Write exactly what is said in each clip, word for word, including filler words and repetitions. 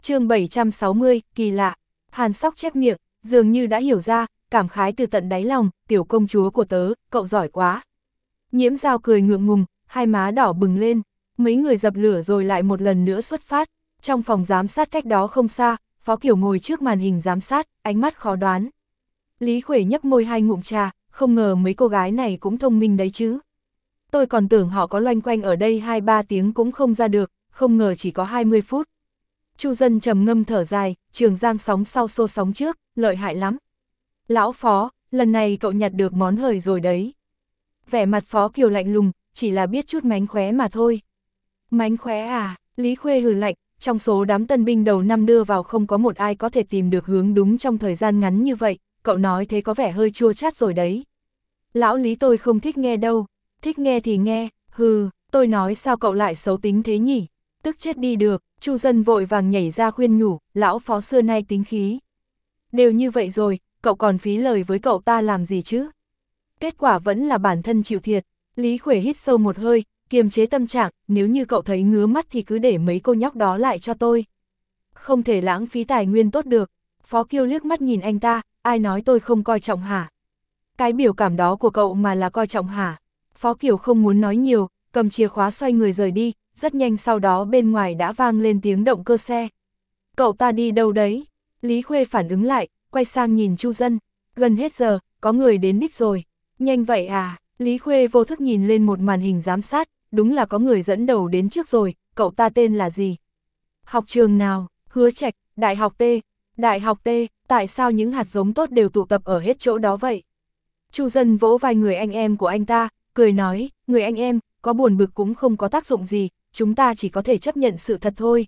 chương bảy trăm sáu mươi, kỳ lạ. Hàn Sóc chép miệng, dường như đã hiểu ra, cảm khái từ tận đáy lòng, tiểu công chúa của tớ, cậu giỏi quá. Nhiễm Dao cười ngượng ngùng, hai má đỏ bừng lên, mấy người dập lửa rồi lại một lần nữa xuất phát. Trong phòng giám sát cách đó không xa, Phó Kiểu ngồi trước màn hình giám sát, ánh mắt khó đoán. Lý Khuể nhấp môi hai ngụm trà, không ngờ mấy cô gái này cũng thông minh đấy chứ. Tôi còn tưởng họ có loanh quanh ở đây hai ba tiếng cũng không ra được, không ngờ chỉ có hai mươi phút. Chu Dân trầm ngâm thở dài, Trường Giang sóng sau xô sóng trước, lợi hại lắm. Lão Phó, lần này cậu nhặt được món hời rồi đấy. Vẻ mặt Phó Kiều lạnh lùng, chỉ là biết chút mánh khóe mà thôi. Mánh khóe à, Lý Khuê hừ lạnh, trong số đám tân binh đầu năm đưa vào không có một ai có thể tìm được hướng đúng trong thời gian ngắn như vậy, cậu nói thế có vẻ hơi chua chát rồi đấy. Lão Lý tôi không thích nghe đâu, thích nghe thì nghe, hừ, tôi nói sao cậu lại xấu tính thế nhỉ, tức chết đi được. Chu Dân vội vàng nhảy ra khuyên nhủ, lão Phó xưa nay tính khí. Đều như vậy rồi, cậu còn phí lời với cậu ta làm gì chứ? Kết quả vẫn là bản thân chịu thiệt. Lý Khuể hít sâu một hơi, kiềm chế tâm trạng, nếu như cậu thấy ngứa mắt thì cứ để mấy cô nhóc đó lại cho tôi. Không thể lãng phí tài nguyên tốt được. Phó Kiêu liếc mắt nhìn anh ta, ai nói tôi không coi trọng hả? Cái biểu cảm đó của cậu mà là coi trọng hả? Phó Kiều không muốn nói nhiều, cầm chìa khóa xoay người rời đi, rất nhanh sau đó bên ngoài đã vang lên tiếng động cơ xe. Cậu ta đi đâu đấy? Lý Khuê phản ứng lại, quay sang nhìn Chu Dân, gần hết giờ, có người đến đích rồi. Nhanh vậy à? Lý Khuê vô thức nhìn lên một màn hình giám sát, đúng là có người dẫn đầu đến trước rồi, cậu ta tên là gì? Học trường nào? Hứa Trạch, Đại học T. Đại học T, tại sao những hạt giống tốt đều tụ tập ở hết chỗ đó vậy? Chu Dân vỗ vai người anh em của anh ta, cười nói, người anh em, có buồn bực cũng không có tác dụng gì, chúng ta chỉ có thể chấp nhận sự thật thôi.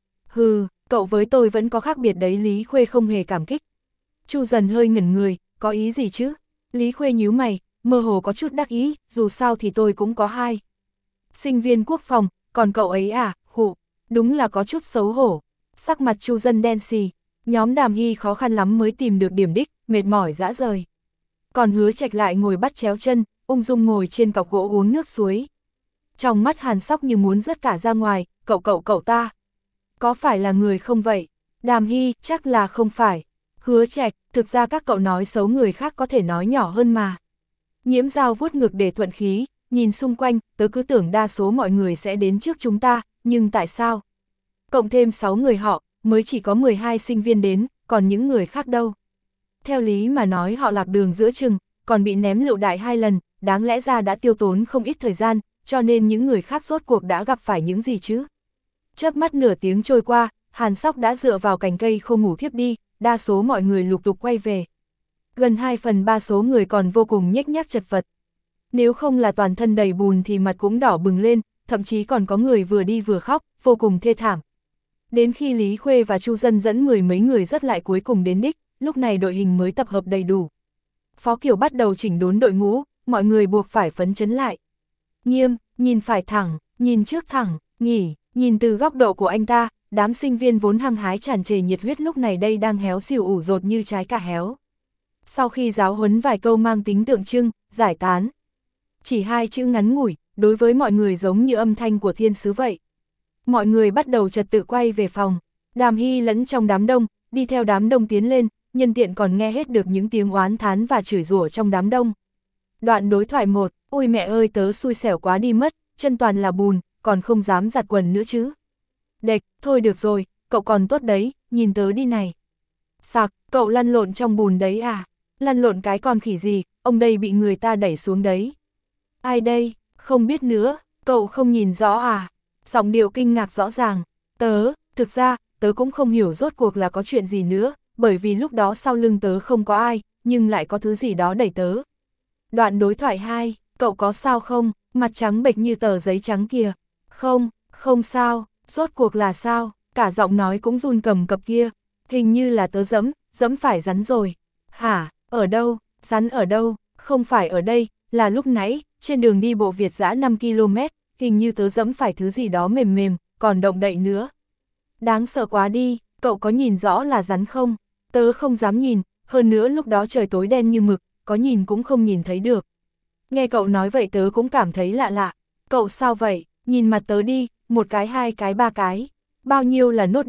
Hừ, cậu với tôi vẫn có khác biệt đấy. Lý Khuê không hề cảm kích. Chu Dần hơi ngẩn người, có ý gì chứ? Lý Khuê nhíu mày, mơ hồ có chút đắc ý, dù sao thì tôi cũng có hai sinh viên quốc phòng, còn cậu ấy à, khụ, đúng là có chút xấu hổ. Sắc mặt Chu Dân đen xì, nhóm Đàm Hy khó khăn lắm mới tìm được điểm đích, mệt mỏi dã rời. Còn Hứa Trạch lại ngồi bắt chéo chân, ung dung ngồi trên cọc gỗ uống nước suối. Trong mắt Hàn Sóc như muốn rớt cả ra ngoài, cậu cậu cậu ta. Có phải là người không vậy? Đàm Hy, chắc là không phải. Hứa Trạch, thực ra các cậu nói xấu người khác có thể nói nhỏ hơn mà. Nhiễm Dao vuốt ngực để thuận khí, nhìn xung quanh, tớ cứ tưởng đa số mọi người sẽ đến trước chúng ta, nhưng tại sao? Cộng thêm sáu người họ, mới chỉ có mười hai sinh viên đến, còn những người khác đâu? Theo lý mà nói họ lạc đường giữa chừng, còn bị ném lựu đạn hai lần, đáng lẽ ra đã tiêu tốn không ít thời gian, cho nên những người khác rốt cuộc đã gặp phải những gì chứ? Chớp mắt nửa tiếng trôi qua, Hàn Sóc đã dựa vào cành cây không ngủ thiếp đi, đa số mọi người lục tục quay về. Gần hai phần ba số người còn vô cùng nhếch nhác chật vật. Nếu không là toàn thân đầy bùn thì mặt cũng đỏ bừng lên, thậm chí còn có người vừa đi vừa khóc, vô cùng thê thảm. Đến khi Lý Khuê và Chu Dân dẫn mười mấy người dắt lại cuối cùng đến đích, lúc này đội hình mới tập hợp đầy đủ. Phó Kiều bắt đầu chỉnh đốn đội ngũ, mọi người buộc phải phấn chấn lại. Nghiêm, nhìn phải thẳng, nhìn trước thẳng, nghỉ, nhìn từ góc độ của anh ta, đám sinh viên vốn hăng hái tràn trề nhiệt huyết lúc này đây đang héo xìu ủ rột như trái cà héo. Sau khi giáo huấn vài câu mang tính tượng trưng, giải tán. Chỉ hai chữ ngắn ngủi, đối với mọi người giống như âm thanh của thiên sứ vậy. Mọi người bắt đầu trật tự quay về phòng. Đàm Hy lẫn trong đám đông, đi theo đám đông tiến lên, nhân tiện còn nghe hết được những tiếng oán thán và chửi rủa trong đám đông. Đoạn đối thoại một, ôi mẹ ơi tớ xui xẻo quá đi mất, chân toàn là bùn, còn không dám giặt quần nữa chứ. Đệch, thôi được rồi, cậu còn tốt đấy, nhìn tớ đi này. Sặc, cậu lăn lộn trong bùn đấy à? Lăn lộn cái con khỉ gì, ông đây bị người ta đẩy xuống đấy. Ai đây, không biết nữa, cậu không nhìn rõ à? Giọng điệu kinh ngạc rõ ràng. Tớ, thực ra, tớ cũng không hiểu rốt cuộc là có chuyện gì nữa, bởi vì lúc đó sau lưng tớ không có ai, nhưng lại có thứ gì đó đẩy tớ. Đoạn đối thoại hai, cậu có sao không, mặt trắng bệch như tờ giấy trắng kìa. Không, không sao, rốt cuộc là sao, cả giọng nói cũng run cầm cập kia. Hình như là tớ dẫm, dẫm phải rắn rồi. Hả, ở đâu, rắn ở đâu, không phải ở đây, là lúc nãy, trên đường đi bộ Việt dã năm ki lô mét, hình như tớ dẫm phải thứ gì đó mềm mềm, còn động đậy nữa. Đáng sợ quá đi, cậu có nhìn rõ là rắn không? Tớ không dám nhìn, hơn nữa lúc đó trời tối đen như mực, có nhìn cũng không nhìn thấy được. Nghe cậu nói vậy tớ cũng cảm thấy lạ lạ. Cậu sao vậy, nhìn mặt tớ đi, một cái hai cái ba cái. Bao nhiêu là nốt đỏ,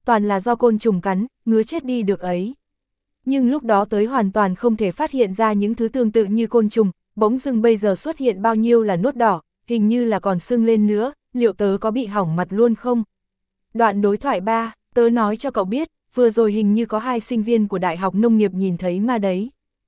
toàn là do côn trùng cắn, ngứa chết đi được ấy. Nhưng lúc đó tới hoàn toàn không thể phát hiện ra những thứ tương tự như côn trùng, bỗng dưng bây giờ xuất hiện bao nhiêu là nốt đỏ, hình như là còn sưng lên nữa, liệu tớ có bị hỏng mặt luôn không? Đoạn đối thoại ba, tớ nói cho cậu biết, vừa rồi hình như có hai sinh viên của Đại học Nông nghiệp nhìn thấy ma đấy.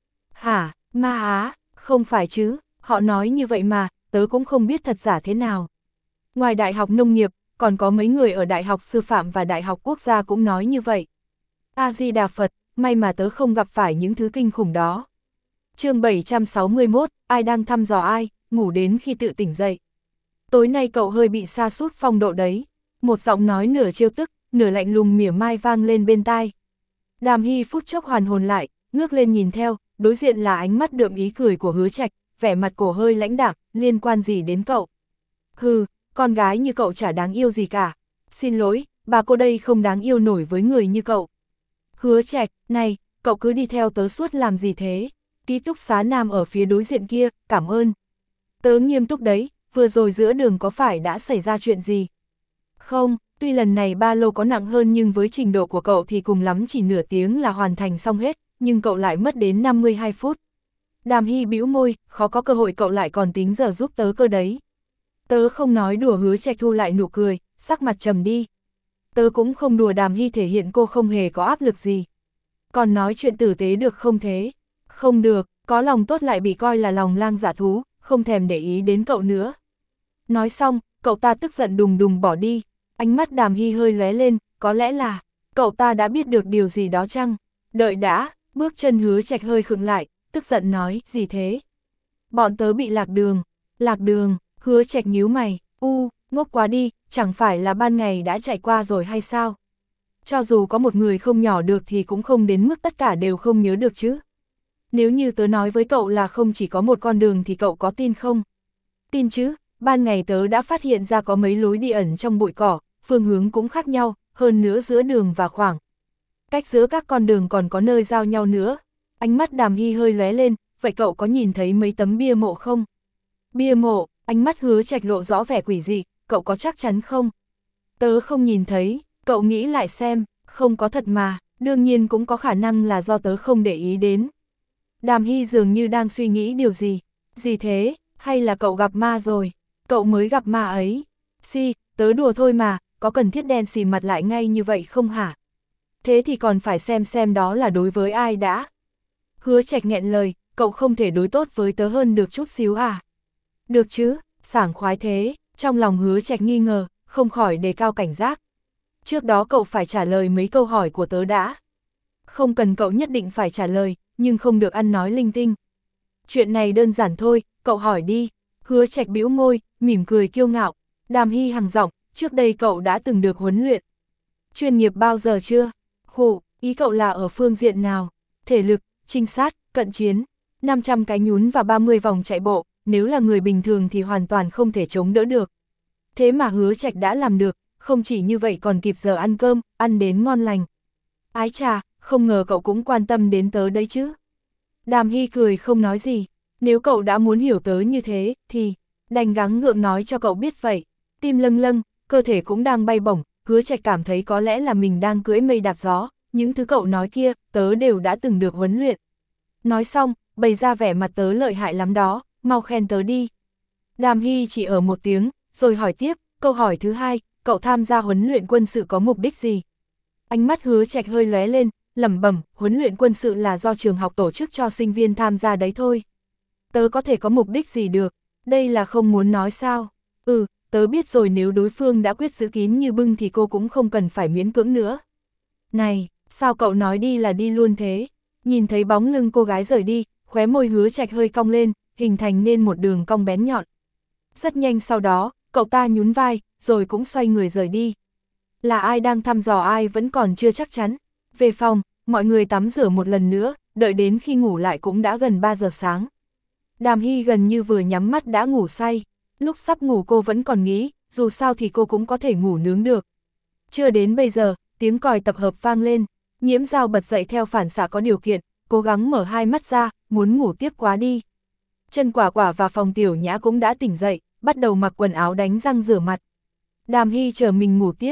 Hả, ma á, không phải chứ, họ nói như vậy mà, tớ cũng không biết thật giả thế nào. Ngoài Đại học Nông nghiệp, còn có mấy người ở Đại học Sư phạm và Đại học Quốc gia cũng nói như vậy. A-di-đà Phật, may mà tớ không gặp phải những thứ kinh khủng đó. Chương bảy trăm sáu mươi mốt, ai đang thăm dò ai, ngủ đến khi tự tỉnh dậy. Tối nay cậu hơi bị sa sút phong độ đấy. Một giọng nói nửa trêu tức, nửa lạnh lùng mỉa mai vang lên bên tai. Đàm Hy phút chốc hoàn hồn lại, ngước lên nhìn theo, đối diện là ánh mắt đượm ý cười của Hứa Trạch, vẻ mặt cổ hơi lãnh đạm, liên quan gì đến cậu? Hừ, con gái như cậu chả đáng yêu gì cả. Xin lỗi, bà cô đây không đáng yêu nổi với người như cậu. Hứa Trạch, này, cậu cứ đi theo tớ suốt làm gì thế? Ký túc xá nam ở phía đối diện kia, cảm ơn. Tớ nghiêm túc đấy, vừa rồi giữa đường có phải đã xảy ra chuyện gì? Không, tuy lần này ba lô có nặng hơn nhưng với trình độ của cậu thì cùng lắm chỉ nửa tiếng là hoàn thành xong hết, nhưng cậu lại mất đến năm mươi hai phút. Đàm Hy bĩu môi, khó có cơ hội cậu lại còn tính giờ giúp tớ cơ đấy. Tớ không nói đùa. Hứa Trạch thu lại nụ cười, sắc mặt trầm đi. Tớ cũng không đùa. Đàm Hy thể hiện cô không hề có áp lực gì. Còn nói chuyện tử tế được không thế? Không được, có lòng tốt lại bị coi là lòng lang dạ thú, không thèm để ý đến cậu nữa. Nói xong, cậu ta tức giận đùng đùng bỏ đi. Ánh mắt Đàm Hy hơi lóe lên, có lẽ là cậu ta đã biết được điều gì đó chăng? Đợi đã, bước chân Hứa Trạch hơi khựng lại, tức giận nói, gì thế? Bọn tớ bị lạc đường. Lạc đường? Hứa Trạch nhíu mày, u, ngốc quá đi, chẳng phải là ban ngày đã chạy qua rồi hay sao? Cho dù có một người không nhỏ được thì cũng không đến mức tất cả đều không nhớ được chứ. Nếu như tớ nói với cậu là không chỉ có một con đường thì cậu có tin không? Tin chứ, ban ngày tớ đã phát hiện ra có mấy lối đi ẩn trong bụi cỏ, phương hướng cũng khác nhau, hơn nữa giữa đường và khoảng cách giữa các con đường còn có nơi giao nhau nữa. Ánh mắt Đàm Hy hơi lóe lên, vậy cậu có nhìn thấy mấy tấm bia mộ không? Bia mộ, ánh mắt Hứa Trạch lộ rõ vẻ quỷ dị, cậu có chắc chắn không? Tớ không nhìn thấy, cậu nghĩ lại xem, không có thật mà, đương nhiên cũng có khả năng là do tớ không để ý đến. Đàm Hy dường như đang suy nghĩ điều gì. Gì thế, hay là cậu gặp ma rồi? Cậu mới gặp ma ấy. Si, tớ đùa thôi mà, có cần thiết đen xì mặt lại ngay như vậy không hả? Thế thì còn phải xem xem đó là đối với ai đã. Hứa Trạch nghẹn lời, cậu không thể đối tốt với tớ hơn được chút xíu à? Được chứ, sảng khoái thế, trong lòng Hứa Trạch nghi ngờ, không khỏi đề cao cảnh giác. Trước đó cậu phải trả lời mấy câu hỏi của tớ đã. Không cần cậu nhất định phải trả lời, nhưng không được ăn nói linh tinh. Chuyện này đơn giản thôi, cậu hỏi đi. Hứa Trạch bĩu môi, mỉm cười kiêu ngạo. Đàm Hy hằng giọng, trước đây cậu đã từng được huấn luyện. Chuyên nghiệp bao giờ chưa? Khổ, ý cậu là ở phương diện nào? Thể lực, trinh sát, cận chiến, năm trăm cái nhún và ba mươi vòng chạy bộ, nếu là người bình thường thì hoàn toàn không thể chống đỡ được. Thế mà Hứa Trạch đã làm được, không chỉ như vậy còn kịp giờ ăn cơm, ăn đến ngon lành. Ái chà, không ngờ cậu cũng quan tâm đến tớ đấy chứ. Đàm Hy cười không nói gì, nếu cậu đã muốn hiểu tớ như thế, thì đành gắng gượng nói cho cậu biết vậy. Tim lâng lâng, cơ thể cũng đang bay bổng, Hứa Trạch cảm thấy có lẽ là mình đang cưỡi mây đạp gió, những thứ cậu nói kia, tớ đều đã từng được huấn luyện. Nói xong, bày ra vẻ mặt tớ lợi hại lắm đó, mau khen tớ đi. Đàm Hy chỉ ở một tiếng, rồi hỏi tiếp, câu hỏi thứ hai, cậu tham gia huấn luyện quân sự có mục đích gì? Ánh mắt Hứa Trạch hơi lóe lên, lẩm bẩm, huấn luyện quân sự là do trường học tổ chức cho sinh viên tham gia đấy thôi. Tớ có thể có mục đích gì được, đây là không muốn nói sao? Ừ, tớ biết rồi, nếu đối phương đã quyết giữ kín như bưng thì cô cũng không cần phải miễn cưỡng nữa. Này, sao cậu nói đi là đi luôn thế? Nhìn thấy bóng lưng cô gái rời đi, khóe môi Hứa Trạch hơi cong lên, hình thành nên một đường cong bén nhọn. Rất nhanh sau đó, cậu ta nhún vai, rồi cũng xoay người rời đi. Là ai đang thăm dò ai vẫn còn chưa chắc chắn. Về phòng, mọi người tắm rửa một lần nữa, đợi đến khi ngủ lại cũng đã gần ba giờ sáng. Đàm Hy gần như vừa nhắm mắt đã ngủ say. Lúc sắp ngủ cô vẫn còn nghĩ, dù sao thì cô cũng có thể ngủ nướng được. Chưa đến bây giờ, tiếng còi tập hợp vang lên. Nhiễm Dao bật dậy theo phản xạ có điều kiện, cố gắng mở hai mắt ra, muốn ngủ tiếp quá đi. Trần Quả Quả và Phòng Tiểu Nhã cũng đã tỉnh dậy, bắt đầu mặc quần áo đánh răng rửa mặt. Đàm Hy chờ mình ngủ tiếp,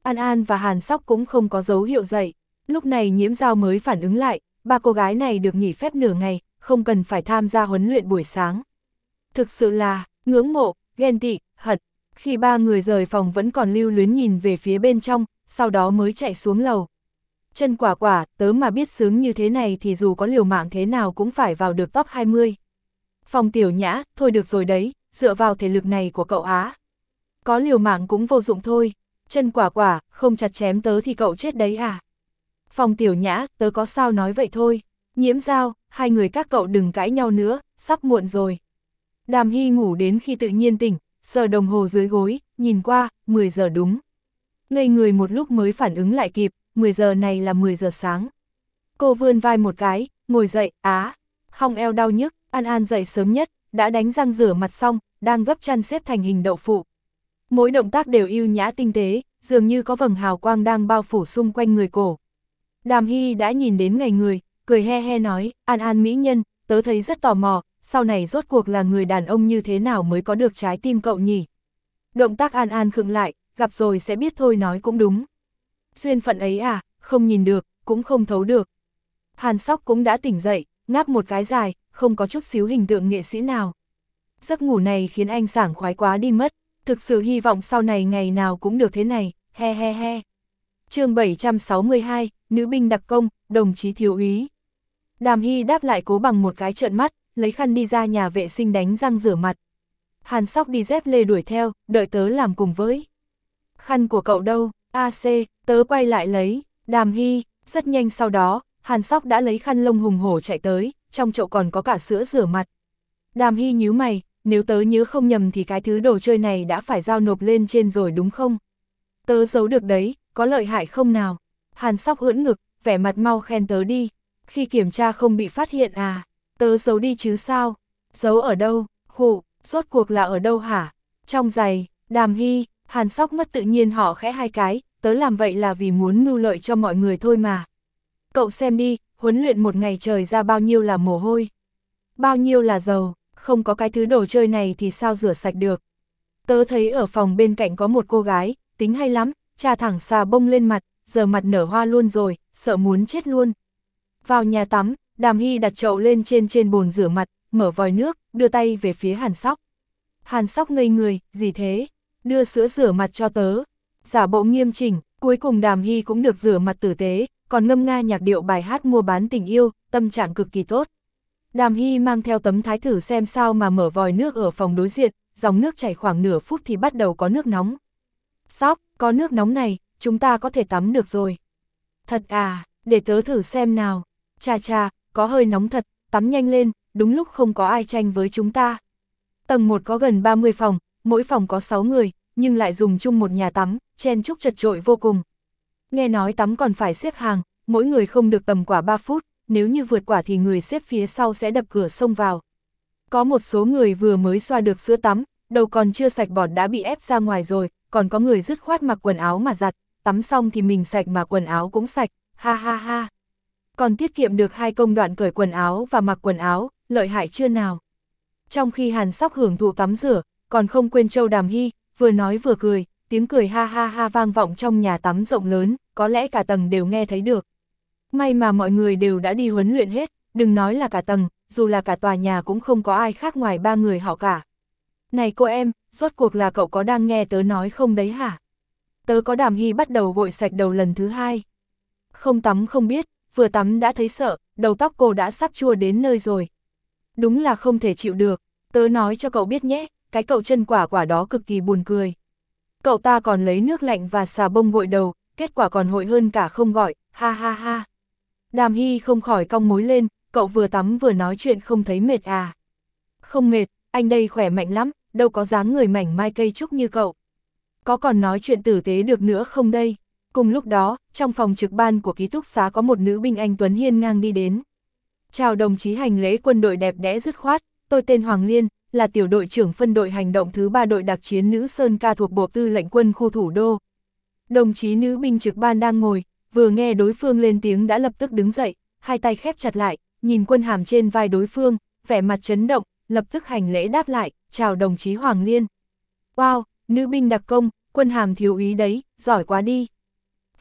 An An và Hàn Sóc cũng không có dấu hiệu dậy. Lúc này Nhiễm Giao mới phản ứng lại, ba cô gái này được nghỉ phép nửa ngày, không cần phải tham gia huấn luyện buổi sáng. Thực sự là, ngưỡng mộ, ghen tị, hận. Khi ba người rời phòng vẫn còn lưu luyến nhìn về phía bên trong, sau đó mới chạy xuống lầu. Chân Quả Quả, tớ mà biết sướng như thế này thì dù có liều mạng thế nào cũng phải vào được top hai mươi. Phong Tiểu Nhã, thôi được rồi đấy, dựa vào thể lực này của cậu Á. Có liều mạng cũng vô dụng thôi. Chân Quả Quả, không chặt chém tớ thì cậu chết đấy à? Phong Tiểu Nhã, tớ có sao nói vậy thôi. Nhiễm Giao, hai người các cậu đừng cãi nhau nữa, sắp muộn rồi. Đàm Hy ngủ đến khi tự nhiên tỉnh, sờ đồng hồ dưới gối, nhìn qua, mười giờ đúng. Ngây người một lúc mới phản ứng lại kịp, mười giờ này là mười giờ sáng. Cô vươn vai một cái, ngồi dậy, á, hông eo đau nhức. An An dậy sớm nhất, đã đánh răng rửa mặt xong, đang gấp chăn xếp thành hình đậu phụ. Mỗi động tác đều ưu nhã tinh tế, dường như có vầng hào quang đang bao phủ xung quanh người cổ. Đàm Hy đã nhìn đến ngày người, cười he he nói, An An mỹ nhân, tớ thấy rất tò mò, sau này rốt cuộc là người đàn ông như thế nào mới có được trái tim cậu nhỉ? Động tác An An khựng lại, gặp rồi sẽ biết thôi, nói cũng đúng. Duyên phận ấy à, không nhìn được, cũng không thấu được. Hàn Sóc cũng đã tỉnh dậy, ngáp một cái dài, không có chút xíu hình tượng nghệ sĩ nào. Giấc ngủ này khiến anh sảng khoái quá đi mất, thực sự hy vọng sau này ngày nào cũng được thế này, he he he. Chương bảy trăm sáu mươi hai, nữ binh đặc công, đồng chí thiếu úy. Đàm Hy đáp lại cố bằng một cái trợn mắt, lấy khăn đi ra nhà vệ sinh đánh răng rửa mặt. Hàn Sóc đi dép lê đuổi theo, đợi tớ làm cùng với. Khăn của cậu đâu? a xê, tớ quay lại lấy. Đàm Hy, rất nhanh sau đó, Hàn Sóc đã lấy khăn lông hùng hổ chạy tới, trong chậu còn có cả sữa rửa mặt. Đàm Hy nhíu mày, nếu tớ nhớ không nhầm thì cái thứ đồ chơi này đã phải giao nộp lên trên rồi đúng không? Tớ giấu được đấy, có lợi hại không nào? Hàn Sóc ưỡn ngực, vẻ mặt mau khen tớ đi. Khi kiểm tra không bị phát hiện à? Tớ giấu đi chứ sao? Giấu ở đâu? Khụ, rốt cuộc là ở đâu hả? Trong giày. Đàm Hy, Hàn Sóc mất tự nhiên họ khẽ hai cái, tớ làm vậy là vì muốn mưu lợi cho mọi người thôi mà. Cậu xem đi, huấn luyện một ngày trời ra bao nhiêu là mồ hôi. Bao nhiêu là dầu, không có cái thứ đồ chơi này thì sao rửa sạch được. Tớ thấy ở phòng bên cạnh có một cô gái, tính hay lắm, trà thẳng xà bông lên mặt, giờ mặt nở hoa luôn rồi, sợ muốn chết luôn. Vào nhà tắm, Đàm Hy đặt chậu lên trên trên bồn rửa mặt, mở vòi nước, đưa tay về phía Hàn Sóc. Hàn Sóc ngây người, gì thế? Đưa sữa rửa mặt cho tớ. Giả bộ nghiêm chỉnh, cuối cùng Đàm Hy cũng được rửa mặt tử tế, còn ngâm nga nhạc điệu bài hát mua bán tình yêu, tâm trạng cực kỳ tốt. Đàm Hy mang theo tấm thái thử xem sao mà mở vòi nước ở phòng đối diện, dòng nước chảy khoảng nửa phút thì bắt đầu có nước nóng. Sóc, có nước nóng này, chúng ta có thể tắm được rồi. Thật à, để tớ thử xem nào. Chà chà, có hơi nóng thật, tắm nhanh lên, đúng lúc không có ai tranh với chúng ta. Tầng một có gần ba mươi phòng, mỗi phòng có sáu người, nhưng lại dùng chung một nhà tắm, chen chúc chật chội vô cùng. Nghe nói tắm còn phải xếp hàng, mỗi người không được tầm quả ba phút, nếu như vượt quả thì người xếp phía sau sẽ đập cửa xông vào. Có một số người vừa mới xoa được sữa tắm, đầu còn chưa sạch bọt đã bị ép ra ngoài rồi, còn có người dứt khoát mặc quần áo mà giặt, tắm xong thì mình sạch mà quần áo cũng sạch, ha ha ha. Còn tiết kiệm được hai công đoạn cởi quần áo và mặc quần áo, lợi hại chưa nào. Trong khi Hàn Sóc hưởng thụ tắm rửa, còn không quên trêu Đàm Hy, vừa nói vừa cười, tiếng cười ha ha ha vang vọng trong nhà tắm rộng lớn, có lẽ cả tầng đều nghe thấy được. May mà mọi người đều đã đi huấn luyện hết, đừng nói là cả tầng, dù là cả tòa nhà cũng không có ai khác ngoài ba người họ cả. Này cô em, rốt cuộc là cậu có đang nghe tớ nói không đấy hả? Tớ có. Đàm Hy bắt đầu gội sạch đầu lần thứ hai. Không tắm không biết, vừa tắm đã thấy sợ, đầu tóc cô đã sắp chua đến nơi rồi. Đúng là không thể chịu được, tớ nói cho cậu biết nhé, cái cậu Chân Quả Quả đó cực kỳ buồn cười. Cậu ta còn lấy nước lạnh và xà bông gội đầu, kết quả còn hội hơn cả không gọi, ha ha ha. Đàm Hy không khỏi cong mối lên, cậu vừa tắm vừa nói chuyện không thấy mệt à? Không mệt, anh đây khỏe mạnh lắm, đâu có dáng người mảnh mai cây trúc như cậu. Có còn nói chuyện tử tế được nữa không đây? Cùng lúc đó, trong phòng trực ban của ký túc xá có một nữ binh anh tuấn hiên ngang đi đến. Chào đồng chí, hành lễ quân đội đẹp đẽ dứt khoát, tôi tên Hoàng Liên, là tiểu đội trưởng phân đội hành động thứ ba đội đặc chiến nữ Sơn Ca thuộc Bộ Tư lệnh quân khu thủ đô. Đồng chí nữ binh trực ban đang ngồi, vừa nghe đối phương lên tiếng đã lập tức đứng dậy, hai tay khép chặt lại, nhìn quân hàm trên vai đối phương, vẻ mặt chấn động, lập tức hành lễ đáp lại, chào đồng chí Hoàng Liên. Wow, nữ binh đặc công, quân hàm thiếu úy đấy, giỏi quá đi.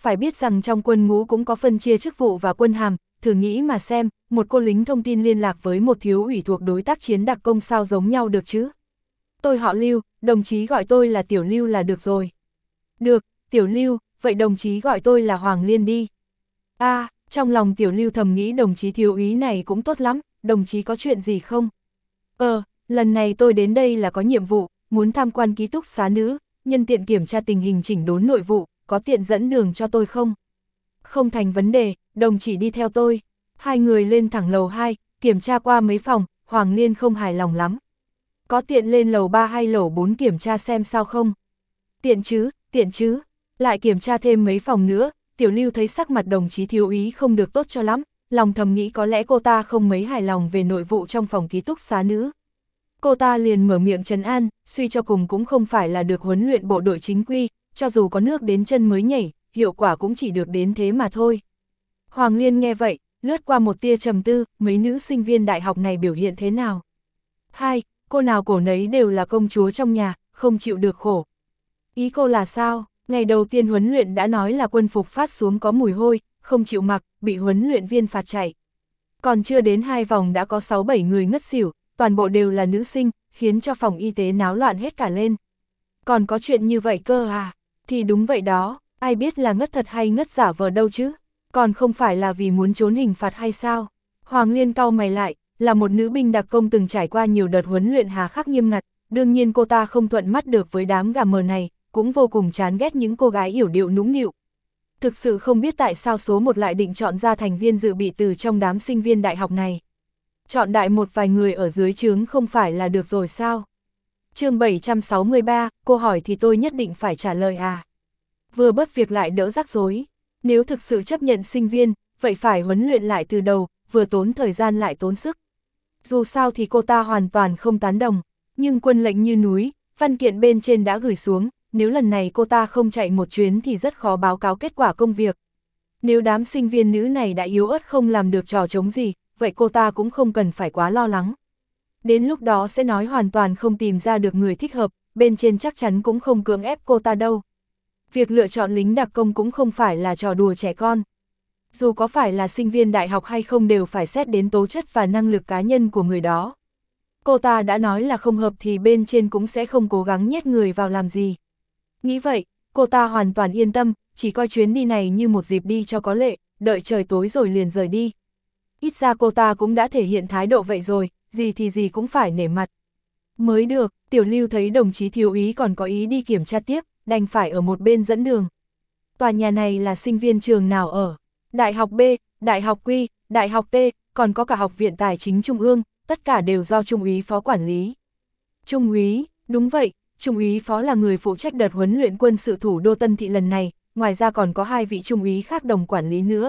phải biết rằng trong quân ngũ cũng có phân chia chức vụ và quân hàm, thử nghĩ mà xem, một cô lính thông tin liên lạc với một thiếu ủy thuộc đối tác chiến đặc công sao giống nhau được chứ. Tôi họ Lưu, đồng chí gọi tôi là Tiểu Lưu là được rồi. Được, Tiểu Lưu, vậy đồng chí gọi tôi là Hoàng Liên đi. A, à, trong lòng Tiểu Lưu thầm nghĩ đồng chí thiếu úy này cũng tốt lắm, đồng chí có chuyện gì không? Ờ, lần này tôi đến đây là có nhiệm vụ, muốn tham quan ký túc xá nữ, nhân tiện kiểm tra tình hình chỉnh đốn nội vụ, có tiện dẫn đường cho tôi không? Không thành vấn đề, đồng chí đi theo tôi. Hai người lên thẳng lầu hai, kiểm tra qua mấy phòng, Hoàng Liên không hài lòng lắm. Có tiện lên lầu ba hay lầu bốn kiểm tra xem sao không? Tiện chứ, tiện chứ. Lại kiểm tra thêm mấy phòng nữa, Tiểu Lưu thấy sắc mặt đồng chí thiếu úy không được tốt cho lắm, lòng thầm nghĩ có lẽ cô ta không mấy hài lòng về nội vụ trong phòng ký túc xá nữ. Cô ta liền mở miệng trấn an, suy cho cùng cũng không phải là được huấn luyện bộ đội chính quy, cho dù có nước đến chân mới nhảy, hiệu quả cũng chỉ được đến thế mà thôi. Hoàng Liên nghe vậy, lướt qua một tia trầm tư, mấy nữ sinh viên đại học này biểu hiện thế nào? Hai, cô nào cổ nấy đều là công chúa trong nhà, không chịu được khổ. Ý cô là sao? Ngày đầu tiên huấn luyện đã nói là quân phục phát xuống có mùi hôi, không chịu mặc, bị huấn luyện viên phạt chạy. Còn chưa đến hai vòng đã có sáu bảy người ngất xỉu, toàn bộ đều là nữ sinh, khiến cho phòng y tế náo loạn hết cả lên. Còn có chuyện như vậy cơ à? Thì đúng vậy đó, ai biết là ngất thật hay ngất giả vờ đâu chứ? Còn không phải là vì muốn trốn hình phạt hay sao? Hoàng Liên cau mày lại, là một nữ binh đặc công từng trải qua nhiều đợt huấn luyện hà khắc nghiêm ngặt, đương nhiên cô ta không thuận mắt được với đám gà mờ này, cũng vô cùng chán ghét những cô gái yểu điệu nũng nịu. Thực sự không biết tại sao số một lại định chọn ra thành viên dự bị từ trong đám sinh viên đại học này. Chọn đại một vài người ở dưới trướng không phải là được rồi sao? Chương bảy trăm sáu mươi ba, cô hỏi thì tôi nhất định phải trả lời à? Vừa bớt việc lại đỡ rắc rối. Nếu thực sự chấp nhận sinh viên, vậy phải huấn luyện lại từ đầu, vừa tốn thời gian lại tốn sức. Dù sao thì cô ta hoàn toàn không tán đồng, nhưng quân lệnh như núi, văn kiện bên trên đã gửi xuống, nếu lần này cô ta không chạy một chuyến thì rất khó báo cáo kết quả công việc. Nếu đám sinh viên nữ này đã yếu ớt không làm được trò trống gì, vậy cô ta cũng không cần phải quá lo lắng. Đến lúc đó sẽ nói hoàn toàn không tìm ra được người thích hợp, bên trên chắc chắn cũng không cưỡng ép cô ta đâu. Việc lựa chọn lính đặc công cũng không phải là trò đùa trẻ con. Dù có phải là sinh viên đại học hay không đều phải xét đến tố chất và năng lực cá nhân của người đó. Cô ta đã nói là không hợp thì bên trên cũng sẽ không cố gắng nhét người vào làm gì. Nghĩ vậy, cô ta hoàn toàn yên tâm, chỉ coi chuyến đi này như một dịp đi cho có lệ, đợi trời tối rồi liền rời đi. Ít ra cô ta cũng đã thể hiện thái độ vậy rồi, gì thì gì cũng phải nể mặt. Mới được, Tiểu Lưu thấy đồng chí thiếu úy còn có ý đi kiểm tra tiếp, đành phải ở một bên dẫn đường. Tòa nhà này là sinh viên trường nào ở? Đại học B, Đại học Q, Đại học T, còn có cả Học viện Tài chính Trung ương, tất cả đều do Trung úy phó quản lý. Trung úy, đúng vậy, Trung úy phó là người phụ trách đợt huấn luyện quân sự thủ đô Tân Thị lần này, ngoài ra còn có hai vị Trung úy khác đồng quản lý nữa.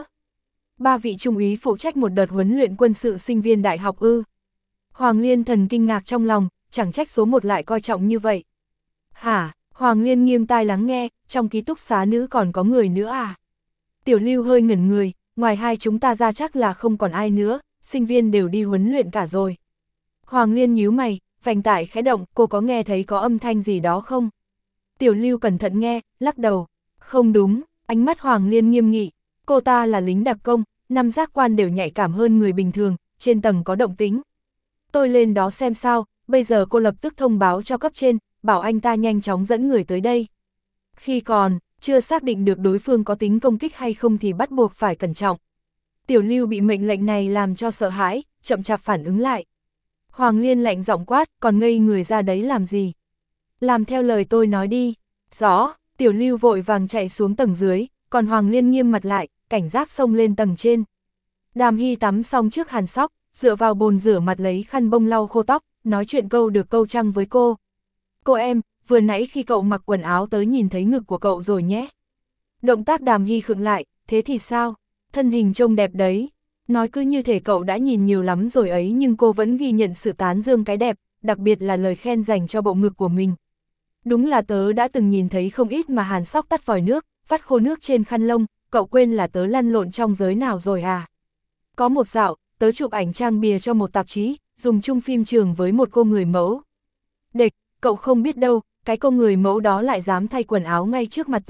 Ba vị Trung úy phụ trách một đợt huấn luyện quân sự sinh viên đại học ư. Hoàng Liên thần kinh ngạc trong lòng, chẳng trách số một lại coi trọng như vậy. Hả, Hoàng Liên nghiêng tai lắng nghe, trong ký túc xá nữ còn có người nữa à? Tiểu Lưu hơi ngẩn người, ngoài hai chúng ta ra chắc là không còn ai nữa, sinh viên đều đi huấn luyện cả rồi. Hoàng Liên nhíu mày, vành tai khẽ động, cô có nghe thấy có âm thanh gì đó không? Tiểu Lưu cẩn thận nghe, lắc đầu. Không đúng, ánh mắt Hoàng Liên nghiêm nghị. Cô ta là lính đặc công, năm giác quan đều nhạy cảm hơn người bình thường, trên tầng có động tĩnh. Tôi lên đó xem sao, bây giờ cô lập tức thông báo cho cấp trên, bảo anh ta nhanh chóng dẫn người tới đây. Khi còn, chưa xác định được đối phương có tính công kích hay không thì bắt buộc phải cẩn trọng. Tiểu Lưu bị mệnh lệnh này làm cho sợ hãi, chậm chạp phản ứng lại. Hoàng Liên lạnh giọng quát, còn ngây người ra đấy làm gì? Làm theo lời tôi nói đi. Rõ, Tiểu Lưu vội vàng chạy xuống tầng dưới, còn Hoàng Liên nghiêm mặt lại, cảnh giác xông lên tầng trên. Đàm Hy tắm xong trước hàn sóc, dựa vào bồn rửa mặt lấy khăn bông lau khô tóc, nói chuyện câu được câu trăng với cô. Cô em, vừa nãy khi cậu mặc quần áo tới nhìn thấy ngực của cậu rồi nhé. Động tác Đàm Hy khựng lại, thế thì sao? Thân hình trông đẹp đấy. Nói cứ như thể cậu đã nhìn nhiều lắm rồi ấy, nhưng cô vẫn ghi nhận sự tán dương cái đẹp, đặc biệt là lời khen dành cho bộ ngực của mình. Đúng là tớ đã từng nhìn thấy không ít mà hàn sóc tắt vòi nước, vắt khô nước trên khăn lông, cậu quên là tớ lăn lộn trong giới nào rồi à? Có một dạo, tớ chụp ảnh trang bìa cho một tạp chí, dùng chung phim trường với một cô người mẫu. Địch, cậu không biết đâu, cái cô người mẫu đó lại dám thay quần áo ngay trước mặt tớ,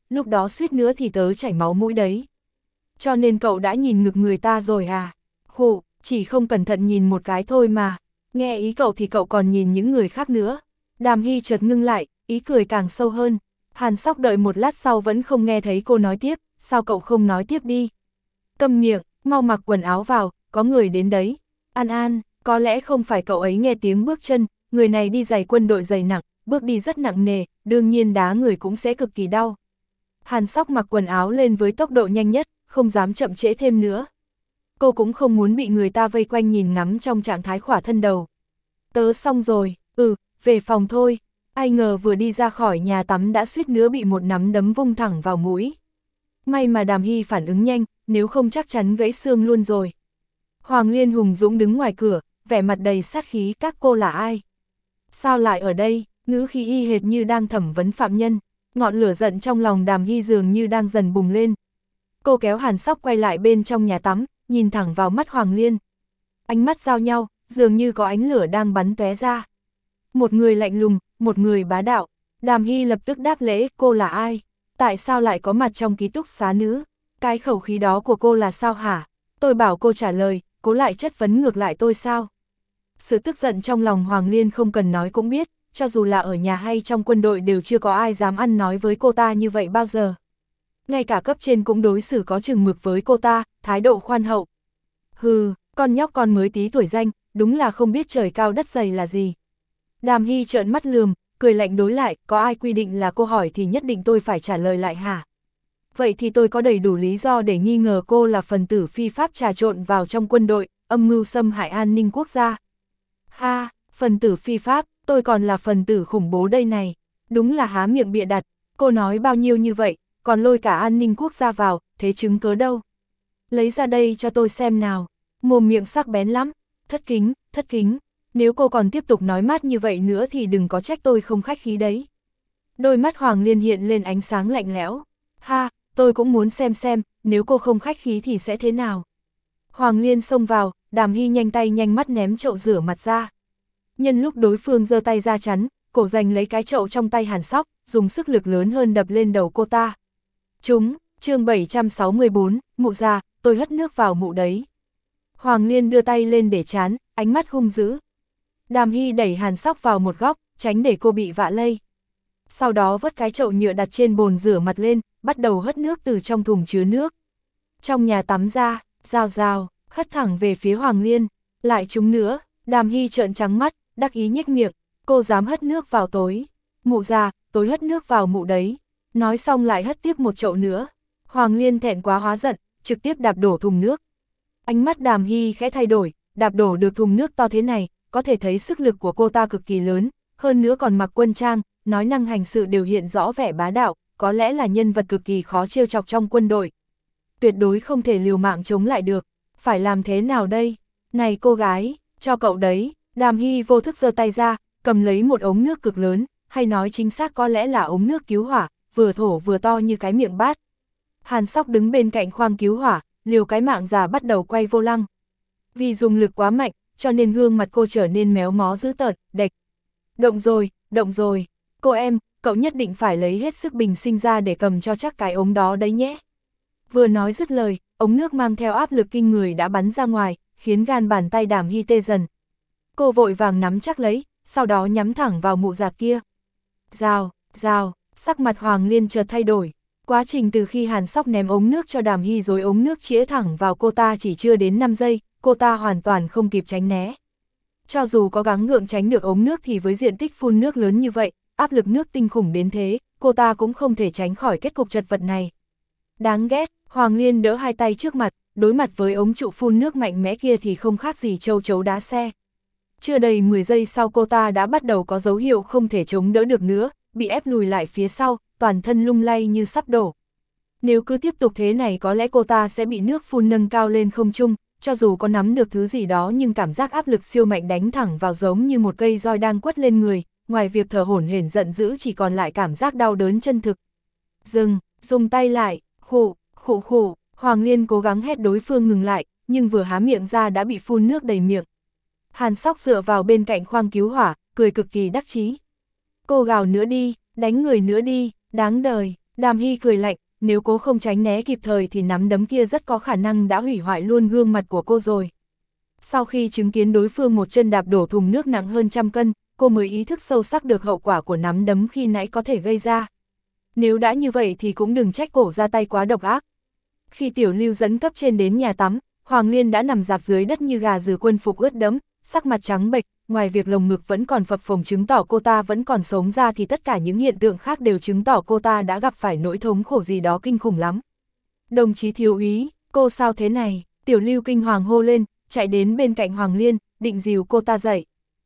lúc đó suýt nữa thì tớ chảy máu mũi đấy. Cho nên cậu đã nhìn ngực người ta rồi à? Khụ, chỉ không cẩn thận nhìn một cái thôi mà. Nghe ý cậu thì cậu còn nhìn những người khác nữa. Đàm Hy chợt ngưng lại, ý cười càng sâu hơn. Hàn Sóc đợi một lát sau vẫn không nghe thấy cô nói tiếp, sao cậu không nói tiếp đi? Câm miệng, mau mặc quần áo vào, có người đến đấy. An An, có lẽ không phải cậu ấy nghe tiếng bước chân, người này đi giày quân đội giày nặng, bước đi rất nặng nề, đương nhiên đá người cũng sẽ cực kỳ đau. Hàn Sóc mặc quần áo lên với tốc độ nhanh nhất, không dám chậm trễ thêm nữa. Cô cũng không muốn bị người ta vây quanh nhìn ngắm trong trạng thái khỏa thân đầu. Tớ xong rồi, ừ, về phòng thôi. Ai ngờ vừa đi ra khỏi nhà tắm đã suýt nữa bị một nắm đấm vung thẳng vào mũi. May mà Đàm Hy phản ứng nhanh, nếu không chắc chắn gãy xương luôn rồi. Hoàng Liên hùng dũng đứng ngoài cửa, vẻ mặt đầy sát khí. Các cô là ai? Sao lại ở đây? Ngữ khí y hệt như đang thẩm vấn phạm nhân. Ngọn lửa giận trong lòng Đàm Hy dường như đang dần bùng lên. Cô kéo Hàn Sóc quay lại bên trong nhà tắm, nhìn thẳng vào mắt Hoàng Liên. Ánh mắt giao nhau, dường như có ánh lửa đang bắn tóe ra. Một người lạnh lùng, một người bá đạo. Đàm Hy lập tức đáp lễ, cô là ai? Tại sao lại có mặt trong ký túc xá nữ? Cái khẩu khí đó của cô là sao hả? Tôi bảo cô trả lời, cô lại chất vấn ngược lại tôi sao? Sự tức giận trong lòng Hoàng Liên không cần nói cũng biết, cho dù là ở nhà hay trong quân đội đều chưa có ai dám ăn nói với cô ta như vậy bao giờ. Ngay cả cấp trên cũng đối xử có chừng mực với cô ta, thái độ khoan hậu. Hừ, con nhóc con mới tí tuổi danh, đúng là không biết trời cao đất dày là gì. Đàm Hy trợn mắt lườm, cười lạnh đối lại, có ai quy định là cô hỏi thì nhất định tôi phải trả lời lại hả? Vậy thì tôi có đầy đủ lý do để nghi ngờ cô là phần tử phi pháp trà trộn vào trong quân đội, âm mưu xâm hại an ninh quốc gia. Ha, phần tử phi pháp, tôi còn là phần tử khủng bố đây này. Đúng là há miệng bịa đặt, cô nói bao nhiêu như vậy, còn lôi cả an ninh quốc gia vào, thế chứng cớ đâu? Lấy ra đây cho tôi xem nào. Mồm miệng sắc bén lắm, thất kính, thất kính. Nếu cô còn tiếp tục nói mát như vậy nữa thì đừng có trách tôi không khách khí đấy. Đôi mắt Hoàng Liên hiện lên ánh sáng lạnh lẽo. Ha, tôi cũng muốn xem xem, nếu cô không khách khí thì sẽ thế nào. Hoàng Liên xông vào, Đàm Hy nhanh tay nhanh mắt ném chậu rửa mặt ra. Nhân lúc đối phương giơ tay ra chắn, cổ giành lấy cái chậu trong tay Hàn Sóc, dùng sức lực lớn hơn đập lên đầu cô ta. Chúng, chương bảy trăm sáu mươi bốn, mụ già, tôi hất nước vào mụ đấy. Hoàng Liên đưa tay lên để chán, ánh mắt hung dữ. Đàm Hy đẩy Hàn Sóc vào một góc, tránh để cô bị vạ lây. Sau đó vớt cái chậu nhựa đặt trên bồn rửa mặt lên, bắt đầu hất nước từ trong thùng chứa nước. Trong nhà tắm ra, rào rào, hất thẳng về phía Hoàng Liên. Lại chúng nữa, Đàm Hy trợn trắng mắt, đắc ý nhếch miệng, cô dám hất nước vào tối. Mụ già, tối hất nước vào mụ đấy. Nói xong lại hất tiếp một chậu nữa. Hoàng Liên thẹn quá hóa giận, trực tiếp đạp đổ thùng nước. Ánh mắt Đàm Hy khẽ thay đổi, đạp đổ được thùng nước to thế này, có thể thấy sức lực của cô ta cực kỳ lớn, hơn nữa còn mặc quân trang, nói năng hành sự đều hiện rõ vẻ bá đạo, có lẽ là nhân vật cực kỳ khó trêu chọc trong quân đội. Tuyệt đối không thể liều mạng chống lại được, phải làm thế nào đây? Này cô gái, cho cậu đấy. Đàm Hy vô thức giơ tay ra, cầm lấy một ống nước cực lớn, hay nói chính xác có lẽ là ống nước cứu hỏa, vừa thổ vừa to như cái miệng bát. Hàn Sóc đứng bên cạnh khoang cứu hỏa, liều cái mạng già bắt đầu quay vô lăng. Vì dùng lực quá mạnh, cho nên gương mặt cô trở nên méo mó dữ tợn, đệch. Động rồi, động rồi, cô em, cậu nhất định phải lấy hết sức bình sinh ra để cầm cho chắc cái ống đó đấy nhé. Vừa nói dứt lời, ống nước mang theo áp lực kinh người đã bắn ra ngoài, khiến gan bàn tay Đàm Hy tê dần. Cô vội vàng nắm chắc lấy, sau đó nhắm thẳng vào mụ già kia. Rào, rào, sắc mặt Hoàng Liên chợt thay đổi. Quá trình từ khi Hàn Sóc ném ống nước cho Đàm Hy rồi ống nước chĩa thẳng vào cô ta chỉ chưa đến năm giây, cô ta hoàn toàn không kịp tránh né. Cho dù có gắng gượng tránh được ống nước thì với diện tích phun nước lớn như vậy, áp lực nước tinh khủng đến thế, cô ta cũng không thể tránh khỏi kết cục chật vật này. Đáng ghét, Hoàng Liên đỡ hai tay trước mặt, đối mặt với ống trụ phun nước mạnh mẽ kia thì không khác gì châu chấu đá xe. Chưa đầy mười giây sau cô ta đã bắt đầu có dấu hiệu không thể chống đỡ được nữa, bị ép lùi lại phía sau, toàn thân lung lay như sắp đổ. Nếu cứ tiếp tục thế này có lẽ cô ta sẽ bị nước phun nâng cao lên không trung, cho dù có nắm được thứ gì đó nhưng cảm giác áp lực siêu mạnh đánh thẳng vào giống như một cây roi đang quất lên người, ngoài việc thở hổn hển giận dữ chỉ còn lại cảm giác đau đớn chân thực. Dừng, dùng tay lại, khụ, khụ khụ, Hoàng Liên cố gắng hét đối phương ngừng lại, nhưng vừa há miệng ra đã bị phun nước đầy miệng. Hàn Sóc dựa vào bên cạnh khoang cứu hỏa, cười cực kỳ đắc chí. Cô gào nữa đi, đánh người nữa đi, đáng đời, Đàm Hy cười lạnh, nếu cố không tránh né kịp thời thì nắm đấm kia rất có khả năng đã hủy hoại luôn gương mặt của cô rồi. Sau khi chứng kiến đối phương một chân đạp đổ thùng nước nặng hơn trăm cân, cô mới ý thức sâu sắc được hậu quả của nắm đấm khi nãy có thể gây ra. Nếu đã như vậy thì cũng đừng trách cổ ra tay quá độc ác. Khi Tiểu Lưu dẫn cấp trên đến nhà tắm, Hoàng Liên đã nằm rạp dưới đất như gà dừa quân phục ướt đẫm, sắc mặt trắng bệch, ngoài việc lồng ngực vẫn còn phập phồng chứng tỏ cô ta vẫn còn sống ra thì tất cả những hiện tượng khác đều chứng tỏ cô ta đã gặp phải nỗi thống khổ gì đó kinh khủng lắm. Đồng chí thiếu úy, cô sao thế này? Tiểu Lưu kinh hoàng hô lên, chạy đến bên cạnh Hoàng Liên, định dìu cô ta dậy.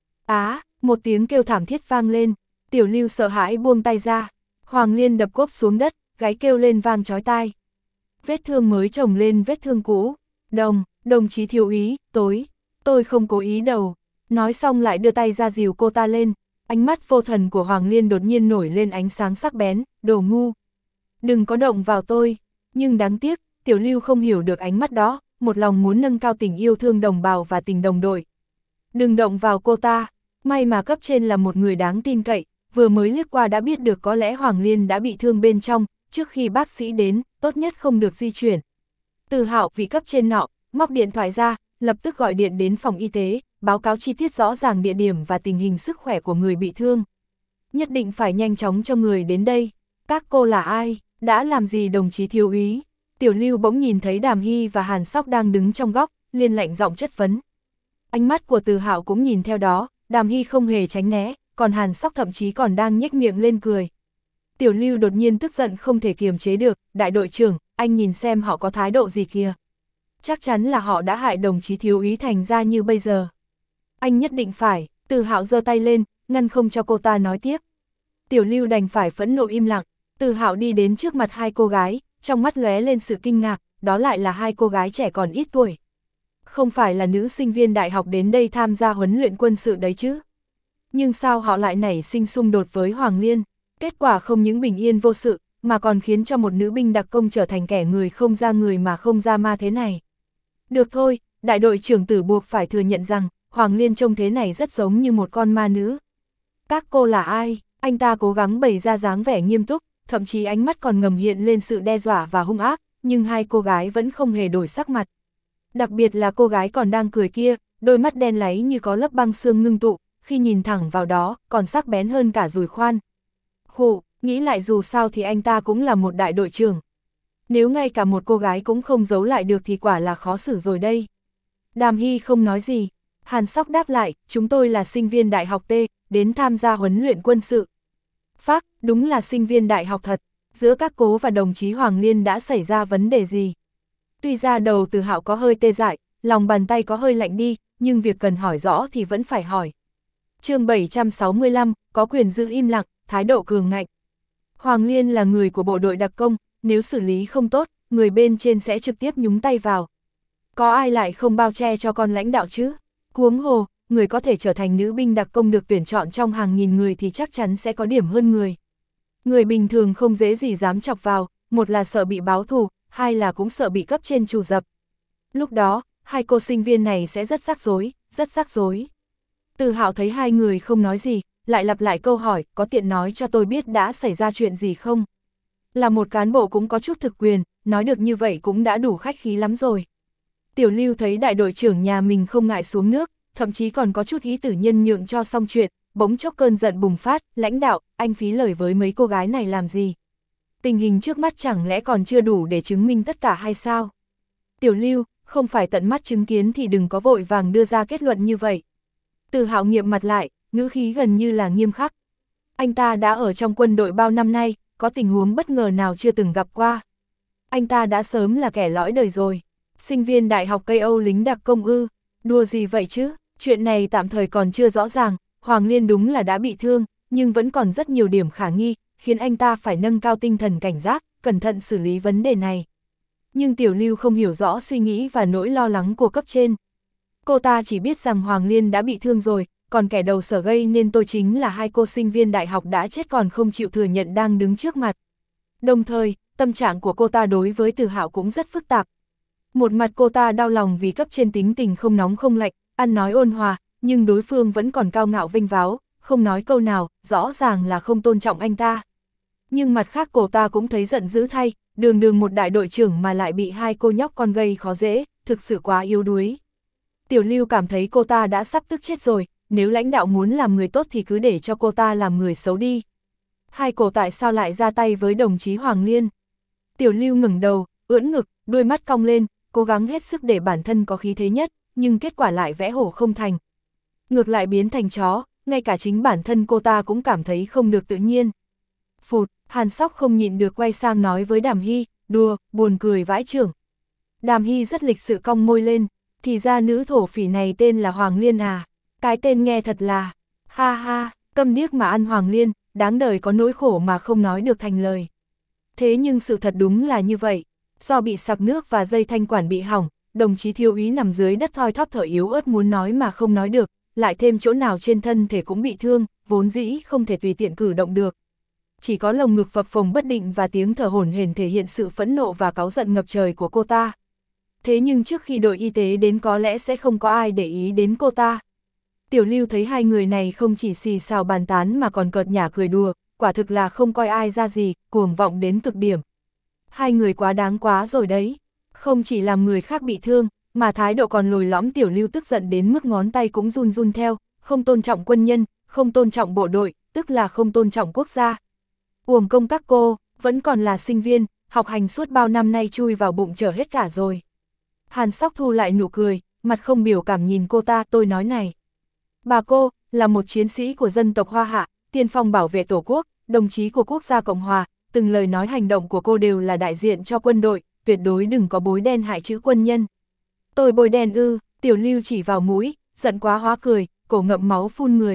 Á, một tiếng kêu thảm thiết vang lên, Tiểu Lưu sợ hãi buông tay ra. Hoàng Liên đập cốp xuống đất, gáy kêu lên vang chói tai. Vết thương mới chồng lên vết thương cũ. Đồng, đồng chí thiếu úy, tối, tôi không cố ý đâu. Nói xong lại đưa tay ra dìu cô ta lên. Ánh mắt vô thần của Hoàng Liên đột nhiên nổi lên ánh sáng sắc bén, đồ ngu. Đừng có động vào tôi. Nhưng đáng tiếc, Tiểu Lưu không hiểu được ánh mắt đó, một lòng muốn nâng cao tình yêu thương đồng bào và tình đồng đội. Đừng động vào cô ta. May mà cấp trên là một người đáng tin cậy, vừa mới liếc qua đã biết được có lẽ Hoàng Liên đã bị thương bên trong, trước khi bác sĩ đến, tốt nhất không được di chuyển. Từ Hạo vị cấp trên nọ, móc điện thoại ra, lập tức gọi điện đến phòng y tế, báo cáo chi tiết rõ ràng địa điểm và tình hình sức khỏe của người bị thương. Nhất định phải nhanh chóng cho người đến đây. Các cô là ai? Đã làm gì đồng chí thiếu úy? Tiểu Lưu bỗng nhìn thấy Đàm Hy và Hàn Sóc đang đứng trong góc, liền lạnh giọng chất vấn. Ánh mắt của Từ Hạo cũng nhìn theo đó, Đàm Hy không hề tránh né, còn Hàn Sóc thậm chí còn đang nhếch miệng lên cười. Tiểu Lưu đột nhiên tức giận không thể kiềm chế được, đại đội trưởng, anh nhìn xem họ có thái độ gì kìa. Chắc chắn là họ đã hại đồng chí thiếu úy thành ra như bây giờ. Anh nhất định phải, Từ Hạo giơ tay lên, ngăn không cho cô ta nói tiếp. Tiểu Lưu đành phải phẫn nộ im lặng. Từ Hạo đi đến trước mặt hai cô gái, trong mắt lóe lên sự kinh ngạc, đó lại là hai cô gái trẻ còn ít tuổi. Không phải là nữ sinh viên đại học đến đây tham gia huấn luyện quân sự đấy chứ. Nhưng sao họ lại nảy sinh xung đột với Hoàng Liên? Kết quả không những bình yên vô sự, mà còn khiến cho một nữ binh đặc công trở thành kẻ người không ra người mà không ra ma thế này. Được thôi, đại đội trưởng Tử buộc phải thừa nhận rằng, Hoàng Liên trông thế này rất giống như một con ma nữ. Các cô là ai? Anh ta cố gắng bày ra dáng vẻ nghiêm túc, thậm chí ánh mắt còn ngầm hiện lên sự đe dọa và hung ác, nhưng hai cô gái vẫn không hề đổi sắc mặt. Đặc biệt là cô gái còn đang cười kia, đôi mắt đen láy như có lớp băng xương ngưng tụ, khi nhìn thẳng vào đó, còn sắc bén hơn cả dùi khoan. Khổ, nghĩ lại dù sao thì anh ta cũng là một đại đội trưởng. Nếu ngay cả một cô gái cũng không giấu lại được thì quả là khó xử rồi đây. Đàm Hy không nói gì. Hàn Sóc đáp lại, chúng tôi là sinh viên đại học T, đến tham gia huấn luyện quân sự. Phác, đúng là sinh viên đại học thật. Giữa các cố và đồng chí Hoàng Liên đã xảy ra vấn đề gì? Tuy ra đầu Từ Hạo có hơi tê dại, lòng bàn tay có hơi lạnh đi, nhưng việc cần hỏi rõ thì vẫn phải hỏi. Chương bảy trăm sáu mươi lăm, có quyền giữ im lặng, thái độ cường ngạnh. Hoàng Liên là người của bộ đội đặc công, nếu xử lý không tốt, người bên trên sẽ trực tiếp nhúng tay vào. Có ai lại không bao che cho con lãnh đạo chứ? Huống hồ, người có thể trở thành nữ binh đặc công được tuyển chọn trong hàng nghìn người thì chắc chắn sẽ có điểm hơn người. Người bình thường không dễ gì dám chọc vào, một là sợ bị báo thù, hai là cũng sợ bị cấp trên trù dập. Lúc đó, hai cô sinh viên này sẽ rất rắc rối, rất rắc rối. Từ Hạo thấy hai người không nói gì, lại lặp lại câu hỏi, có tiện nói cho tôi biết đã xảy ra chuyện gì không? Là một cán bộ cũng có chút thực quyền, nói được như vậy cũng đã đủ khách khí lắm rồi. Tiểu Lưu thấy đại đội trưởng nhà mình không ngại xuống nước, thậm chí còn có chút ý tử nhân nhượng cho xong chuyện, bỗng chốc cơn giận bùng phát, lãnh đạo, anh phí lời với mấy cô gái này làm gì? Tình hình trước mắt chẳng lẽ còn chưa đủ để chứng minh tất cả hay sao? Tiểu Lưu, không phải tận mắt chứng kiến thì đừng có vội vàng đưa ra kết luận như vậy. Từ Hạo nghiêm mặt lại, ngữ khí gần như là nghiêm khắc. Anh ta đã ở trong quân đội bao năm nay, có tình huống bất ngờ nào chưa từng gặp qua. Anh ta đã sớm là kẻ lõi đời rồi. Sinh viên đại học Cây Âu lính đặc công ư, đùa gì vậy chứ, chuyện này tạm thời còn chưa rõ ràng, Hoàng Liên đúng là đã bị thương, nhưng vẫn còn rất nhiều điểm khả nghi, khiến anh ta phải nâng cao tinh thần cảnh giác, cẩn thận xử lý vấn đề này. Nhưng Tiểu Lưu không hiểu rõ suy nghĩ và nỗi lo lắng của cấp trên. Cô ta chỉ biết rằng Hoàng Liên đã bị thương rồi, còn kẻ đầu sở gây nên tôi chính là hai cô sinh viên đại học đã chết còn không chịu thừa nhận đang đứng trước mặt. Đồng thời, tâm trạng của cô ta đối với Từ Hạo cũng rất phức tạp. Một mặt cô ta đau lòng vì cấp trên tính tình không nóng không lạnh, ăn nói ôn hòa, nhưng đối phương vẫn còn cao ngạo vênh váo, không nói câu nào, rõ ràng là không tôn trọng anh ta. Nhưng mặt khác cô ta cũng thấy giận dữ thay, đường đường một đại đội trưởng mà lại bị hai cô nhóc con gây khó dễ, thực sự quá yếu đuối. Tiểu Lưu cảm thấy cô ta đã sắp tức chết rồi, nếu lãnh đạo muốn làm người tốt thì cứ để cho cô ta làm người xấu đi. Hai cô tại sao lại ra tay với đồng chí Hoàng Liên? Tiểu Lưu ngẩng đầu, ưỡn ngực, đôi mắt cong lên, cố gắng hết sức để bản thân có khí thế nhất, nhưng kết quả lại vẽ hổ không thành. Ngược lại biến thành chó, ngay cả chính bản thân cô ta cũng cảm thấy không được tự nhiên. Phụt, Hàn Sóc không nhịn được quay sang nói với Đàm Hy, đùa, buồn cười vãi chưởng. Đàm Hy rất lịch sự cong môi lên, thì ra nữ thổ phỉ này tên là Hoàng Liên à, cái tên nghe thật là, ha ha, câm điếc mà ăn Hoàng Liên, đáng đời có nỗi khổ mà không nói được thành lời. Thế nhưng sự thật đúng là như vậy, do bị sặc nước và dây thanh quản bị hỏng, đồng chí thiếu úy nằm dưới đất thoi thóp thở yếu ớt muốn nói mà không nói được, lại thêm chỗ nào trên thân thể cũng bị thương, vốn dĩ không thể tùy tiện cử động được. Chỉ có lồng ngực phập phồng bất định và tiếng thở hổn hển thể hiện sự phẫn nộ và cáu giận ngập trời của cô ta. Thế nhưng trước khi đội y tế đến có lẽ sẽ không có ai để ý đến cô ta. Tiểu Lưu thấy hai người này không chỉ xì xào bàn tán mà còn cợt nhả cười đùa, quả thực là không coi ai ra gì, cuồng vọng đến cực điểm. Hai người quá đáng quá rồi đấy, không chỉ làm người khác bị thương, mà thái độ còn lồi lõm. Tiểu Lưu tức giận đến mức ngón tay cũng run run theo, không tôn trọng quân nhân, không tôn trọng bộ đội, tức là không tôn trọng quốc gia. Uổng công các cô, vẫn còn là sinh viên, học hành suốt bao năm nay chui vào bụng chở hết cả rồi. Hàn Sóc thu lại nụ cười, mặt không biểu cảm nhìn cô ta. Tôi nói này, bà cô, là một chiến sĩ của dân tộc Hoa Hạ, tiên phong bảo vệ Tổ quốc, đồng chí của quốc gia Cộng Hòa, từng lời nói hành động của cô đều là đại diện cho quân đội, tuyệt đối đừng có bôi đen hại chữ quân nhân. Tôi bôi đen ư? Tiểu Lưu chỉ vào mũi, giận quá hóa cười, cổ ngậm máu phun người.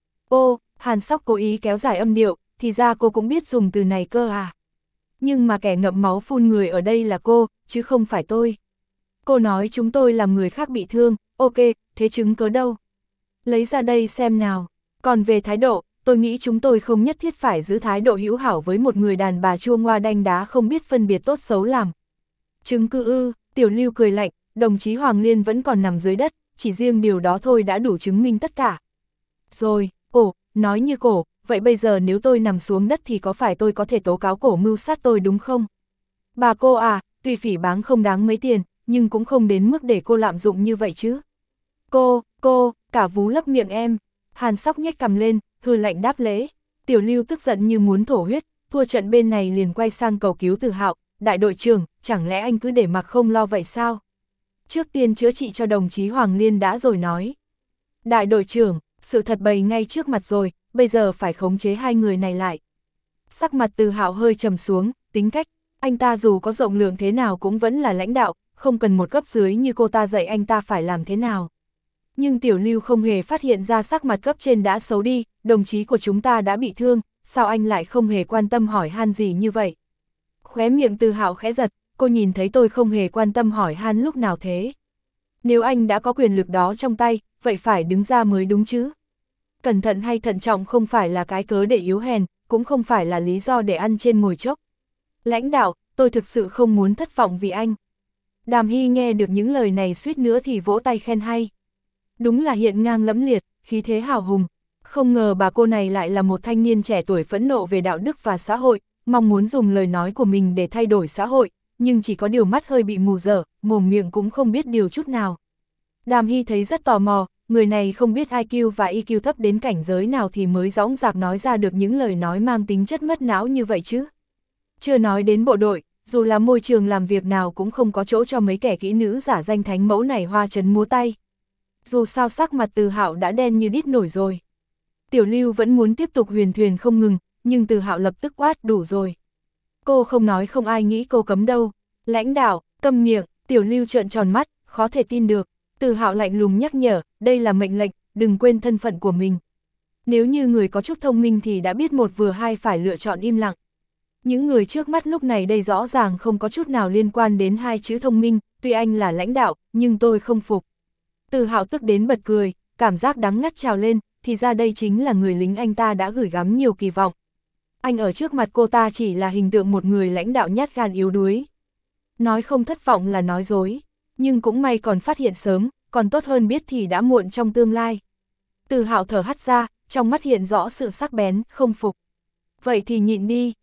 Ô, Hàn Sóc cố ý kéo dài âm điệu, thì ra cô cũng biết dùng từ này cơ à. Nhưng mà kẻ ngậm máu phun người ở đây là cô, chứ không phải tôi. Cô nói chúng tôi làm người khác bị thương, ok, thế chứng cớ đâu? Lấy ra đây xem nào. Còn về thái độ, tôi nghĩ chúng tôi không nhất thiết phải giữ thái độ hữu hảo với một người đàn bà chua ngoa đanh đá không biết phân biệt tốt xấu làm. Chứng cứ ư? Tiểu Lưu cười lạnh, đồng chí Hoàng Liên vẫn còn nằm dưới đất, chỉ riêng điều đó thôi đã đủ chứng minh tất cả. Rồi, ồ, nói như cổ, vậy bây giờ nếu tôi nằm xuống đất thì có phải tôi có thể tố cáo cổ mưu sát tôi đúng không? Bà cô à, tuy phỉ báng không đáng mấy tiền, nhưng cũng không đến mức để cô lạm dụng như vậy chứ. Cô, cô, cả vú lấp miệng em. Hàn Sóc nhếch cằm lên, hừ lạnh đáp lễ. Tiểu Lưu tức giận như muốn thổ huyết, thua trận bên này liền quay sang cầu cứu Từ Hạo. Đại đội trưởng, chẳng lẽ anh cứ để mặc không lo vậy sao? Trước tiên chữa trị cho đồng chí Hoàng Liên đã rồi nói. Đại đội trưởng, sự thật bày ngay trước mặt rồi, bây giờ phải khống chế hai người này lại. Sắc mặt Từ Hạo hơi trầm xuống, tính cách, anh ta dù có rộng lượng thế nào cũng vẫn là lãnh đạo, không cần một cấp dưới như cô ta dạy anh ta phải làm thế nào. Nhưng Tiểu Lưu không hề phát hiện ra sắc mặt cấp trên đã xấu đi, đồng chí của chúng ta đã bị thương, sao anh lại không hề quan tâm hỏi han gì như vậy? Khóe miệng Từ Hạo khẽ giật, cô nhìn thấy tôi không hề quan tâm hỏi han lúc nào thế? Nếu anh đã có quyền lực đó trong tay, vậy phải đứng ra mới đúng chứ? Cẩn thận hay thận trọng không phải là cái cớ để yếu hèn, cũng không phải là lý do để ăn trên ngồi chốc. Lãnh đạo, tôi thực sự không muốn thất vọng vì anh. Đàm Hy nghe được những lời này suýt nữa thì vỗ tay khen hay. Đúng là hiện ngang lẫm liệt, khí thế hào hùng. Không ngờ bà cô này lại là một thanh niên trẻ tuổi phẫn nộ về đạo đức và xã hội, mong muốn dùng lời nói của mình để thay đổi xã hội, nhưng chỉ có điều mắt hơi bị mù dở, mồm miệng cũng không biết điều chút nào. Đàm Hy thấy rất tò mò, người này không biết i kiu và i kiu thấp đến cảnh giới nào thì mới dõng dạc nói ra được những lời nói mang tính chất mất não như vậy chứ. Chưa nói đến bộ đội, dù là môi trường làm việc nào cũng không có chỗ cho mấy kẻ kỹ nữ giả danh thánh mẫu này hoa trấn múa tay. Dù sao sắc mặt Từ Hạo đã đen như đít nổi rồi. Tiểu Lưu vẫn muốn tiếp tục huyền thuyền không ngừng, nhưng Từ Hạo lập tức quát đủ rồi. Cô không nói không ai nghĩ cô cấm đâu. Lãnh đạo, câm miệng. Tiểu Lưu trợn tròn mắt, khó thể tin được. Từ Hạo lạnh lùng nhắc nhở, đây là mệnh lệnh, đừng quên thân phận của mình. Nếu như người có chút thông minh thì đã biết một vừa hai phải lựa chọn im lặng. Những người trước mắt lúc này đây rõ ràng không có chút nào liên quan đến hai chữ thông minh, tuy anh là lãnh đạo, nhưng tôi không phục. Từ Hạo tức đến bật cười, cảm giác đắng ngắt trào lên, thì ra đây chính là người lính anh ta đã gửi gắm nhiều kỳ vọng. Anh ở trước mặt cô ta chỉ là hình tượng một người lãnh đạo nhát gan yếu đuối. Nói không thất vọng là nói dối, nhưng cũng may còn phát hiện sớm, còn tốt hơn biết thì đã muộn trong tương lai. Từ Hạo thở hắt ra, trong mắt hiện rõ sự sắc bén, không phục. Vậy thì nhịn đi,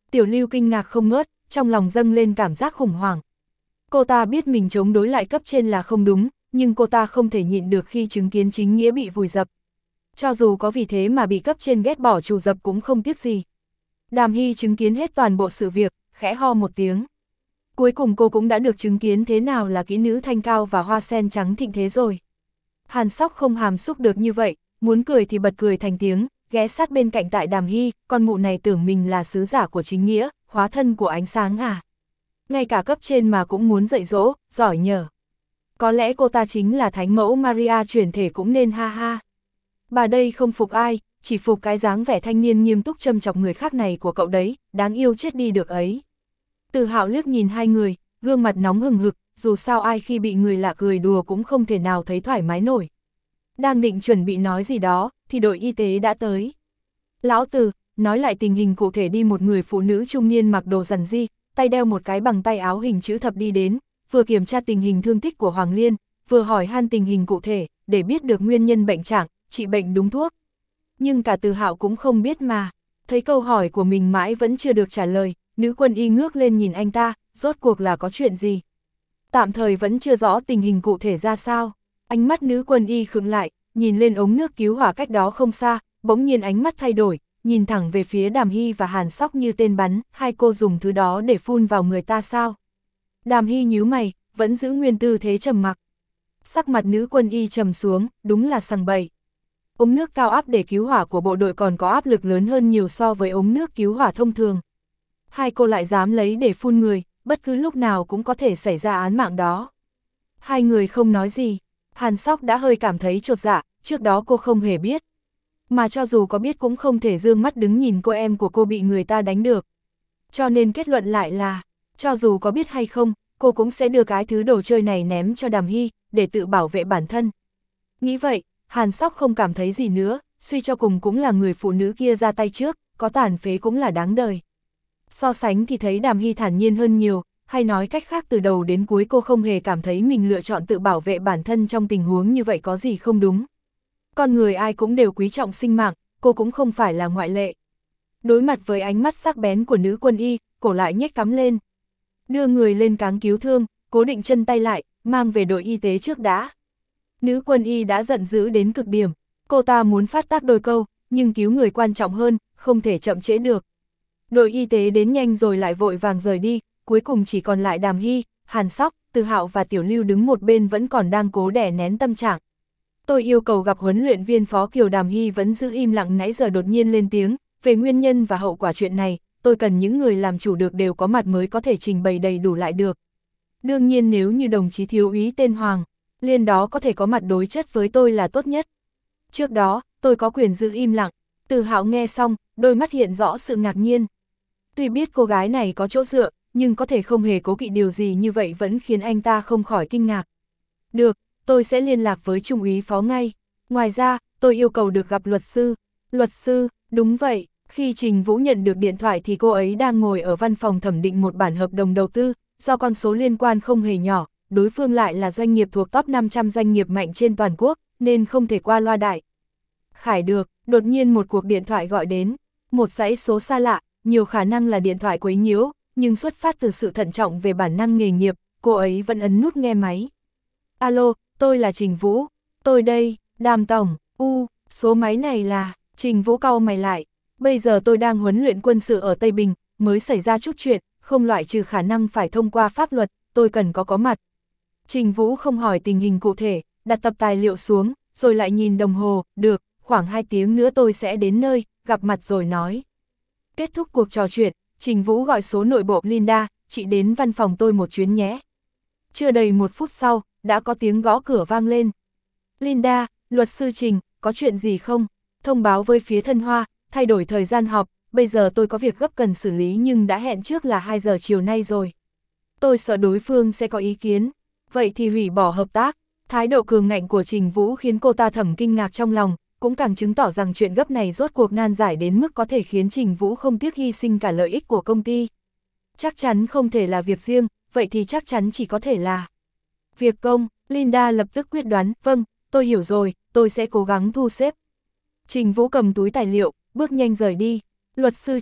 Tiểu Lưu kinh ngạc không ngớt, trong lòng dâng lên cảm giác khủng hoảng. Cô ta biết mình chống đối lại cấp trên là không đúng, nhưng cô ta không thể nhịn được khi chứng kiến chính nghĩa bị vùi dập. Cho dù có vì thế mà bị cấp trên ghét bỏ trù dập cũng không tiếc gì. Đàm Hy chứng kiến hết toàn bộ sự việc, khẽ ho một tiếng. Cuối cùng cô cũng đã được chứng kiến thế nào là kỹ nữ thanh cao và hoa sen trắng thịnh thế rồi. Hàn Sóc không hàm xúc được như vậy, muốn cười thì bật cười thành tiếng, ghé sát bên cạnh tại Đàm Hy, con mụ này tưởng mình là sứ giả của chính nghĩa, hóa thân của ánh sáng à. Ngay cả cấp trên mà cũng muốn dạy dỗ, giỏi nhờ. Có lẽ cô ta chính là thánh mẫu Maria chuyển thể cũng nên ha ha. Bà đây không phục ai, chỉ phục cái dáng vẻ thanh niên nghiêm túc châm chọc người khác này của cậu đấy, đáng yêu chết đi được ấy. Từ Hạo liếc nhìn hai người, gương mặt nóng hừng hực, dù sao ai khi bị người lạ cười đùa cũng không thể nào thấy thoải mái nổi. Đang định chuẩn bị nói gì đó, thì đội y tế đã tới. Lão Từ, nói lại tình hình cụ thể đi. Một người phụ nữ trung niên mặc đồ rằn ri, tay đeo một cái bằng tay áo hình chữ thập đi đến, vừa kiểm tra tình hình thương tích của Hoàng Liên, vừa hỏi han tình hình cụ thể, để biết được nguyên nhân bệnh trạng, trị bệnh đúng thuốc. Nhưng cả Từ Hạo cũng không biết mà, thấy câu hỏi của mình mãi vẫn chưa được trả lời, nữ quân y ngước lên nhìn anh ta, rốt cuộc là có chuyện gì? Tạm thời vẫn chưa rõ tình hình cụ thể ra sao, ánh mắt nữ quân y khựng lại, nhìn lên ống nước cứu hỏa cách đó không xa, bỗng nhiên ánh mắt thay đổi, nhìn thẳng về phía Đàm Hy và Hàn Sóc như tên bắn, hai cô dùng thứ đó để phun vào người ta sao? Đàm Hy nhíu mày, vẫn giữ nguyên tư thế trầm mặc. Sắc mặt nữ quân y trầm xuống, đúng là sằng bậy. Ống nước cao áp để cứu hỏa của bộ đội còn có áp lực lớn hơn nhiều so với ống nước cứu hỏa thông thường. Hai cô lại dám lấy để phun người, bất cứ lúc nào cũng có thể xảy ra án mạng đó. Hai người không nói gì, Hàn Sóc đã hơi cảm thấy chột dạ, trước đó cô không hề biết. Mà cho dù có biết cũng không thể dương mắt đứng nhìn cô em của cô bị người ta đánh được. Cho nên kết luận lại là, cho dù có biết hay không, cô cũng sẽ đưa cái thứ đồ chơi này ném cho Đàm Hy, để tự bảo vệ bản thân. Nghĩ vậy, Hàn Sóc không cảm thấy gì nữa, suy cho cùng cũng là người phụ nữ kia ra tay trước, có tàn phế cũng là đáng đời. So sánh thì thấy Đàm Hy thản nhiên hơn nhiều, hay nói cách khác từ đầu đến cuối cô không hề cảm thấy mình lựa chọn tự bảo vệ bản thân trong tình huống như vậy có gì không đúng. Con người ai cũng đều quý trọng sinh mạng, cô cũng không phải là ngoại lệ. Đối mặt với ánh mắt sắc bén của nữ quân y, cổ lại nhếch cắm lên. Đưa người lên cáng cứu thương, cố định chân tay lại, mang về đội y tế trước đã. Nữ quân y đã giận dữ đến cực điểm, cô ta muốn phát tác đôi câu, nhưng cứu người quan trọng hơn, không thể chậm trễ được. Đội y tế đến nhanh rồi lại vội vàng rời đi, cuối cùng chỉ còn lại Đàm Hy, Hàn Sóc, Từ Hạo và Tiểu Lưu đứng một bên vẫn còn đang cố đè nén tâm trạng. Tôi yêu cầu gặp huấn luyện viên Phó Kiều. Đàm Hy vẫn giữ im lặng nãy giờ đột nhiên lên tiếng, về nguyên nhân và hậu quả chuyện này, tôi cần những người làm chủ được đều có mặt mới có thể trình bày đầy đủ lại được. Đương nhiên nếu như đồng chí thiếu úy tên Hoàng Liên đó có thể có mặt đối chất với tôi là tốt nhất. Trước đó, tôi có quyền giữ im lặng. Từ Hạo nghe xong, đôi mắt hiện rõ sự ngạc nhiên. Tuy biết cô gái này có chỗ dựa, nhưng có thể không hề cố kỵ điều gì như vậy vẫn khiến anh ta không khỏi kinh ngạc. Được, tôi sẽ liên lạc với Trung úy Phó ngay. Ngoài ra, tôi yêu cầu được gặp luật sư. Luật sư, đúng vậy, khi Trình Vũ nhận được điện thoại thì cô ấy đang ngồi ở văn phòng thẩm định một bản hợp đồng đầu tư, do con số liên quan không hề nhỏ, đối phương lại là doanh nghiệp thuộc top năm trăm doanh nghiệp mạnh trên toàn quốc, nên không thể qua loa đại. Khải được, đột nhiên một cuộc điện thoại gọi đến, một dãy số xa lạ, nhiều khả năng là điện thoại quấy nhiễu, nhưng xuất phát từ sự thận trọng về bản năng nghề nghiệp, cô ấy vẫn ấn nút nghe máy. Alo, tôi là Trình Vũ, tôi đây, Đàm Tổng, u, số máy này là, Trình Vũ cau mày lại, bây giờ tôi đang huấn luyện quân sự ở Tây Bình, mới xảy ra chút chuyện, không loại trừ khả năng phải thông qua pháp luật, tôi cần có có mặt. Trình Vũ không hỏi tình hình cụ thể, đặt tập tài liệu xuống, rồi lại nhìn đồng hồ, được, khoảng hai tiếng nữa tôi sẽ đến nơi, gặp mặt rồi nói. Kết thúc cuộc trò chuyện, Trình Vũ gọi số nội bộ Linda, chị đến văn phòng tôi một chuyến nhé. Chưa đầy một phút sau, đã có tiếng gõ cửa vang lên. Linda, luật sư Trình, có chuyện gì không? Thông báo với phía Thân Hoa, thay đổi thời gian họp, bây giờ tôi có việc gấp cần xử lý nhưng đã hẹn trước là hai giờ chiều nay rồi. Tôi sợ đối phương sẽ có ý kiến, vậy thì hủy bỏ hợp tác. Thái độ cường ngạnh của Trình Vũ khiến cô ta thầm kinh ngạc trong lòng, cũng càng chứng tỏ rằng chuyện gấp này rốt cuộc nan giải đến mức có thể khiến Trình Vũ không tiếc hy sinh cả lợi ích của công ty. Chắc chắn không thể là việc riêng, vậy thì chắc chắn chỉ có thể là việc công. Linda lập tức quyết đoán, vâng, tôi hiểu rồi, tôi sẽ cố gắng thu xếp. Trình Vũ cầm túi tài liệu, bước nhanh rời đi. Luật sư Trình,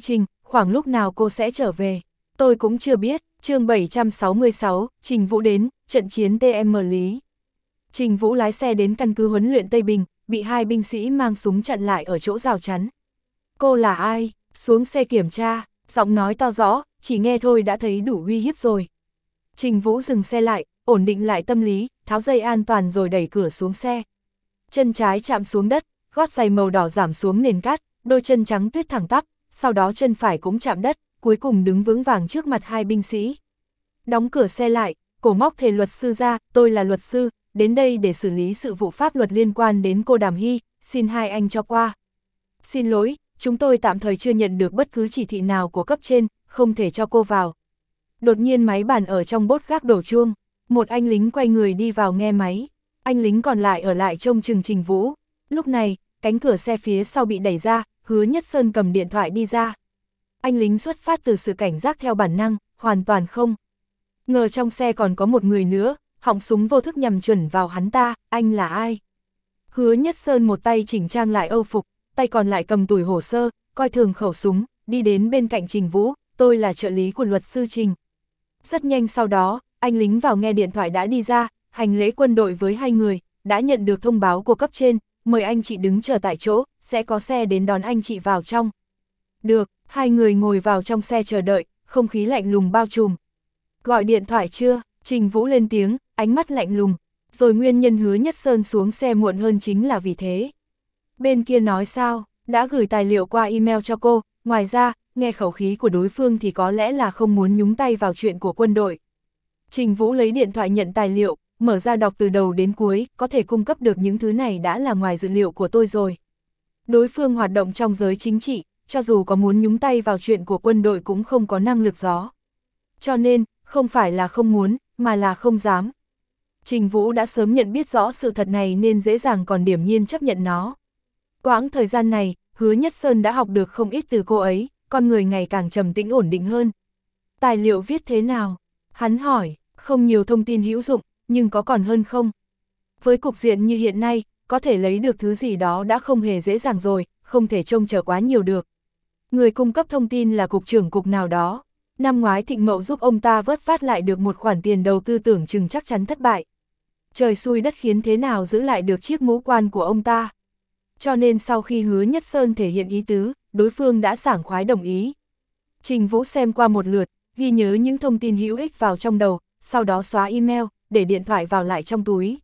khoảng lúc nào cô sẽ trở về? Tôi cũng chưa biết. Chương bảy trăm sáu mươi sáu, Trình Vũ đến, trận chiến tê em Lý. Trình Vũ lái xe đến căn cứ huấn luyện Tây Bình, bị hai binh sĩ mang súng chặn lại ở chỗ rào chắn. Cô là ai? Xuống xe kiểm tra, giọng nói to rõ, chỉ nghe thôi đã thấy đủ uy hiếp rồi. Trình Vũ dừng xe lại, ổn định lại tâm lý, tháo dây an toàn rồi đẩy cửa xuống xe. Chân trái chạm xuống đất, gót giày màu đỏ giảm xuống nền cát, đôi chân trắng tuyết thẳng tắp, sau đó chân phải cũng chạm đất, cuối cùng đứng vững vàng trước mặt hai binh sĩ. Đóng cửa xe lại, cổ móc thề luật sư ra, tôi là luật sư, đến đây để xử lý sự vụ pháp luật liên quan đến cô Đàm Hy, xin hai anh cho qua. Xin lỗi, chúng tôi tạm thời chưa nhận được bất cứ chỉ thị nào của cấp trên, không thể cho cô vào. Đột nhiên máy bàn ở trong bốt gác đổ chuông, một anh lính quay người đi vào nghe máy, anh lính còn lại ở lại trông chừng Trình Vũ. Lúc này, cánh cửa xe phía sau bị đẩy ra, Hứa Nhất Sơn cầm điện thoại đi ra. Anh lính xuất phát từ sự cảnh giác theo bản năng, hoàn toàn không ngờ trong xe còn có một người nữa, họng súng vô thức nhằm chuẩn vào hắn ta, anh là ai? Hứa Nhất Sơn một tay chỉnh trang lại âu phục, tay còn lại cầm tủi hồ sơ, coi thường khẩu súng, đi đến bên cạnh Trình Vũ, tôi là trợ lý của luật sư Trình. Rất nhanh sau đó, anh lính vào nghe điện thoại đã đi ra, hành lễ quân đội với hai người, đã nhận được thông báo của cấp trên, mời anh chị đứng chờ tại chỗ, sẽ có xe đến đón anh chị vào trong. Được, hai người ngồi vào trong xe chờ đợi, không khí lạnh lùng bao trùm. Gọi điện thoại chưa? Trình Vũ lên tiếng, ánh mắt lạnh lùng. Rồi nguyên nhân Hứa Nhất Sơn xuống xe muộn hơn chính là vì thế. Bên kia nói sao? Đã gửi tài liệu qua email cho cô, ngoài ra, nghe khẩu khí của đối phương thì có lẽ là không muốn nhúng tay vào chuyện của quân đội. Trình Vũ lấy điện thoại nhận tài liệu, mở ra đọc từ đầu đến cuối, có thể cung cấp được những thứ này đã là ngoài dự liệu của tôi rồi. Đối phương hoạt động trong giới chính trị, cho dù có muốn nhúng tay vào chuyện của quân đội cũng không có năng lực gió. Cho nên, không phải là không muốn, mà là không dám. Trình Vũ đã sớm nhận biết rõ sự thật này nên dễ dàng còn điểm nhiên chấp nhận nó. Quãng thời gian này, Hứa Nhất Sơn đã học được không ít từ cô ấy, con người ngày càng trầm tĩnh ổn định hơn. Tài liệu viết thế nào? Hắn hỏi, không nhiều thông tin hữu dụng, nhưng có còn hơn không? Với cục diện như hiện nay, có thể lấy được thứ gì đó đã không hề dễ dàng rồi, không thể trông chờ quá nhiều được. Người cung cấp thông tin là cục trưởng cục nào đó. Năm ngoái Thịnh Mậu giúp ông ta vớt vát lại được một khoản tiền đầu tư tưởng chừng chắc chắn thất bại. Trời xui đất khiến thế nào giữ lại được chiếc mũ quan của ông ta. Cho nên sau khi Hứa Nhất Sơn thể hiện ý tứ, đối phương đã sảng khoái đồng ý. Trình Vũ xem qua một lượt, ghi nhớ những thông tin hữu ích vào trong đầu, sau đó xóa email, để điện thoại vào lại trong túi.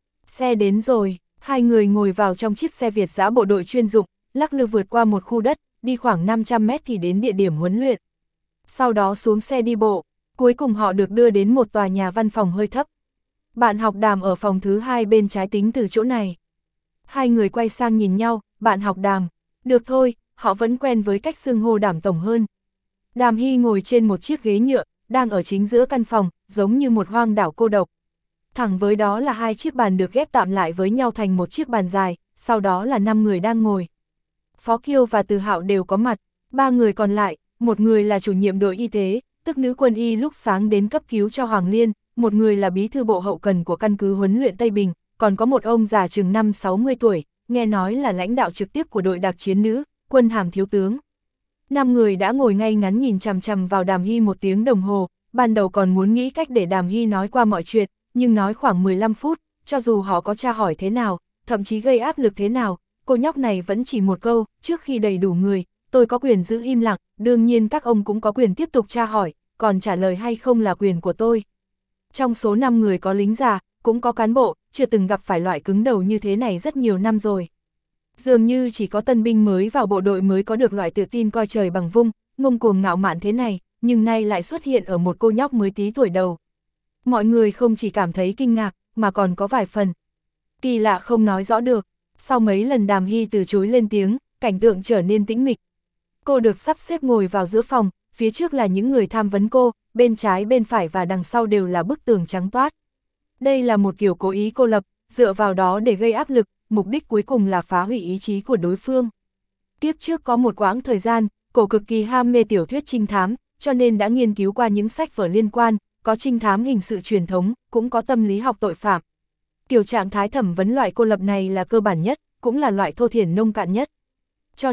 Xe đến rồi, hai người ngồi vào trong chiếc xe Việt giã bộ đội chuyên dụng, lắc lư vượt qua một khu đất, đi khoảng năm trăm mét thì đến địa điểm huấn luyện. Sau đó xuống xe đi bộ, cuối cùng họ được đưa đến một tòa nhà văn phòng hơi thấp. Bạn học Đàm ở phòng thứ hai bên trái tính từ chỗ này. Hai người quay sang nhìn nhau, bạn học Đàm, được thôi, họ vẫn quen với cách xưng hô Đàm tổng hơn. Đàm Hy ngồi trên một chiếc ghế nhựa, đang ở chính giữa căn phòng, giống như một hoang đảo cô độc. Thẳng với đó là hai chiếc bàn được ghép tạm lại với nhau thành một chiếc bàn dài, sau đó là năm người đang ngồi. Phó Kiêu và Từ Hạo đều có mặt, ba người còn lại, một người là chủ nhiệm đội y tế, tức nữ quân y lúc sáng đến cấp cứu cho Hoàng Liên, một người là bí thư bộ hậu cần của căn cứ huấn luyện Tây Bình, còn có một ông già chừng năm sáu mươi tuổi, nghe nói là lãnh đạo trực tiếp của đội đặc chiến nữ, quân hàm thiếu tướng. Năm người đã ngồi ngay ngắn nhìn chằm chằm vào Đàm Hy một tiếng đồng hồ, ban đầu còn muốn nghĩ cách để Đàm Hy nói qua mọi chuyện, nhưng nói khoảng mười lăm phút, cho dù họ có tra hỏi thế nào, thậm chí gây áp lực thế nào, cô nhóc này vẫn chỉ một câu, trước khi đầy đủ người, tôi có quyền giữ im lặng, đương nhiên các ông cũng có quyền tiếp tục tra hỏi, còn trả lời hay không là quyền của tôi. Trong số năm người có lính già, cũng có cán bộ, chưa từng gặp phải loại cứng đầu như thế này rất nhiều năm rồi. Dường như chỉ có tân binh mới vào bộ đội mới có được loại tự tin coi trời bằng vung, ngông cuồng ngạo mạn thế này, nhưng nay lại xuất hiện ở một cô nhóc mới tí tuổi đầu. Mọi người không chỉ cảm thấy kinh ngạc, mà còn có vài phần kỳ lạ không nói rõ được. Sau mấy lần Đàm Hy từ chối lên tiếng, cảnh tượng trở nên tĩnh mịch. Cô được sắp xếp ngồi vào giữa phòng, phía trước là những người tham vấn cô, bên trái bên phải và đằng sau đều là bức tường trắng toát. Đây là một kiểu cố ý cô lập, dựa vào đó để gây áp lực, mục đích cuối cùng là phá hủy ý chí của đối phương. Tiếp trước có một quãng thời gian, cô cực kỳ ham mê tiểu thuyết trinh thám, cho nên đã nghiên cứu qua những sách vở liên quan, có trinh thám hình sự truyền thống, cũng có tâm lý học tội phạm. Kiểu trạng thái thẩm vấn loại cô lập này là cơ bản nhất, cũng là loại thô thiển nông cạn nhất. Cho nên,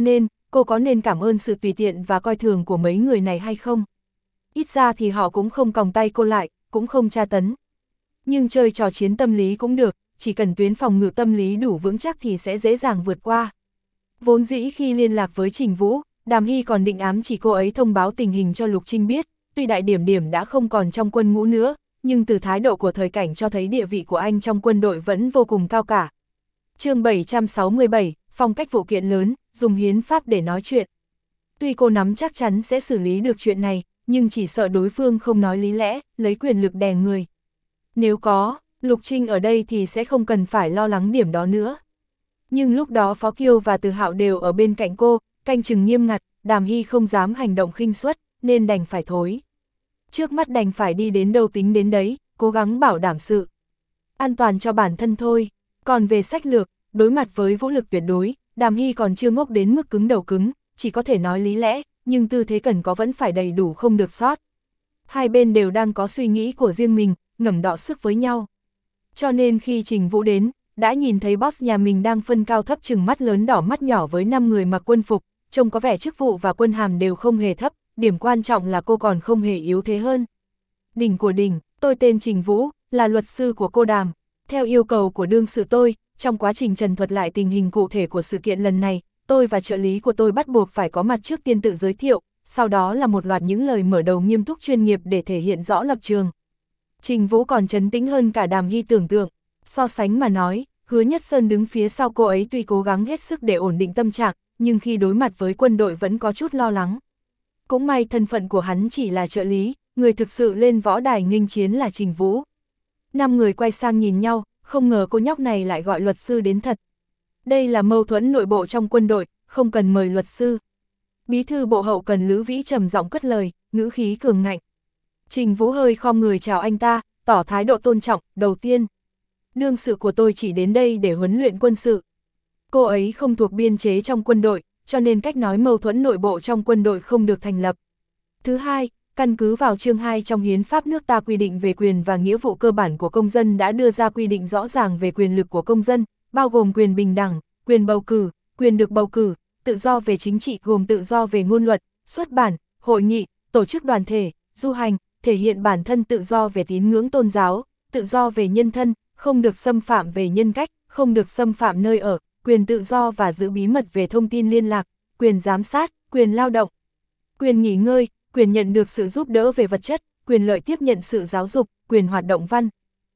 cô có nên cảm ơn sự tùy tiện và coi thường của mấy người này hay không? Ít ra thì họ cũng không còng tay cô lại, cũng không tra tấn. Nhưng chơi trò chiến tâm lý cũng được, chỉ cần tuyến phòng ngự tâm lý đủ vững chắc thì sẽ dễ dàng vượt qua. Vốn dĩ khi liên lạc với Trình Vũ, Đàm Hy còn định ám chỉ cô ấy thông báo tình hình cho Lục Trinh biết, tuy Đại Điểm Điểm đã không còn trong quân ngũ nữa, nhưng từ thái độ của thời cảnh cho thấy địa vị của anh trong quân đội vẫn vô cùng cao cả. chương bảy trăm sáu mươi bảy, phong cách vụ kiện lớn, dùng hiến pháp để nói chuyện. Tuy cô nắm chắc chắn sẽ xử lý được chuyện này, nhưng chỉ sợ đối phương không nói lý lẽ, lấy quyền lực đè người. Nếu có, Lục Trinh ở đây thì sẽ không cần phải lo lắng điểm đó nữa. Nhưng lúc đó Phó Kiêu và Từ Hạo đều ở bên cạnh cô, canh chừng nghiêm ngặt, Đàm Hy không dám hành động khinh suất, nên đành phải thối. Trước mắt đành phải đi đến đâu tính đến đấy, cố gắng bảo đảm sự an toàn cho bản thân thôi. Còn về sách lược, đối mặt với vũ lực tuyệt đối, Đàm Hy còn chưa ngốc đến mức cứng đầu cứng, chỉ có thể nói lý lẽ, nhưng tư thế cần có vẫn phải đầy đủ không được sót. Hai bên đều đang có suy nghĩ của riêng mình, ngầm đọ sức với nhau. Cho nên khi Trình Vũ đến, đã nhìn thấy boss nhà mình đang phân cao thấp chừng mắt lớn đỏ mắt nhỏ với năm người mặc quân phục, trông có vẻ chức vụ và quân hàm đều không hề thấp, điểm quan trọng là cô còn không hề yếu thế hơn. Đỉnh của đỉnh, tôi tên Trình Vũ, là luật sư của cô Đàm. Theo yêu cầu của đương sự tôi, trong quá trình trần thuật lại tình hình cụ thể của sự kiện lần này, tôi và trợ lý của tôi bắt buộc phải có mặt trước tiên tự giới thiệu, sau đó là một loạt những lời mở đầu nghiêm túc chuyên nghiệp để thể hiện rõ lập trường. Trình Vũ còn trấn tĩnh hơn cả Đàm Hy tưởng tượng, so sánh mà nói, Hứa Nhất Sơn đứng phía sau cô ấy tuy cố gắng hết sức để ổn định tâm trạng, nhưng khi đối mặt với quân đội vẫn có chút lo lắng. Cũng may thân phận của hắn chỉ là trợ lý, người thực sự lên võ đài nghênh chiến là Trình Vũ. Năm người quay sang nhìn nhau, không ngờ cô nhóc này lại gọi luật sư đến thật. Đây là mâu thuẫn nội bộ trong quân đội, không cần mời luật sư. Bí thư bộ hậu cần Lữ Vĩ trầm giọng cất lời, ngữ khí cường ngạnh. Trình Vũ hơi khom người chào anh ta, tỏ thái độ tôn trọng. Đầu tiên, đương sự của tôi chỉ đến đây để huấn luyện quân sự. Cô ấy không thuộc biên chế trong quân đội, cho nên cách nói mâu thuẫn nội bộ trong quân đội không được thành lập. Thứ hai, căn cứ vào chương hai trong hiến pháp nước ta quy định về quyền và nghĩa vụ cơ bản của công dân đã đưa ra quy định rõ ràng về quyền lực của công dân, bao gồm quyền bình đẳng, quyền bầu cử, quyền được bầu cử, tự do về chính trị gồm tự do về ngôn luận, xuất bản, hội nghị, tổ chức đoàn thể, du hành, thể hiện bản thân tự do về tín ngưỡng tôn giáo, tự do về nhân thân, không được xâm phạm về nhân cách, không được xâm phạm nơi ở, quyền tự do và giữ bí mật về thông tin liên lạc, quyền giám sát, quyền lao động, quyền nghỉ ngơi, quyền nhận được sự giúp đỡ về vật chất, quyền lợi tiếp nhận sự giáo dục, quyền hoạt động văn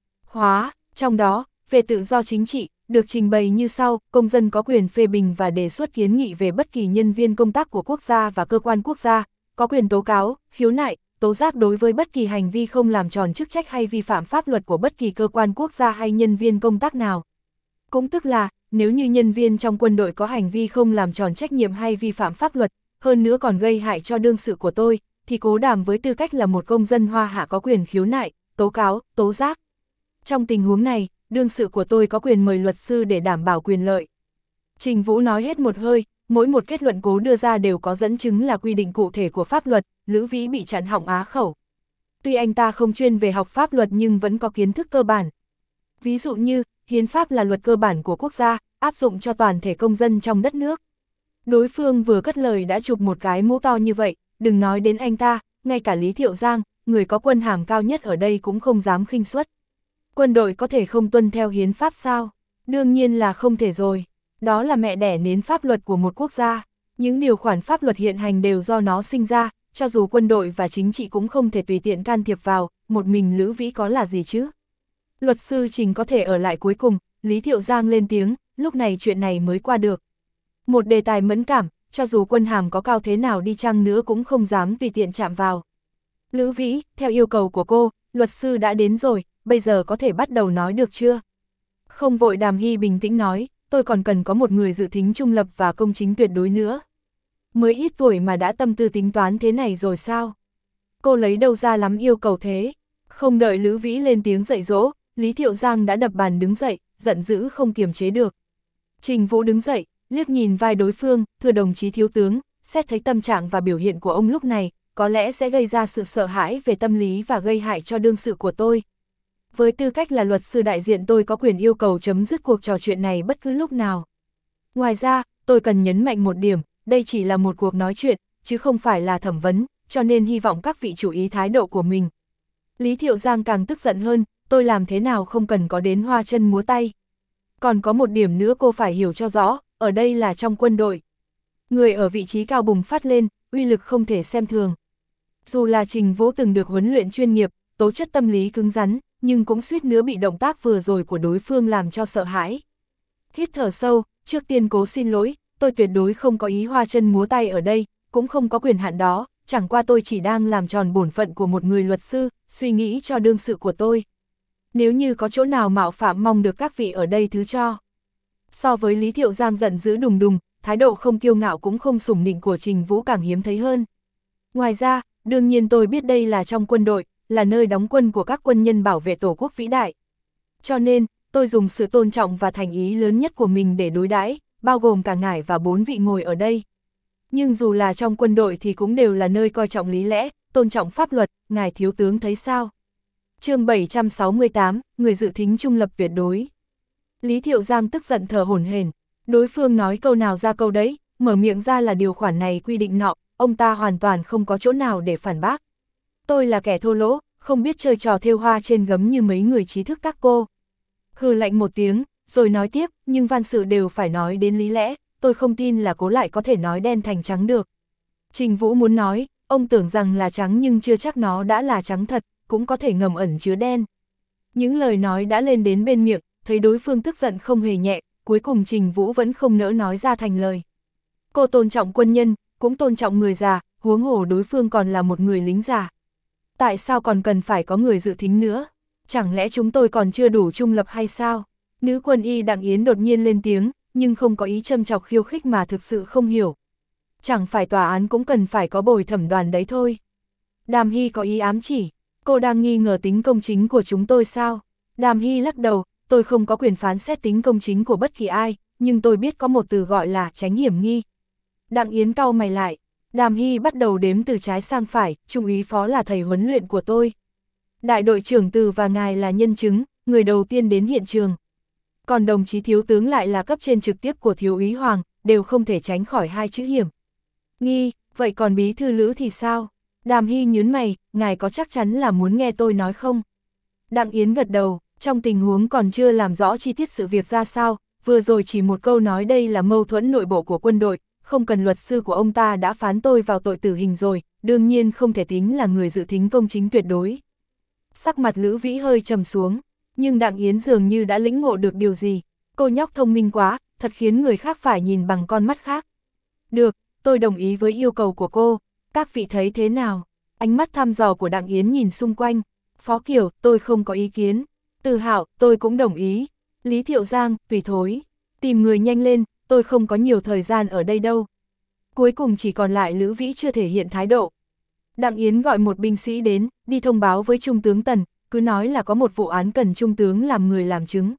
hóa. Trong đó, về tự do chính trị, được trình bày như sau: công dân có quyền phê bình và đề xuất kiến nghị về bất kỳ nhân viên công tác của quốc gia và cơ quan quốc gia, có quyền tố cáo, khiếu nại, tố giác đối với bất kỳ hành vi không làm tròn chức trách hay vi phạm pháp luật của bất kỳ cơ quan quốc gia hay nhân viên công tác nào. Cũng tức là, nếu như nhân viên trong quân đội có hành vi không làm tròn trách nhiệm hay vi phạm pháp luật, hơn nữa còn gây hại cho đương sự của tôi, thì Cố Đàm với tư cách là một công dân Hoa Hạ có quyền khiếu nại, tố cáo, tố giác. Trong tình huống này, đương sự của tôi có quyền mời luật sư để đảm bảo quyền lợi. Trình Vũ nói hết một hơi, mỗi một kết luận Cố đưa ra đều có dẫn chứng là quy định cụ thể của pháp luật. Lữ Vĩ bị chặn họng á khẩu. Tuy anh ta không chuyên về học pháp luật nhưng vẫn có kiến thức cơ bản. Ví dụ như, hiến pháp là luật cơ bản của quốc gia, áp dụng cho toàn thể công dân trong đất nước. Đối phương vừa cất lời đã chụp một cái mũ to như vậy, đừng nói đến anh ta, ngay cả Lý Thiệu Giang, người có quân hàm cao nhất ở đây cũng không dám khinh suất. Quân đội có thể không tuân theo hiến pháp sao? Đương nhiên là không thể rồi. Đó là mẹ đẻ nến pháp luật của một quốc gia. Những điều khoản pháp luật hiện hành đều do nó sinh ra, cho dù quân đội và chính trị cũng không thể tùy tiện can thiệp vào, một mình Lữ Vĩ có là gì chứ? Luật sư Trình có thể ở lại cuối cùng, Lý Thiệu Giang lên tiếng, lúc này chuyện này mới qua được. Một đề tài mẫn cảm, cho dù quân hàm có cao thế nào đi chăng nữa cũng không dám tùy tiện chạm vào. Lữ Vĩ, theo yêu cầu của cô, luật sư đã đến rồi, bây giờ có thể bắt đầu nói được chưa? Không vội. Đàm Hy bình tĩnh nói, tôi còn cần có một người dự thính trung lập và công chính tuyệt đối nữa. Mới ít tuổi mà đã tâm tư tính toán thế này rồi sao? Cô lấy đâu ra lắm yêu cầu thế? Không đợi Lữ Vĩ lên tiếng dạy dỗ, Lý Thiệu Giang đã đập bàn đứng dậy, giận dữ không kiềm chế được. Trình Vũ đứng dậy, liếc nhìn vai đối phương, thưa đồng chí thiếu tướng, xét thấy tâm trạng và biểu hiện của ông lúc này, có lẽ sẽ gây ra sự sợ hãi về tâm lý và gây hại cho đương sự của tôi. Với tư cách là luật sư đại diện tôi có quyền yêu cầu chấm dứt cuộc trò chuyện này bất cứ lúc nào. Ngoài ra, tôi cần nhấn mạnh một điểm, đây chỉ là một cuộc nói chuyện, chứ không phải là thẩm vấn, cho nên hy vọng các vị chú ý thái độ của mình. Lý Thiệu Giang càng tức giận hơn, tôi làm thế nào không cần có đến hoa chân múa tay. Còn có một điểm nữa cô phải hiểu cho rõ, ở đây là trong quân đội. Người ở vị trí cao bùng phát lên, uy lực không thể xem thường. Dù là Trình Vũ từng được huấn luyện chuyên nghiệp, tố chất tâm lý cứng rắn, nhưng cũng suýt nữa bị động tác vừa rồi của đối phương làm cho sợ hãi. Hít thở sâu, trước tiên cố xin lỗi, tôi tuyệt đối không có ý hoa chân múa tay ở đây, cũng không có quyền hạn đó, chẳng qua tôi chỉ đang làm tròn bổn phận của một người luật sư, suy nghĩ cho đương sự của tôi. Nếu như có chỗ nào mạo phạm mong được các vị ở đây thứ cho. So với Lý Thiệu Giang giận dữ đùng đùng, thái độ không kiêu ngạo cũng không sủng nịnh của Trình Vũ càng hiếm thấy hơn. Ngoài ra, đương nhiên tôi biết đây là trong quân đội, là nơi đóng quân của các quân nhân bảo vệ Tổ quốc vĩ đại. Cho nên, tôi dùng sự tôn trọng và thành ý lớn nhất của mình để đối đãi, bao gồm cả ngài và bốn vị ngồi ở đây. Nhưng dù là trong quân đội thì cũng đều là nơi coi trọng lý lẽ, tôn trọng pháp luật, ngài thiếu tướng thấy sao? Chương bảy trăm sáu mươi tám, người dự thính trung lập tuyệt đối. Lý Thiệu Giang tức giận thở hổn hển, đối phương nói câu nào ra câu đấy, mở miệng ra là điều khoản này quy định nọ, ông ta hoàn toàn không có chỗ nào để phản bác. Tôi là kẻ thô lỗ, không biết chơi trò thêu hoa trên gấm như mấy người trí thức các cô. Hừ lạnh một tiếng, rồi nói tiếp, nhưng văn sự đều phải nói đến lý lẽ, tôi không tin là cố lại có thể nói đen thành trắng được. Trình Vũ muốn nói, ông tưởng rằng là trắng nhưng chưa chắc nó đã là trắng thật, cũng có thể ngầm ẩn chứa đen. Những lời nói đã lên đến bên miệng, thấy đối phương tức giận không hề nhẹ, cuối cùng Trình Vũ vẫn không nỡ nói ra thành lời. Cô tôn trọng quân nhân, cũng tôn trọng người già, huống hồ đối phương còn là một người lính già. Tại sao còn cần phải có người dự thính nữa? Chẳng lẽ chúng tôi còn chưa đủ trung lập hay sao? Nữ quân y Đặng Yến đột nhiên lên tiếng, nhưng không có ý châm chọc khiêu khích mà thực sự không hiểu. Chẳng phải tòa án cũng cần phải có bồi thẩm đoàn đấy thôi. Đàm Hy có ý ám chỉ, cô đang nghi ngờ tính công chính của chúng tôi sao? Đàm Hy lắc đầu, tôi không có quyền phán xét tính công chính của bất kỳ ai, nhưng tôi biết có một từ gọi là tránh hiểm nghi. Đặng Yến cau mày lại, Đàm Hy bắt đầu đếm từ trái sang phải, trung úy phó là thầy huấn luyện của tôi. Đại đội trưởng Từ và ngài là nhân chứng, người đầu tiên đến hiện trường. Còn đồng chí thiếu tướng lại là cấp trên trực tiếp của thiếu úy Hoàng, đều không thể tránh khỏi hai chữ hiểm nghi, vậy còn bí thư Lữ thì sao? Đàm Hy nhướng mày, ngài có chắc chắn là muốn nghe tôi nói không? Đặng Yến gật đầu, trong tình huống còn chưa làm rõ chi tiết sự việc ra sao, vừa rồi chỉ một câu nói đây là mâu thuẫn nội bộ của quân đội, không cần luật sư của ông ta đã phán tôi vào tội tử hình rồi, đương nhiên không thể tính là người dự thính công chính tuyệt đối. Sắc mặt Lữ Vĩ hơi trầm xuống, nhưng Đặng Yến dường như đã lĩnh ngộ được điều gì, cô nhóc thông minh quá, thật khiến người khác phải nhìn bằng con mắt khác. Được, tôi đồng ý với yêu cầu của cô, các vị thấy thế nào? Ánh mắt thăm dò của Đặng Yến nhìn xung quanh, Phó Kiều, tôi không có ý kiến, Từ Hạo, tôi cũng đồng ý, Lý Thiệu Giang, tùy thối, tìm người nhanh lên, tôi không có nhiều thời gian ở đây đâu. Cuối cùng chỉ còn lại Lữ Vĩ chưa thể hiện thái độ. Đặng Yến gọi một binh sĩ đến, đi thông báo với Trung tướng Tần, cứ nói là có một vụ án cần Trung tướng làm người làm chứng.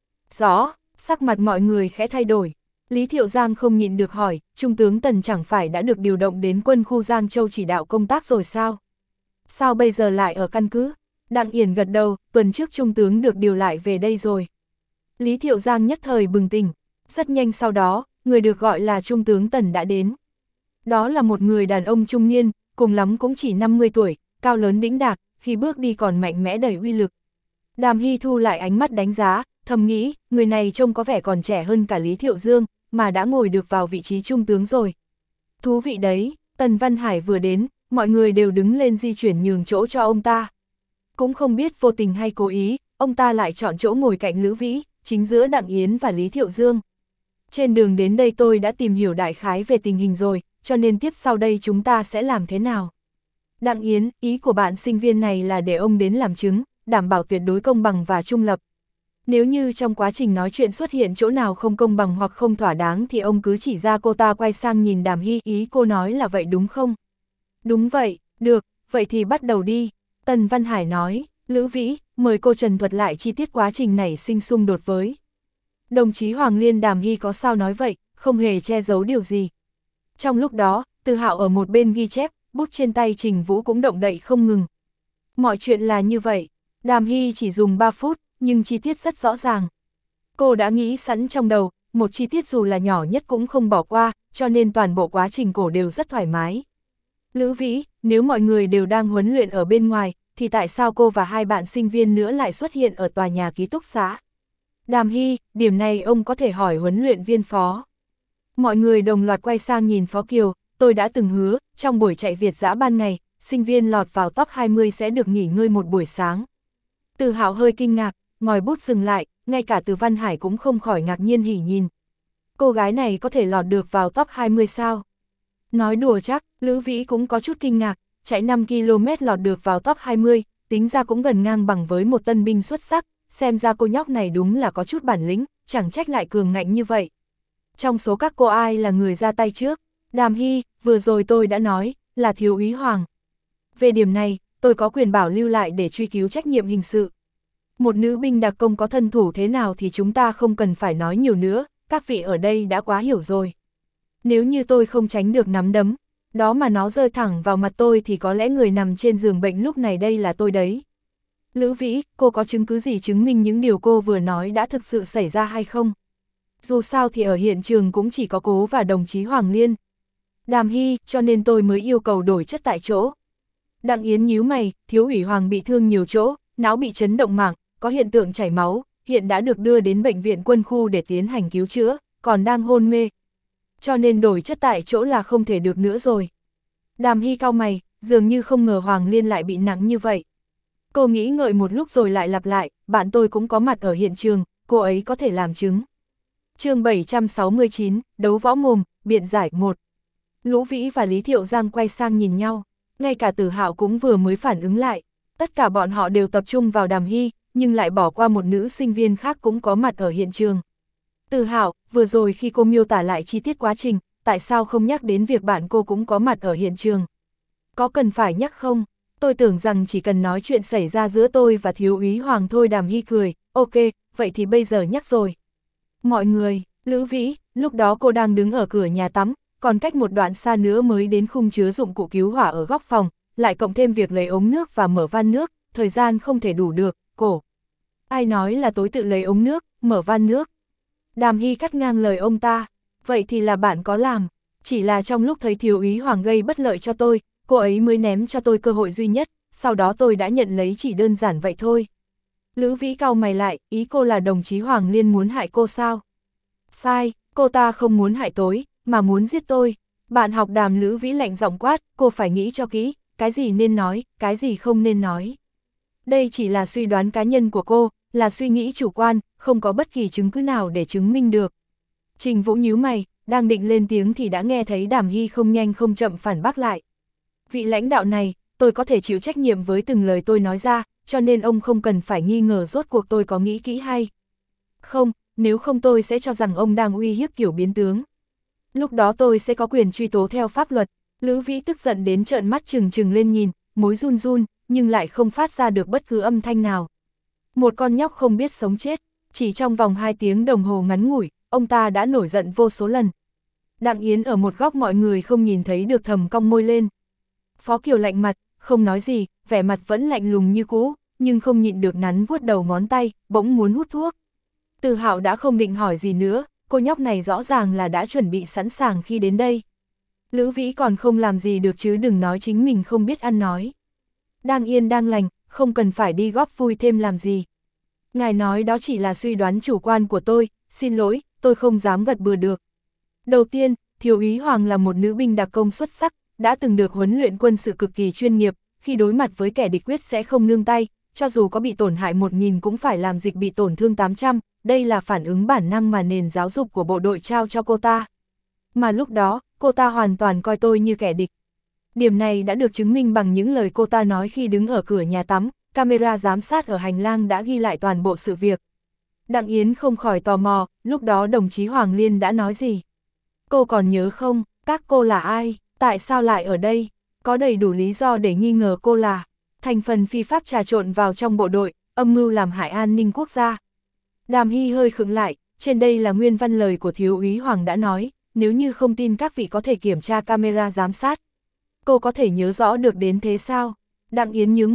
Rõ, sắc mặt mọi người khẽ thay đổi. Lý Thiệu Giang không nhịn được hỏi, Trung tướng Tần chẳng phải đã được điều động đến quân khu Giang Châu chỉ đạo công tác rồi sao? Sao bây giờ lại ở căn cứ? Đặng Yển gật đầu, tuần trước Trung tướng được điều lại về đây rồi. Lý Thiệu Giang nhất thời bừng tỉnh, rất nhanh sau đó, người được gọi là Trung tướng Tần đã đến. Đó là một người đàn ông trung niên, cùng lắm cũng chỉ năm mươi tuổi, cao lớn đĩnh đạc, khi bước đi còn mạnh mẽ đầy uy lực. Đàm Hy thu lại ánh mắt đánh giá, thầm nghĩ, người này trông có vẻ còn trẻ hơn cả Lý Thiệu Dương, mà đã ngồi được vào vị trí trung tướng rồi. Thú vị đấy, Tần Văn Hải vừa đến, mọi người đều đứng lên di chuyển nhường chỗ cho ông ta. Cũng không biết vô tình hay cố ý, ông ta lại chọn chỗ ngồi cạnh Lữ Vĩ, chính giữa Đặng Yến và Lý Thiệu Dương. Trên đường đến đây tôi đã tìm hiểu đại khái về tình hình rồi, cho nên tiếp sau đây chúng ta sẽ làm thế nào? Đặng Yến, ý của bạn sinh viên này là để ông đến làm chứng, đảm bảo tuyệt đối công bằng và trung lập. Nếu như trong quá trình nói chuyện xuất hiện chỗ nào không công bằng hoặc không thỏa đáng thì ông cứ chỉ ra. Cô ta quay sang nhìn Đàm Hy, ý cô nói là vậy đúng không? Đúng vậy, được, vậy thì bắt đầu đi. Tần Văn Hải nói, Lữ Vĩ, mời cô trần thuật lại chi tiết quá trình này sinh xung đột với. Đồng chí Hoàng Liên. Đàm Hy có sao nói vậy, không hề che giấu điều gì. Trong lúc đó, Từ Hạo ở một bên ghi chép, bút trên tay Trình Vũ cũng động đậy không ngừng. Mọi chuyện là như vậy, Đàm Hy chỉ dùng ba phút, nhưng chi tiết rất rõ ràng. Cô đã nghĩ sẵn trong đầu, một chi tiết dù là nhỏ nhất cũng không bỏ qua, cho nên toàn bộ quá trình cổ đều rất thoải mái. Lữ Vĩ, nếu mọi người đều đang huấn luyện ở bên ngoài, thì tại sao cô và hai bạn sinh viên nữa lại xuất hiện ở tòa nhà ký túc xá? Đàm Hy, điểm này ông có thể hỏi huấn luyện viên Phó. Mọi người đồng loạt quay sang nhìn Phó Kiều, tôi đã từng hứa, trong buổi chạy Việt dã ban ngày, sinh viên lọt vào top hai mươi sẽ được nghỉ ngơi một buổi sáng. Từ Hạo hơi kinh ngạc, ngòi bút dừng lại, ngay cả Từ Văn Hải cũng không khỏi ngạc nhiên hỉ nhìn. Cô gái này có thể lọt được vào top hai mươi sao? Nói đùa chắc, Lữ Vĩ cũng có chút kinh ngạc, chạy năm ki lô mét lọt được vào top hai mươi, tính ra cũng gần ngang bằng với một tân binh xuất sắc, xem ra cô nhóc này đúng là có chút bản lĩnh, chẳng trách lại cường ngạnh như vậy. Trong số các cô ai là người ra tay trước? Đàm Hy, vừa rồi tôi đã nói, là thiếu úy Hoàng. Về điểm này, tôi có quyền bảo lưu lại để truy cứu trách nhiệm hình sự. Một nữ binh đặc công có thân thủ thế nào thì chúng ta không cần phải nói nhiều nữa, các vị ở đây đã quá hiểu rồi. Nếu như tôi không tránh được nắm đấm, đó mà nó rơi thẳng vào mặt tôi thì có lẽ người nằm trên giường bệnh lúc này đây là tôi đấy. Lữ Vĩ, cô có chứng cứ gì chứng minh những điều cô vừa nói đã thực sự xảy ra hay không? Dù sao thì ở hiện trường cũng chỉ có cô và đồng chí Hoàng Liên. Đàm Hy, cho nên tôi mới yêu cầu đổi chất tại chỗ. Đặng Yến nhíu mày, thiếu ủy Hoàng bị thương nhiều chỗ, não bị chấn động mảng, có hiện tượng chảy máu, hiện đã được đưa đến bệnh viện quân khu để tiến hành cứu chữa, còn đang hôn mê. Cho nên đổi chất tại chỗ là không thể được nữa rồi. Đàm Hy cau mày, dường như không ngờ Hoàng Liên lại bị nặng như vậy. Cô nghĩ ngợi một lúc rồi lại lặp lại, bạn tôi cũng có mặt ở hiện trường, cô ấy có thể làm chứng. Chương bảy trăm sáu mươi chín, đấu võ mồm, biện giải một. Lũ Vĩ và Lý Thiệu Giang quay sang nhìn nhau, ngay cả Từ Hạo cũng vừa mới phản ứng lại. Tất cả bọn họ đều tập trung vào Đàm Hy, nhưng lại bỏ qua một nữ sinh viên khác cũng có mặt ở hiện trường. Từ Hạo, vừa rồi khi cô miêu tả lại chi tiết quá trình, tại sao không nhắc đến việc bạn cô cũng có mặt ở hiện trường? Có cần phải nhắc không? Tôi tưởng rằng chỉ cần nói chuyện xảy ra giữa tôi và thiếu úy Hoàng thôi. Đàm Hy cười, ok, vậy thì bây giờ nhắc rồi. Mọi người, Lữ Vĩ, lúc đó cô đang đứng ở cửa nhà tắm, còn cách một đoạn xa nữa mới đến khung chứa dụng cụ cứu hỏa ở góc phòng, lại cộng thêm việc lấy ống nước và mở van nước, thời gian không thể đủ được, cổ. Ai nói là tối tự lấy ống nước, mở van nước? Đàm Hy cắt ngang lời ông ta, vậy thì là bạn có làm, chỉ là trong lúc thấy thiếu úy Hoàng gây bất lợi cho tôi, cô ấy mới ném cho tôi cơ hội duy nhất, sau đó tôi đã nhận lấy, chỉ đơn giản vậy thôi. Lữ Vĩ cau mày lại, ý cô là đồng chí Hoàng Liên muốn hại cô sao? Sai, cô ta không muốn hại tôi, mà muốn giết tôi. Bạn học Đàm, Lữ Vĩ lạnh giọng quát, cô phải nghĩ cho kỹ, cái gì nên nói, cái gì không nên nói. Đây chỉ là suy đoán cá nhân của cô, là suy nghĩ chủ quan, không có bất kỳ chứng cứ nào để chứng minh được. Trình Vũ nhíu mày, đang định lên tiếng thì đã nghe thấy Đàm Hy không nhanh không chậm phản bác lại. Vị lãnh đạo này, tôi có thể chịu trách nhiệm với từng lời tôi nói ra, cho nên ông không cần phải nghi ngờ rốt cuộc tôi có nghĩ kỹ hay không, nếu không tôi sẽ cho rằng ông đang uy hiếp kiểu biến tướng. Lúc đó tôi sẽ có quyền truy tố theo pháp luật. Lữ Vĩ tức giận đến trợn mắt trừng trừng lên nhìn, mối run run, nhưng lại không phát ra được bất cứ âm thanh nào. Một con nhóc không biết sống chết, chỉ trong vòng hai tiếng đồng hồ ngắn ngủi, ông ta đã nổi giận vô số lần. Đặng Yến ở một góc mọi người không nhìn thấy được thầm cong môi lên. Phó Kiều lạnh mặt, không nói gì, vẻ mặt vẫn lạnh lùng như cũ, nhưng không nhịn được nắn vuốt đầu ngón tay, bỗng muốn hút thuốc. Từ Hạo đã không định hỏi gì nữa, cô nhóc này rõ ràng là đã chuẩn bị sẵn sàng khi đến đây. Lữ Vĩ còn không làm gì được chứ đừng nói chính mình không biết ăn nói. Đang yên đang lành, không cần phải đi góp vui thêm làm gì. Ngài nói đó chỉ là suy đoán chủ quan của tôi, xin lỗi, tôi không dám gật bừa được. Đầu tiên, thiếu úy Hoàng là một nữ binh đặc công xuất sắc, đã từng được huấn luyện quân sự cực kỳ chuyên nghiệp, khi đối mặt với kẻ địch quyết sẽ không nương tay, cho dù có bị tổn hại một nghìn cũng phải làm dịch bị tổn thương tám trăm, đây là phản ứng bản năng mà nền giáo dục của bộ đội trao cho cô ta. Mà lúc đó, cô ta hoàn toàn coi tôi như kẻ địch. Điểm này đã được chứng minh bằng những lời cô ta nói khi đứng ở cửa nhà tắm, camera giám sát ở hành lang đã ghi lại toàn bộ sự việc. Đặng Yến không khỏi tò mò, lúc đó đồng chí Hoàng Liên đã nói gì? Cô còn nhớ không, các cô là ai, tại sao lại ở đây? Có đầy đủ lý do để nghi ngờ cô là thành phần phi pháp trà trộn vào trong bộ đội, âm mưu làm hại an ninh quốc gia. Đàm Hy hơi khựng lại, trên đây là nguyên văn lời của thiếu úy Hoàng đã nói, nếu như không tin các vị có thể kiểm tra camera giám sát. Cô có thể nhớ rõ được đến thế sao? Đặng Yến nhướng mày,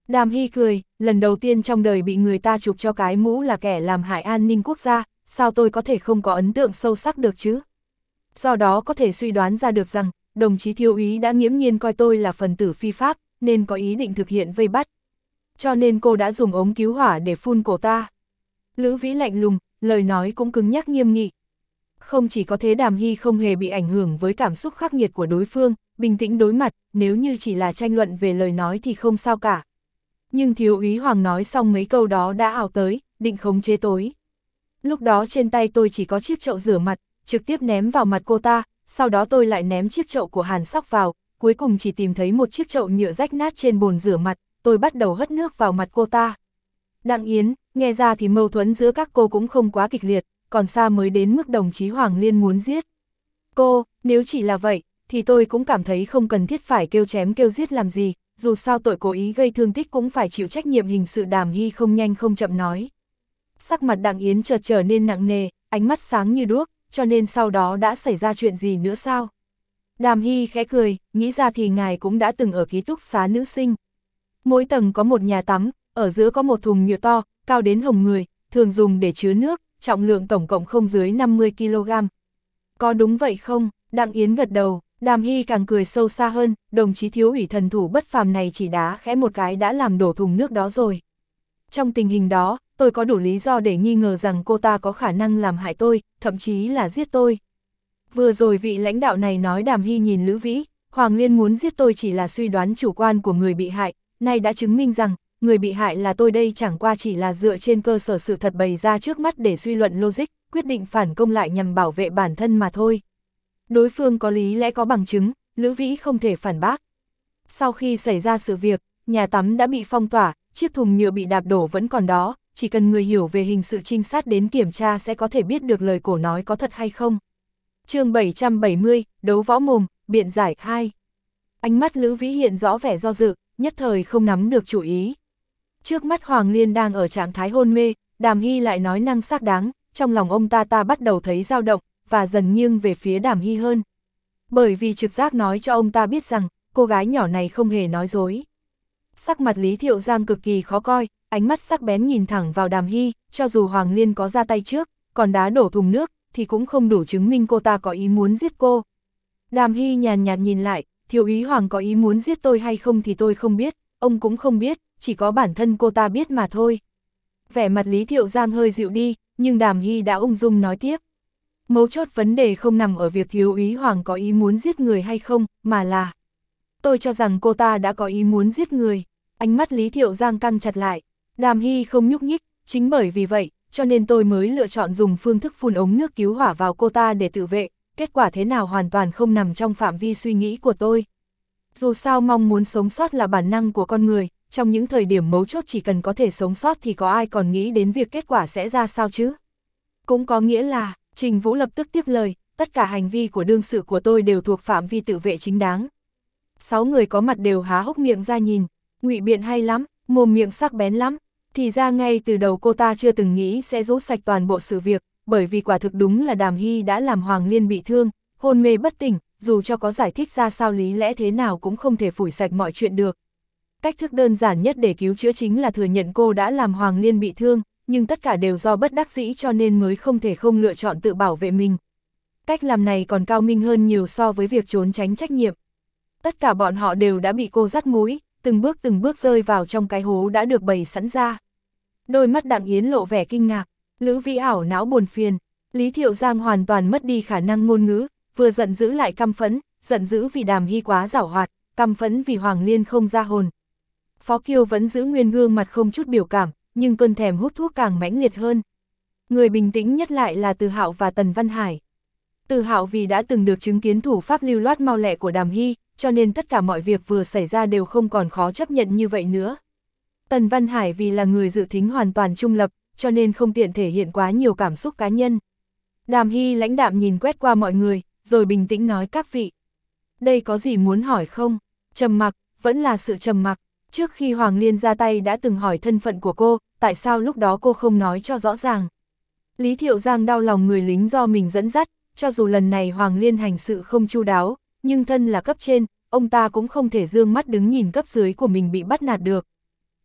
Đàm Hy cười, lần đầu tiên trong đời bị người ta chụp cho cái mũ là kẻ làm hại an ninh quốc gia, sao tôi có thể không có ấn tượng sâu sắc được chứ? Do đó có thể suy đoán ra được rằng, đồng chí thiếu úy đã nghiễm nhiên coi tôi là phần tử phi pháp, nên có ý định thực hiện vây bắt. Cho nên cô đã dùng ống cứu hỏa để phun cổ ta. Lữ Vĩ lạnh lùng, lời nói cũng cứng nhắc nghiêm nghị. Không chỉ có thế, Đàm Hy không hề bị ảnh hưởng với cảm xúc khắc nghiệt của đối phương, bình tĩnh đối mặt, nếu như chỉ là tranh luận về lời nói thì không sao cả. Nhưng thiếu úy Hoàng nói xong mấy câu đó đã ảo tới, định khống chế tối. Lúc đó trên tay tôi chỉ có chiếc chậu rửa mặt, trực tiếp ném vào mặt cô ta, sau đó tôi lại ném chiếc chậu của Hàn Sóc vào, cuối cùng chỉ tìm thấy một chiếc chậu nhựa rách nát trên bồn rửa mặt, tôi bắt đầu hất nước vào mặt cô ta. Đặng Yến, nghe ra thì mâu thuẫn giữa các cô cũng không quá kịch liệt, còn xa mới đến mức đồng chí Hoàng Liên muốn giết cô, nếu chỉ là vậy, thì tôi cũng cảm thấy không cần thiết phải kêu chém kêu giết làm gì, dù sao tội cố ý gây thương tích cũng phải chịu trách nhiệm hình sự. Đàm Hy không nhanh không chậm nói. Sắc mặt Đặng Yến chợt trở nên nặng nề, ánh mắt sáng như đuốc, cho nên sau đó đã xảy ra chuyện gì nữa sao? Đàm Hy khẽ cười, nghĩ ra thì ngài cũng đã từng ở ký túc xá nữ sinh. Mỗi tầng có một nhà tắm, ở giữa có một thùng nhựa to, cao đến hồng người, thường dùng để chứa nước, trọng lượng tổng cộng không dưới năm mươi ki lô gam. Có đúng vậy không? Đặng Yến gật đầu, Đàm Hy càng cười sâu xa hơn, đồng chí thiếu ủy thần thủ bất phàm này chỉ đá khẽ một cái đã làm đổ thùng nước đó rồi. Trong tình hình đó, tôi có đủ lý do để nghi ngờ rằng cô ta có khả năng làm hại tôi, thậm chí là giết tôi. Vừa rồi vị lãnh đạo này nói. Đàm Hy nhìn Lữ Vĩ, Hoàng Liên muốn giết tôi chỉ là suy đoán chủ quan của người bị hại, nay đã chứng minh rằng, người bị hại là tôi đây chẳng qua chỉ là dựa trên cơ sở sự thật bày ra trước mắt để suy luận logic, quyết định phản công lại nhằm bảo vệ bản thân mà thôi. Đối phương có lý lẽ có bằng chứng, Lữ Vĩ không thể phản bác. Sau khi xảy ra sự việc, nhà tắm đã bị phong tỏa, chiếc thùng nhựa bị đạp đổ vẫn còn đó, chỉ cần người hiểu về hình sự trinh sát đến kiểm tra sẽ có thể biết được lời cổ nói có thật hay không. Chương bảy trăm bảy mươi, đấu võ mồm, biện giải hai. Ánh mắt Lữ Vĩ hiện rõ vẻ do dự, nhất thời không nắm được chủ ý. Trước mắt Hoàng Liên đang ở trạng thái hôn mê, Đàm Hy lại nói năng xác đáng, trong lòng ông ta ta bắt đầu thấy dao động, và dần nghiêng về phía Đàm Hy hơn. Bởi vì trực giác nói cho ông ta biết rằng, cô gái nhỏ này không hề nói dối. Sắc mặt Lý Thiệu Giang cực kỳ khó coi, ánh mắt sắc bén nhìn thẳng vào Đàm Hy, cho dù Hoàng Liên có ra tay trước, còn đá đổ thùng nước, thì cũng không đủ chứng minh cô ta có ý muốn giết cô. Đàm Hy nhàn nhạt nhìn lại, thiếu úy Hoàng có ý muốn giết tôi hay không thì tôi không biết, ông cũng không biết, chỉ có bản thân cô ta biết mà thôi. Vẻ mặt Lý Thiệu Giang hơi dịu đi, nhưng Đàm Hy đã ung dung nói tiếp. Mấu chốt vấn đề không nằm ở việc thiếu úy Hoàng có ý muốn giết người hay không, mà là... Tôi cho rằng cô ta đã có ý muốn giết người. Ánh mắt Lý Thiệu Giang căng chặt lại. Đàm Hy không nhúc nhích, chính bởi vì vậy, cho nên tôi mới lựa chọn dùng phương thức phun ống nước cứu hỏa vào cô ta để tự vệ. Kết quả thế nào hoàn toàn không nằm trong phạm vi suy nghĩ của tôi. Dù sao mong muốn sống sót là bản năng của con người, trong những thời điểm mấu chốt chỉ cần có thể sống sót thì có ai còn nghĩ đến việc kết quả sẽ ra sao chứ. Cũng có nghĩa là, Trình Vũ lập tức tiếp lời, tất cả hành vi của đương sự của tôi đều thuộc phạm vi tự vệ chính đáng. Sáu người có mặt đều há hốc miệng ra nhìn, ngụy biện hay lắm, mồm miệng sắc bén lắm, thì ra ngay từ đầu cô ta chưa từng nghĩ sẽ rũ sạch toàn bộ sự việc, bởi vì quả thực đúng là Đàm Hy đã làm Hoàng Liên bị thương, hôn mê bất tỉnh, dù cho có giải thích ra sao lý lẽ thế nào cũng không thể phủi sạch mọi chuyện được. Cách thức đơn giản nhất để cứu chữa chính là thừa nhận cô đã làm Hoàng Liên bị thương, nhưng tất cả đều do bất đắc dĩ cho nên mới không thể không lựa chọn tự bảo vệ mình. Cách làm này còn cao minh hơn nhiều so với việc trốn tránh trách nhiệm. Tất cả bọn họ đều đã bị cô dắt mũi, từng bước từng bước rơi vào trong cái hố đã được bày sẵn ra. Đôi mắt Đặng Yến lộ vẻ kinh ngạc, Lữ Vĩ ảo não buồn phiền, Lý Thiệu Giang hoàn toàn mất đi khả năng ngôn ngữ, vừa giận dữ lại căm phẫn, giận dữ vì Đàm Hy quá giảo hoạt, căm phẫn vì Hoàng Liên không ra hồn. Phó Kiêu vẫn giữ nguyên gương mặt không chút biểu cảm, nhưng cơn thèm hút thuốc càng mãnh liệt hơn. Người bình tĩnh nhất lại là Từ Hạo và Tần Văn Hải. Từ Hạo vì đã từng được chứng kiến thủ pháp lưu loát mau lẹ của Đàm Hy, cho nên tất cả mọi việc vừa xảy ra đều không còn khó chấp nhận như vậy nữa. Tần Văn Hải vì là người dự thính hoàn toàn trung lập, cho nên không tiện thể hiện quá nhiều cảm xúc cá nhân. Đàm Hy lãnh đạm nhìn quét qua mọi người, rồi bình tĩnh nói các vị. Đây có gì muốn hỏi không? Trầm mặc, vẫn là sự trầm mặc. Trước khi Hoàng Liên ra tay đã từng hỏi thân phận của cô, tại sao lúc đó cô không nói cho rõ ràng. Lý Thiệu Giang đau lòng người lính do mình dẫn dắt, cho dù lần này Hoàng Liên hành sự không chu đáo, nhưng thân là cấp trên, ông ta cũng không thể dương mắt đứng nhìn cấp dưới của mình bị bắt nạt được.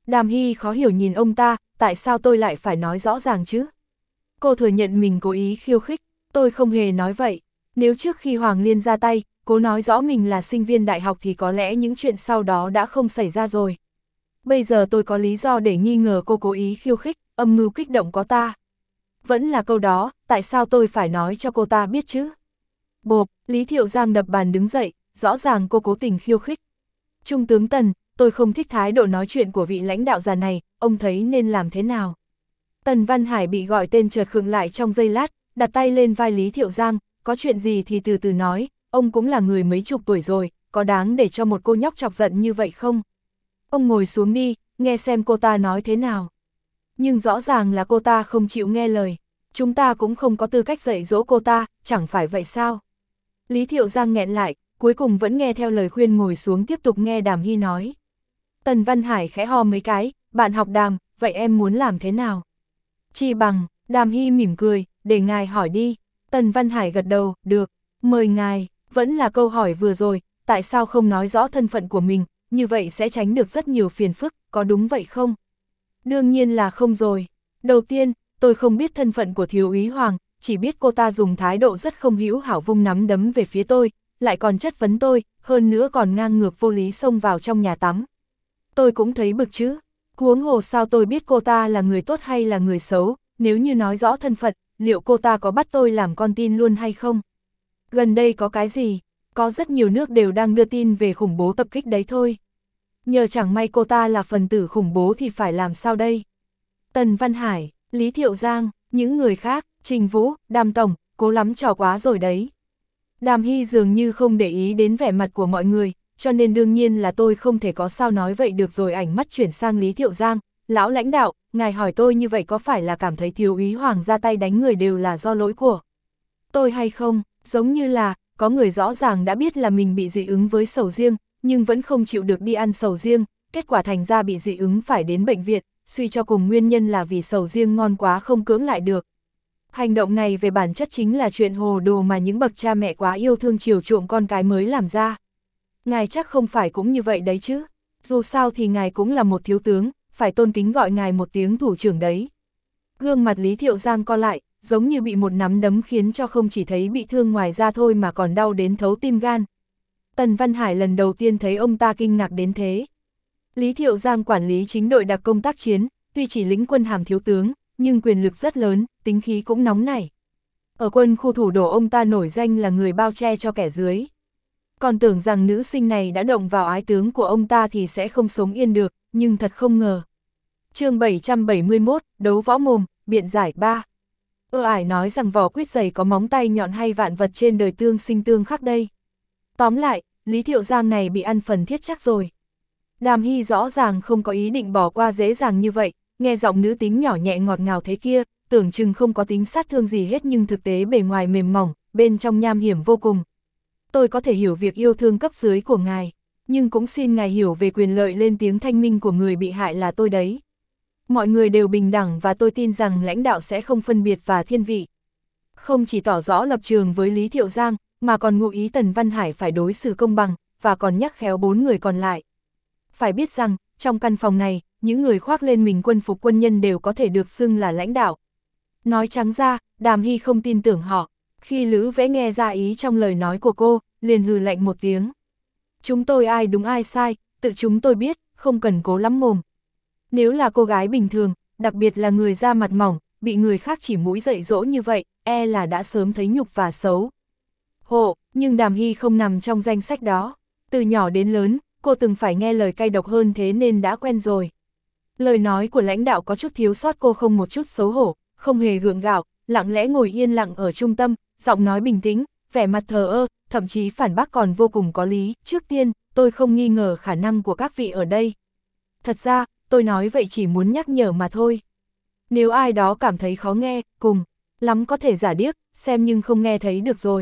Đàm Hy khó hiểu nhìn ông ta, tại sao tôi lại phải nói rõ ràng chứ? Cô thừa nhận mình cố ý khiêu khích, tôi không hề nói vậy. Nếu trước khi Hoàng Liên ra tay, cô nói rõ mình là sinh viên đại học thì có lẽ những chuyện sau đó đã không xảy ra rồi. Bây giờ tôi có lý do để nghi ngờ cô cố ý khiêu khích, âm mưu kích động có ta. Vẫn là câu đó, tại sao tôi phải nói cho cô ta biết chứ? Bộp, Lý Thiệu Giang đập bàn đứng dậy, rõ ràng cô cố tình khiêu khích. Trung tướng Tần, tôi không thích thái độ nói chuyện của vị lãnh đạo già này, ông thấy nên làm thế nào? Tần Văn Hải bị gọi tên chợt khựng lại trong giây lát, đặt tay lên vai Lý Thiệu Giang, có chuyện gì thì từ từ nói, ông cũng là người mấy chục tuổi rồi, có đáng để cho một cô nhóc chọc giận như vậy không? Ông ngồi xuống đi, nghe xem cô ta nói thế nào. Nhưng rõ ràng là cô ta không chịu nghe lời, chúng ta cũng không có tư cách dạy dỗ cô ta, chẳng phải vậy sao? Lý Thiệu Giang nghẹn lại, cuối cùng vẫn nghe theo lời khuyên ngồi xuống tiếp tục nghe Đàm Hy nói. Tần Văn Hải khẽ ho mấy cái, bạn học Đàm, vậy em muốn làm thế nào? Chi bằng, Đàm Hy mỉm cười, để ngài hỏi đi. Tần Văn Hải gật đầu, được, mời ngài, vẫn là câu hỏi vừa rồi, tại sao không nói rõ thân phận của mình, như vậy sẽ tránh được rất nhiều phiền phức, có đúng vậy không? Đương nhiên là không rồi. Đầu tiên, tôi không biết thân phận của thiếu úy Hoàng, chỉ biết cô ta dùng thái độ rất không hữu hảo vung nắm đấm về phía tôi, lại còn chất vấn tôi, hơn nữa còn ngang ngược vô lý xông vào trong nhà tắm. Tôi cũng thấy bực chứ, huống hồ sao tôi biết cô ta là người tốt hay là người xấu, nếu như nói rõ thân phận, liệu cô ta có bắt tôi làm con tin luôn hay không? Gần đây có cái gì? Có rất nhiều nước đều đang đưa tin về khủng bố tập kích đấy thôi. Nhờ chẳng may cô ta là phần tử khủng bố thì phải làm sao đây? Tần Văn Hải, Lý Thiệu Giang, những người khác, Trình Vũ, Đàm Tổng, cố lắm trò quá rồi đấy. Đàm Hy dường như không để ý đến vẻ mặt của mọi người, cho nên đương nhiên là tôi không thể có sao nói vậy được rồi. Ảnh mắt chuyển sang Lý Thiệu Giang, lão lãnh đạo, ngài hỏi tôi như vậy có phải là cảm thấy thiếu úy Hoàng ra tay đánh người đều là do lỗi của tôi hay không? Giống như là, có người rõ ràng đã biết là mình bị dị ứng với sầu riêng, nhưng vẫn không chịu được đi ăn sầu riêng, kết quả thành ra bị dị ứng phải đến bệnh viện, suy cho cùng nguyên nhân là vì sầu riêng ngon quá không cưỡng lại được. Hành động này về bản chất chính là chuyện hồ đồ mà những bậc cha mẹ quá yêu thương chiều chuộng con cái mới làm ra. Ngài chắc không phải cũng như vậy đấy chứ, dù sao thì ngài cũng là một thiếu tướng, phải tôn kính gọi ngài một tiếng thủ trưởng đấy. Gương mặt Lý Thiệu Giang co lại, giống như bị một nắm đấm khiến cho không chỉ thấy bị thương ngoài da thôi mà còn đau đến thấu tim gan. Tần Văn Hải lần đầu tiên thấy ông ta kinh ngạc đến thế. Lý Thiệu Giang quản lý chính đội đặc công tác chiến, tuy chỉ lĩnh quân hàm thiếu tướng, nhưng quyền lực rất lớn, tính khí cũng nóng nảy. Ở quân khu thủ đô ông ta nổi danh là người bao che cho kẻ dưới. Còn tưởng rằng nữ sinh này đã động vào ái tướng của ông ta thì sẽ không sống yên được, nhưng thật không ngờ. Chương bảy trăm bảy mươi mốt, đấu võ mồm, biện giải ba. Ơ ải nói rằng vỏ quýt dày có móng tay nhọn hay vạn vật trên đời tương sinh tương khắc đây. Tóm lại, Lý Thiệu Giang này bị ăn phần thiết chắc rồi. Đàm Hy rõ ràng không có ý định bỏ qua dễ dàng như vậy, nghe giọng nữ tính nhỏ nhẹ ngọt ngào thế kia, tưởng chừng không có tính sát thương gì hết nhưng thực tế bề ngoài mềm mỏng, bên trong nham hiểm vô cùng. Tôi có thể hiểu việc yêu thương cấp dưới của ngài, nhưng cũng xin ngài hiểu về quyền lợi lên tiếng thanh minh của người bị hại là tôi đấy. Mọi người đều bình đẳng và tôi tin rằng lãnh đạo sẽ không phân biệt và thiên vị. Không chỉ tỏ rõ lập trường với Lý Thiệu Giang, mà còn ngụ ý Tần Văn Hải phải đối xử công bằng, và còn nhắc khéo bốn người còn lại. Phải biết rằng, trong căn phòng này, những người khoác lên mình quân phục quân nhân đều có thể được xưng là lãnh đạo. Nói trắng ra, Đàm Hy không tin tưởng họ. Khi Lữ Vẽ nghe ra ý trong lời nói của cô, liền hừ lạnh một tiếng. Chúng tôi ai đúng ai sai, tự chúng tôi biết, không cần cố lắm mồm. Nếu là cô gái bình thường, đặc biệt là người da mặt mỏng, bị người khác chỉ mũi dạy dỗ như vậy, e là đã sớm thấy nhục và xấu. Hộ, nhưng Đàm Hy không nằm trong danh sách đó. Từ nhỏ đến lớn, cô từng phải nghe lời cay độc hơn thế nên đã quen rồi. Lời nói của lãnh đạo có chút thiếu sót cô không một chút xấu hổ, không hề gượng gạo, lặng lẽ ngồi yên lặng ở trung tâm, giọng nói bình tĩnh, vẻ mặt thờ ơ, thậm chí phản bác còn vô cùng có lý. Trước tiên, tôi không nghi ngờ khả năng của các vị ở đây. Thật ra, tôi nói vậy chỉ muốn nhắc nhở mà thôi. Nếu ai đó cảm thấy khó nghe, cùng lắm có thể giả điếc, xem nhưng không nghe thấy được rồi.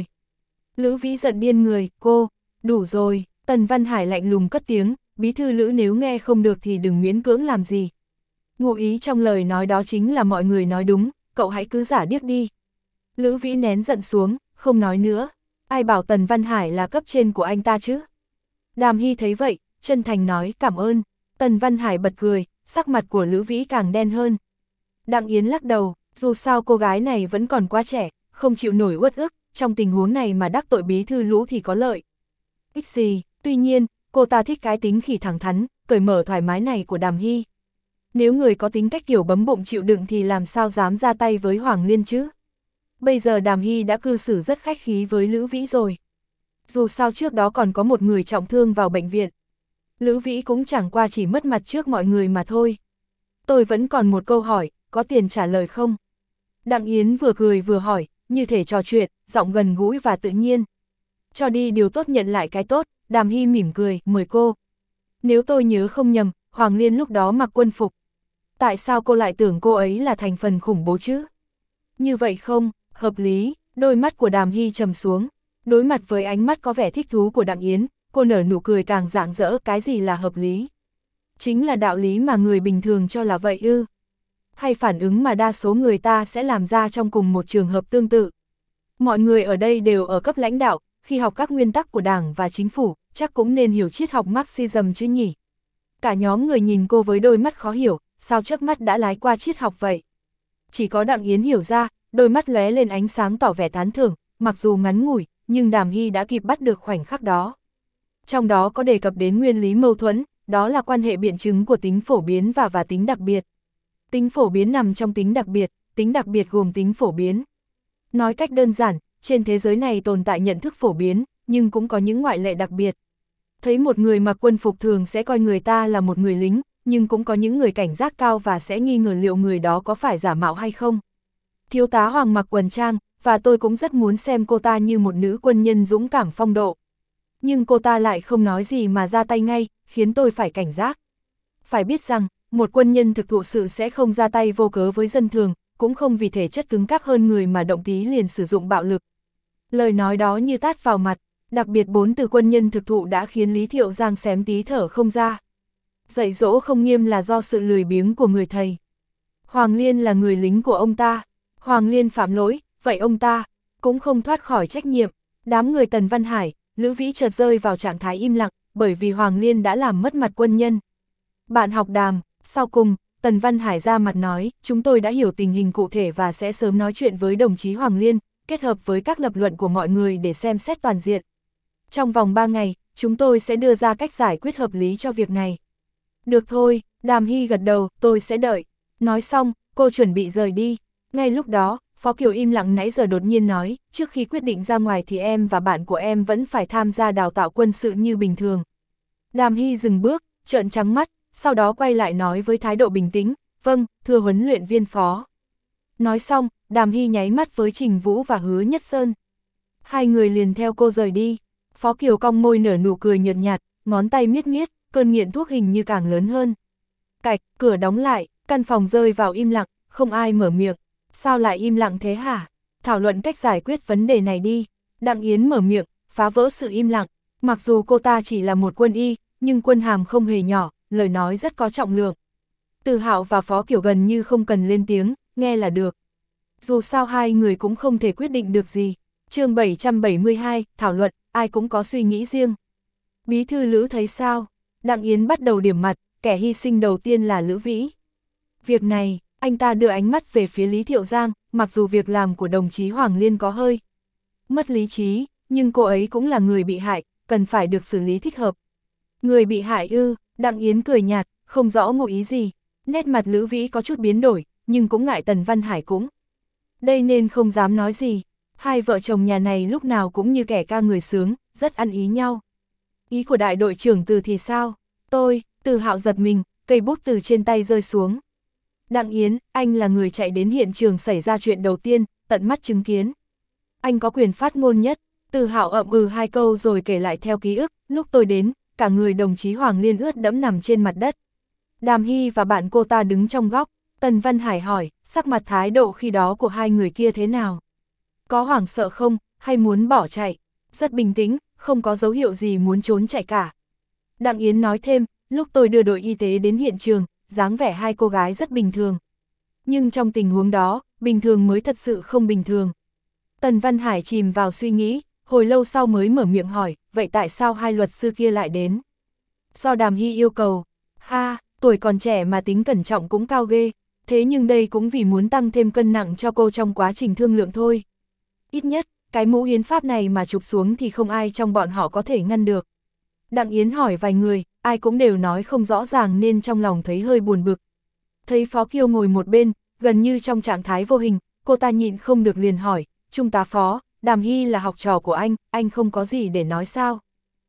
Lữ Vĩ giận điên người, cô, đủ rồi. Tần Văn Hải lạnh lùng cất tiếng, bí thư Lữ nếu nghe không được thì đừng miễn cưỡng làm gì. Ngụ ý trong lời nói đó chính là mọi người nói đúng, cậu hãy cứ giả điếc đi. Lữ Vĩ nén giận xuống, không nói nữa. Ai bảo Tần Văn Hải là cấp trên của anh ta chứ? Đàm Hy thấy vậy, chân thành nói cảm ơn. Tần Văn Hải bật cười, sắc mặt của Lữ Vĩ càng đen hơn. Đặng Yến lắc đầu, dù sao cô gái này vẫn còn quá trẻ, không chịu nổi uất ức, trong tình huống này mà đắc tội bí thư Lũ thì có lợi. Ích gì, tuy nhiên, cô ta thích cái tính khỉ thẳng thắn, cởi mở thoải mái này của Đàm Hy. Nếu người có tính cách kiểu bấm bụng chịu đựng thì làm sao dám ra tay với Hoàng Liên chứ? Bây giờ Đàm Hy đã cư xử rất khách khí với Lữ Vĩ rồi. Dù sao trước đó còn có một người trọng thương vào bệnh viện. Lữ Vĩ cũng chẳng qua chỉ mất mặt trước mọi người mà thôi. Tôi vẫn còn một câu hỏi, có tiền trả lời không? Đặng Yến vừa cười vừa hỏi, như thể trò chuyện, giọng gần gũi và tự nhiên. Cho đi điều tốt nhận lại cái tốt, Đàm Hy mỉm cười, mời cô. Nếu tôi nhớ không nhầm, Hoàng Liên lúc đó mặc quân phục. Tại sao cô lại tưởng cô ấy là thành phần khủng bố chứ? Như vậy không, hợp lý, đôi mắt của Đàm Hy trầm xuống. Đối mặt với ánh mắt có vẻ thích thú của Đặng Yến, cô nở nụ cười càng rạng rỡ, cái gì là hợp lý? Chính là đạo lý mà người bình thường cho là vậy ư? Hay phản ứng mà đa số người ta sẽ làm ra trong cùng một trường hợp tương tự? Mọi người ở đây đều ở cấp lãnh đạo, khi học các nguyên tắc của Đảng và chính phủ, chắc cũng nên hiểu triết học Marxism chứ nhỉ? Cả nhóm người nhìn cô với đôi mắt khó hiểu, sao chớp mắt đã lái qua triết học vậy? Chỉ có Đặng Yến hiểu ra, đôi mắt lóe lên ánh sáng tỏ vẻ tán thưởng, mặc dù ngắn ngủi, nhưng Đàm Hy đã kịp bắt được khoảnh khắc đó. Trong đó có đề cập đến nguyên lý mâu thuẫn, đó là quan hệ biện chứng của tính phổ biến và và tính đặc biệt. Tính phổ biến nằm trong tính đặc biệt, tính đặc biệt gồm tính phổ biến. Nói cách đơn giản, trên thế giới này tồn tại nhận thức phổ biến, nhưng cũng có những ngoại lệ đặc biệt. Thấy một người mặc quân phục thường sẽ coi người ta là một người lính, nhưng cũng có những người cảnh giác cao và sẽ nghi ngờ liệu người đó có phải giả mạo hay không. Thiếu tá Hoàng mặc quần trang, và tôi cũng rất muốn xem cô ta như một nữ quân nhân dũng cảm phong độ. Nhưng cô ta lại không nói gì mà ra tay ngay, khiến tôi phải cảnh giác. Phải biết rằng, một quân nhân thực thụ sự sẽ không ra tay vô cớ với dân thường, cũng không vì thể chất cứng cáp hơn người mà động tí liền sử dụng bạo lực. Lời nói đó như tát vào mặt, đặc biệt bốn từ quân nhân thực thụ đã khiến Lý Thiệu Giang xém tí thở không ra. Dạy dỗ không nghiêm là do sự lười biếng của người thầy. Hoàng Liên là người lính của ông ta. Hoàng Liên phạm lỗi, vậy ông ta cũng không thoát khỏi trách nhiệm. Đám người Tần Văn Hải, Lữ Vĩ chợt rơi vào trạng thái im lặng, bởi vì Hoàng Liên đã làm mất mặt quân nhân. Bạn học Đàm, sau cùng, Tần Văn Hải ra mặt nói, chúng tôi đã hiểu tình hình cụ thể và sẽ sớm nói chuyện với đồng chí Hoàng Liên, kết hợp với các lập luận của mọi người để xem xét toàn diện. Trong vòng ba ngày, chúng tôi sẽ đưa ra cách giải quyết hợp lý cho việc này. Được thôi, Đàm Hy gật đầu, tôi sẽ đợi. Nói xong, cô chuẩn bị rời đi. Ngay lúc đó, Phó Kiều im lặng nãy giờ đột nhiên nói, trước khi quyết định ra ngoài thì em và bạn của em vẫn phải tham gia đào tạo quân sự như bình thường. Đàm Hy dừng bước, trợn trắng mắt, sau đó quay lại nói với thái độ bình tĩnh, vâng, thưa huấn luyện viên Phó. Nói xong, Đàm Hy nháy mắt với Trình Vũ và Hứa Nhất Sơn. Hai người liền theo cô rời đi. Phó Kiều cong môi nở nụ cười nhợt nhạt, ngón tay miết miết, cơn nghiện thuốc hình như càng lớn hơn. Cạch, cửa đóng lại, căn phòng rơi vào im lặng, không ai mở miệng. Sao lại im lặng thế hả? Thảo luận cách giải quyết vấn đề này đi. Đặng Yến mở miệng, phá vỡ sự im lặng. Mặc dù cô ta chỉ là một quân y, nhưng quân hàm không hề nhỏ, lời nói rất có trọng lượng. Từ Hạo và Phó Kiều gần như không cần lên tiếng, nghe là được. Dù sao hai người cũng không thể quyết định được gì. Chương bảy trăm bảy mươi hai, thảo luận, ai cũng có suy nghĩ riêng. Bí thư Lữ thấy sao? Đặng Yến bắt đầu điểm mặt, kẻ hy sinh đầu tiên là Lữ Vĩ. Việc này, anh ta đưa ánh mắt về phía Lý Thiệu Giang, mặc dù việc làm của đồng chí Hoàng Liên có hơi mất lý trí, nhưng cô ấy cũng là người bị hại, cần phải được xử lý thích hợp. Người bị hại ư? Đặng Yến cười nhạt, không rõ ngụ ý gì. Nét mặt Lữ Vĩ có chút biến đổi, nhưng cũng ngại Tần Văn Hải cũng đây nên không dám nói gì. Hai vợ chồng nhà này lúc nào cũng như kẻ ca người sướng, rất ăn ý nhau. Ý của đại đội trưởng Từ thì sao? Tôi, Từ Hạo giật mình, cây bút từ trên tay rơi xuống. Đặng Yến, anh là người chạy đến hiện trường xảy ra chuyện đầu tiên, tận mắt chứng kiến. Anh có quyền phát ngôn nhất. Từ Hạo ậm ừ hai câu rồi kể lại theo ký ức, lúc tôi đến, cả người đồng chí Hoàng Liên ướt đẫm nằm trên mặt đất. Đàm Hy và bạn cô ta đứng trong góc. Tần Văn Hải hỏi, sắc mặt thái độ khi đó của hai người kia thế nào? Có hoảng sợ không, hay muốn bỏ chạy? Rất bình tĩnh, không có dấu hiệu gì muốn trốn chạy cả. Đặng Yến nói thêm, lúc tôi đưa đội y tế đến hiện trường, dáng vẻ hai cô gái rất bình thường. Nhưng trong tình huống đó, bình thường mới thật sự không bình thường. Tần Văn Hải chìm vào suy nghĩ, hồi lâu sau mới mở miệng hỏi, vậy tại sao hai luật sư kia lại đến? Do Đàm Hy yêu cầu. Ha, tuổi còn trẻ mà tính cẩn trọng cũng cao ghê, thế nhưng đây cũng vì muốn tăng thêm cân nặng cho cô trong quá trình thương lượng thôi. Ít nhất, cái mũ hiến pháp này mà chụp xuống thì không ai trong bọn họ có thể ngăn được. Đặng Yến hỏi vài người, ai cũng đều nói không rõ ràng nên trong lòng thấy hơi buồn bực. Thấy Phó Kiêu ngồi một bên, gần như trong trạng thái vô hình, cô ta nhịn không được liền hỏi, Trung tá Phó, Đàm Hy là học trò của anh, anh không có gì để nói sao?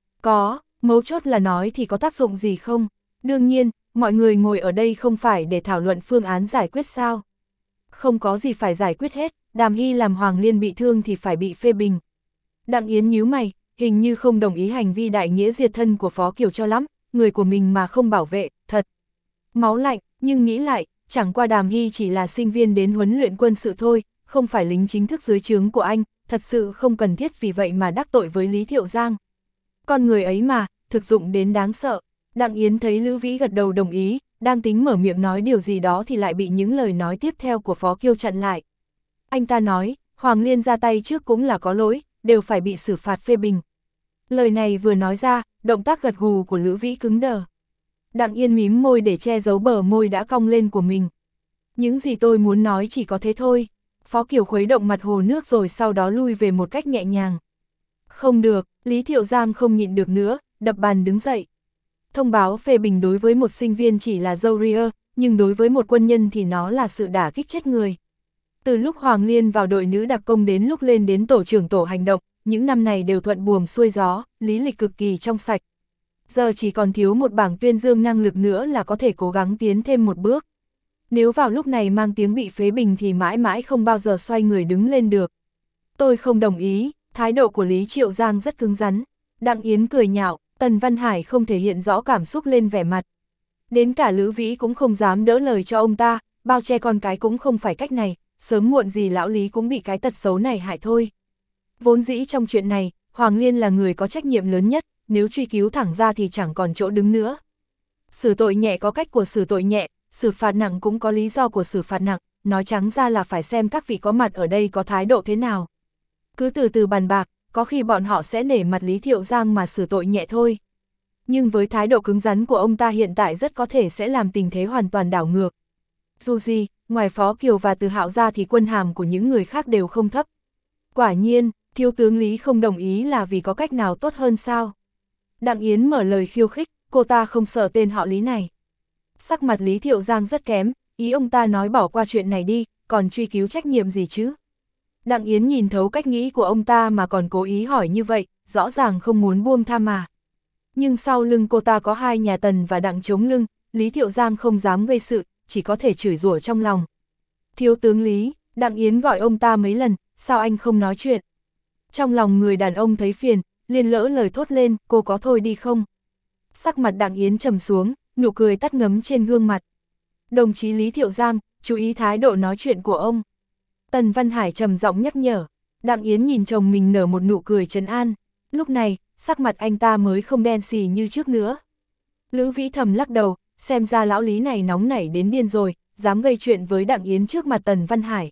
Có, mấu chốt là nói thì có tác dụng gì không? Đương nhiên, mọi người ngồi ở đây không phải để thảo luận phương án giải quyết sao? Không có gì phải giải quyết hết, Đàm Hy làm Hoàng Liên bị thương thì phải bị phê bình. Đặng Yến nhíu mày, hình như không đồng ý hành vi đại nghĩa diệt thân của Phó Kiều cho lắm, người của mình mà không bảo vệ, thật. Máu lạnh, nhưng nghĩ lại, chẳng qua Đàm Hy chỉ là sinh viên đến huấn luyện quân sự thôi, không phải lính chính thức dưới trướng của anh, thật sự không cần thiết vì vậy mà đắc tội với Lý Thiệu Giang. Con người ấy mà, thực dụng đến đáng sợ. Đặng Yến thấy Lữ Vĩ gật đầu đồng ý, đang tính mở miệng nói điều gì đó thì lại bị những lời nói tiếp theo của Phó Kiêu chặn lại. Anh ta nói, Hoàng Liên ra tay trước cũng là có lỗi, đều phải bị xử phạt phê bình. Lời này vừa nói ra, động tác gật gù của Lữ Vĩ cứng đờ. Đặng Yên mím môi để che giấu bờ môi đã cong lên của mình. Những gì tôi muốn nói chỉ có thế thôi. Phó Kiều khuấy động mặt hồ nước rồi sau đó lui về một cách nhẹ nhàng. Không được, Lý Thiệu Giang không nhịn được nữa, đập bàn đứng dậy. Thông báo phê bình đối với một sinh viên chỉ là dâu ria, nhưng đối với một quân nhân thì nó là sự đả kích chết người. Từ lúc Hoàng Liên vào đội nữ đặc công đến lúc lên đến tổ trưởng tổ hành động, những năm này đều thuận buồm xuôi gió, lý lịch cực kỳ trong sạch. Giờ chỉ còn thiếu một bảng tuyên dương năng lực nữa là có thể cố gắng tiến thêm một bước. Nếu vào lúc này mang tiếng bị phế bình thì mãi mãi không bao giờ xoay người đứng lên được. Tôi không đồng ý, thái độ của Lý Triệu Giang rất cứng rắn. Đặng Yến cười nhạo, Tần Văn Hải không thể hiện rõ cảm xúc lên vẻ mặt. Đến cả Lữ Vĩ cũng không dám đỡ lời cho ông ta, bao che con cái cũng không phải cách này, sớm muộn gì lão Lý cũng bị cái tật xấu này hại thôi. Vốn dĩ trong chuyện này, Hoàng Liên là người có trách nhiệm lớn nhất, nếu truy cứu thẳng ra thì chẳng còn chỗ đứng nữa. Xử tội nhẹ có cách của xử tội nhẹ, xử phạt nặng cũng có lý do của xử phạt nặng, nói trắng ra là phải xem các vị có mặt ở đây có thái độ thế nào. Cứ từ từ bàn bạc, có khi bọn họ sẽ nể mặt Lý Thiệu Giang mà xử tội nhẹ thôi. Nhưng với thái độ cứng rắn của ông ta hiện tại rất có thể sẽ làm tình thế hoàn toàn đảo ngược. Dù gì, ngoài Phó Kiều và Từ Hạo ra thì quân hàm của những người khác đều không thấp. Quả nhiên, thiếu tướng Lý không đồng ý là vì có cách nào tốt hơn sao? Đặng Yến mở lời khiêu khích, cô ta không sợ tên họ Lý này. Sắc mặt Lý Thiệu Giang rất kém, ý ông ta nói bỏ qua chuyện này đi, còn truy cứu trách nhiệm gì chứ? Đặng Yến nhìn thấu cách nghĩ của ông ta mà còn cố ý hỏi như vậy, rõ ràng không muốn buông tha mà. Nhưng sau lưng cô ta có hai nhà Tần và Đặng chống lưng, Lý Thiệu Giang không dám gây sự, chỉ có thể chửi rủa trong lòng. Thiếu tướng Lý, Đặng Yến gọi ông ta mấy lần, sao anh không nói chuyện? Trong lòng người đàn ông thấy phiền, liền lỡ lời thốt lên, cô có thôi đi không? Sắc mặt Đặng Yến trầm xuống, nụ cười tắt ngấm trên gương mặt. Đồng chí Lý Thiệu Giang, chú ý thái độ nói chuyện của ông. Tần Văn Hải trầm giọng nhắc nhở. Đặng Yến nhìn chồng mình nở một nụ cười trấn an. Lúc này, sắc mặt anh ta mới không đen xì như trước nữa. Lữ Vĩ thầm lắc đầu, xem ra lão Lý này nóng nảy đến điên rồi, dám gây chuyện với Đặng Yến trước mặt Tần Văn Hải.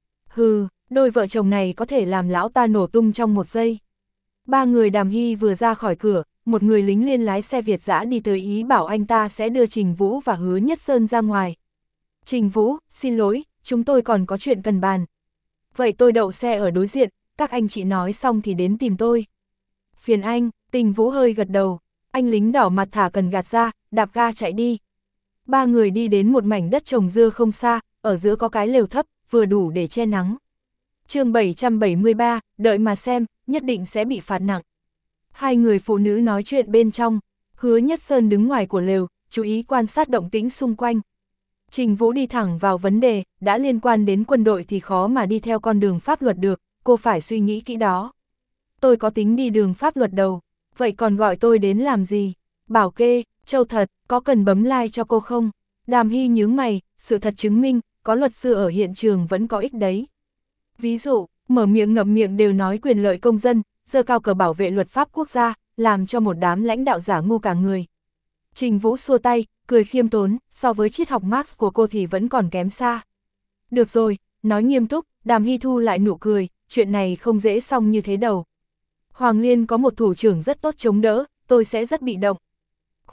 Hừ, đôi vợ chồng này có thể làm lão ta nổ tung trong một giây. Ba người Đàm Hy vừa ra khỏi cửa, một người lính liên lái xe Việt dã đi tới ý bảo anh ta sẽ đưa Trình Vũ và Hứa Nhất Sơn ra ngoài. Trình Vũ, xin lỗi, chúng tôi còn có chuyện cần bàn. Vậy tôi đậu xe ở đối diện, các anh chị nói xong thì đến tìm tôi. Phiền anh, Trình Vũ hơi gật đầu, anh lính đỏ mặt thả cần gạt ra, đạp ga chạy đi. Ba người đi đến một mảnh đất trồng dưa không xa, ở giữa có cái lều thấp, vừa đủ để che nắng. Chương bảy trăm bảy mươi ba, đợi mà xem, nhất định sẽ bị phạt nặng. Hai người phụ nữ nói chuyện bên trong, Hứa Nhất Sơn đứng ngoài của lều, chú ý quan sát động tĩnh xung quanh. Trình Vũ đi thẳng vào vấn đề, đã liên quan đến quân đội thì khó mà đi theo con đường pháp luật được, cô phải suy nghĩ kỹ đó. Tôi có tính đi đường pháp luật đâu, vậy còn gọi tôi đến làm gì? Bảo kê, Châu Thật, có cần bấm like cho cô không? Đàm Hy nhướng mày, sự thật chứng minh, có luật sư ở hiện trường vẫn có ích đấy. Ví dụ, mở miệng ngậm miệng đều nói quyền lợi công dân, giơ cao cờ bảo vệ luật pháp quốc gia, làm cho một đám lãnh đạo giả ngu cả người. Trình Vũ xua tay, cười khiêm tốn, so với triết học Marx của cô thì vẫn còn kém xa. Được rồi, nói nghiêm túc, Đàm Hy thu lại nụ cười, chuyện này không dễ xong như thế đâu. Hoàng Liên có một thủ trưởng rất tốt chống đỡ, tôi sẽ rất bị động.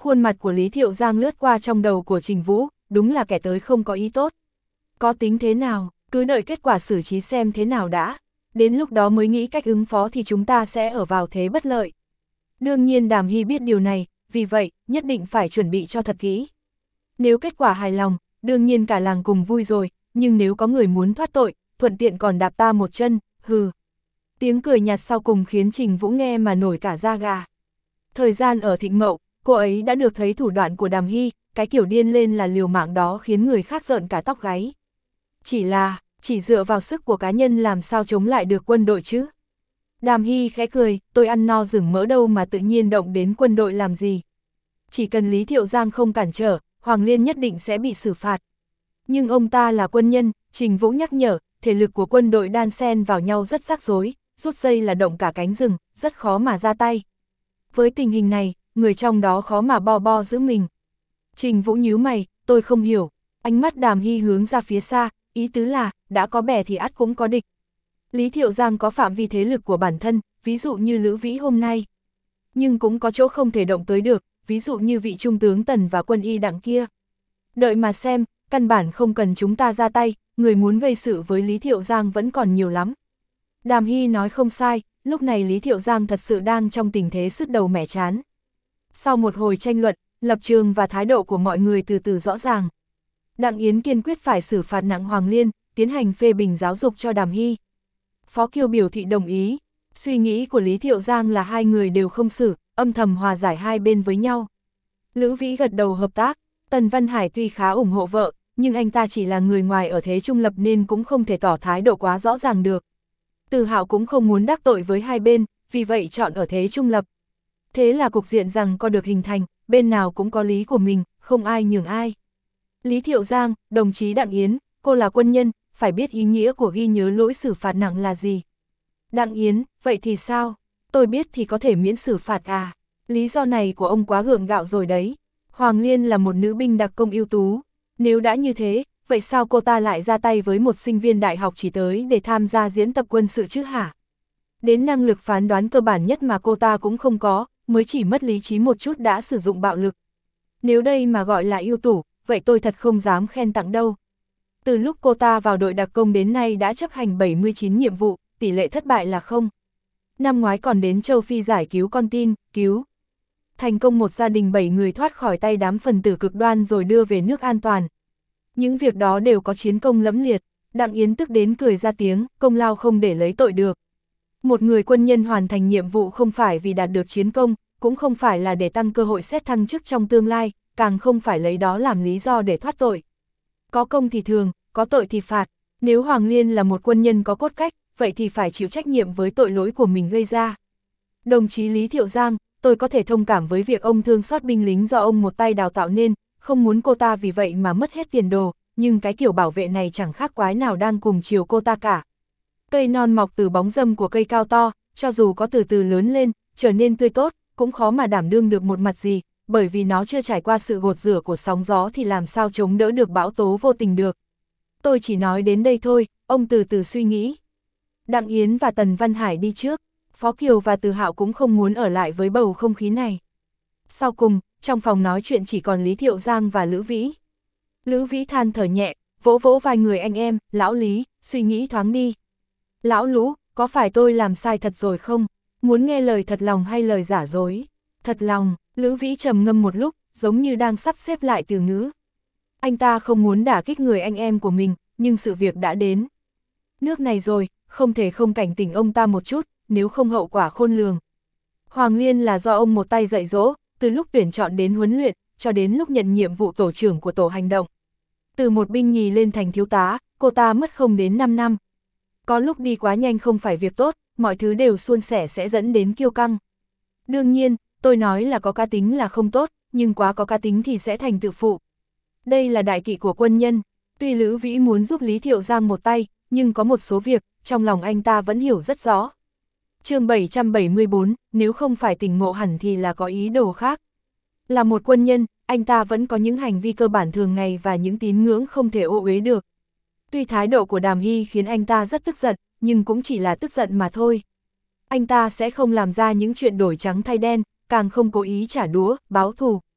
Khuôn mặt của Lý Thiệu Giang lướt qua trong đầu của Trình Vũ, đúng là kẻ tới không có ý tốt. Có tính thế nào, cứ đợi kết quả xử trí xem thế nào đã. Đến lúc đó mới nghĩ cách ứng phó thì chúng ta sẽ ở vào thế bất lợi. Đương nhiên Đàm Hy biết điều này, vì vậy, nhất định phải chuẩn bị cho thật kỹ. Nếu kết quả hài lòng, đương nhiên cả làng cùng vui rồi, nhưng nếu có người muốn thoát tội, thuận tiện còn đạp ta một chân, hừ. Tiếng cười nhạt sau cùng khiến Trình Vũ nghe mà nổi cả da gà. Thời gian ở Thịnh Mậu, cô ấy đã được thấy thủ đoạn của Đàm Hy, cái kiểu điên lên là liều mạng đó khiến người khác rợn cả tóc gáy. Chỉ là, chỉ dựa vào sức của cá nhân làm sao chống lại được quân đội chứ? Đàm Hy khẽ cười, tôi ăn no rừng mỡ đâu mà tự nhiên động đến quân đội làm gì. Chỉ cần Lý Thiệu Giang không cản trở, Hoàng Liên nhất định sẽ bị xử phạt. Nhưng ông ta là quân nhân, Trình Vũ nhắc nhở, thể lực của quân đội đan xen vào nhau rất rắc rối, rút dây là động cả cánh rừng, rất khó mà ra tay. Với tình hình này, người trong đó khó mà bo bo giữ mình. Trình Vũ nhíu mày, tôi không hiểu, ánh mắt Đàm Hy hướng ra phía xa, ý tứ là, đã có bè thì ắt cũng có địch. Lý Thiệu Giang có phạm vi thế lực của bản thân, ví dụ như Lữ Vĩ hôm nay. Nhưng cũng có chỗ không thể động tới được, ví dụ như vị trung tướng Tần và quân y đặng kia. Đợi mà xem, căn bản không cần chúng ta ra tay, người muốn gây sự với Lý Thiệu Giang vẫn còn nhiều lắm. Đàm Hy nói không sai, lúc này Lý Thiệu Giang thật sự đang trong tình thế sứt đầu mẻ chán. Sau một hồi tranh luận, lập trường và thái độ của mọi người từ từ rõ ràng. Đặng Yến kiên quyết phải xử phạt nặng Hoàng Liên, tiến hành phê bình giáo dục cho Đàm Hy. Phó Kiều biểu thị đồng ý, suy nghĩ của Lý Thiệu Giang là hai người đều không xử, âm thầm hòa giải hai bên với nhau. Lữ Vĩ gật đầu hợp tác, Tần Văn Hải tuy khá ủng hộ vợ, nhưng anh ta chỉ là người ngoài ở thế trung lập nên cũng không thể tỏ thái độ quá rõ ràng được. Từ Hạo cũng không muốn đắc tội với hai bên, vì vậy chọn ở thế trung lập. Thế là cục diện rằng có được hình thành, bên nào cũng có lý của mình, không ai nhường ai. Lý Thiệu Giang, đồng chí Đặng Yến, cô là quân nhân, phải biết ý nghĩa của ghi nhớ lỗi xử phạt nặng là gì. Đặng Yến, vậy thì sao? Tôi biết thì có thể miễn xử phạt à? Lý do này của ông quá gượng gạo rồi đấy. Hoàng Liên là một nữ binh đặc công ưu tú. Nếu đã như thế, vậy sao cô ta lại ra tay với một sinh viên đại học chỉ tới để tham gia diễn tập quân sự chứ hả? Đến năng lực phán đoán cơ bản nhất mà cô ta cũng không có, mới chỉ mất lý trí một chút đã sử dụng bạo lực. Nếu đây mà gọi là ưu tú, vậy tôi thật không dám khen tặng đâu. Từ lúc cô ta vào đội đặc công đến nay đã chấp hành bảy mươi chín nhiệm vụ, tỷ lệ thất bại là không. Năm ngoái còn đến châu Phi giải cứu con tin, cứu thành công một gia đình bảy người thoát khỏi tay đám phần tử cực đoan rồi đưa về nước an toàn. Những việc đó đều có chiến công lẫm liệt. Đặng Yến tức đến cười ra tiếng, công lao không để lấy tội được. Một người quân nhân hoàn thành nhiệm vụ không phải vì đạt được chiến công, cũng không phải là để tăng cơ hội xét thăng chức trong tương lai, càng không phải lấy đó làm lý do để thoát tội. Có công thì thường, có tội thì phạt. Nếu Hoàng Liên là một quân nhân có cốt cách, vậy thì phải chịu trách nhiệm với tội lỗi của mình gây ra. Đồng chí Lý Thiệu Giang, tôi có thể thông cảm với việc ông thương xót binh lính do ông một tay đào tạo nên, không muốn cô ta vì vậy mà mất hết tiền đồ, nhưng cái kiểu bảo vệ này chẳng khác quái nào đang cùng chiều cô ta cả. Cây non mọc từ bóng râm của cây cao to, cho dù có từ từ lớn lên, trở nên tươi tốt, cũng khó mà đảm đương được một mặt gì, bởi vì nó chưa trải qua sự gột rửa của sóng gió thì làm sao chống đỡ được bão tố vô tình được. Tôi chỉ nói đến đây thôi, ông từ từ suy nghĩ. Đặng Yến và Tần Văn Hải đi trước, Phó Kiều và Từ Hạo cũng không muốn ở lại với bầu không khí này. Sau cùng, trong phòng nói chuyện chỉ còn Lý Thiệu Giang và Lữ Vĩ. Lữ Vĩ than thở nhẹ, vỗ vỗ vai người anh em, lão Lý, suy nghĩ thoáng đi. Lão Lũ, có phải tôi làm sai thật rồi không? Muốn nghe lời thật lòng hay lời giả dối? Thật lòng, Lữ Vĩ trầm ngâm một lúc, giống như đang sắp xếp lại từ ngữ. Anh ta không muốn đả kích người anh em của mình, nhưng sự việc đã đến. Nước này rồi, không thể không cảnh tỉnh ông ta một chút, nếu không hậu quả khôn lường. Hoàng Liên là do ông một tay dạy dỗ, từ lúc tuyển chọn đến huấn luyện, cho đến lúc nhận nhiệm vụ tổ trưởng của tổ hành động. Từ một binh nhì lên thành thiếu tá, cô ta mất không đến năm năm. Có lúc đi quá nhanh không phải việc tốt, mọi thứ đều suôn sẻ sẽ dẫn đến kiêu căng. Đương nhiên, tôi nói là có cá tính là không tốt, nhưng quá có cá tính thì sẽ thành tự phụ. Đây là đại kỵ của quân nhân, tuy Lữ Vĩ muốn giúp Lý Thiệu Giang một tay, nhưng có một số việc, trong lòng anh ta vẫn hiểu rất rõ. Chương bảy trăm bảy mươi tư, nếu không phải tỉnh ngộ hẳn thì là có ý đồ khác. Là một quân nhân, anh ta vẫn có những hành vi cơ bản thường ngày và những tín ngưỡng không thể ô uế được. Tuy thái độ của Đàm Hy khiến anh ta rất tức giận, nhưng cũng chỉ là tức giận mà thôi. Anh ta sẽ không làm ra những chuyện đổi trắng thay đen, càng không cố ý trả đũa, báo thù.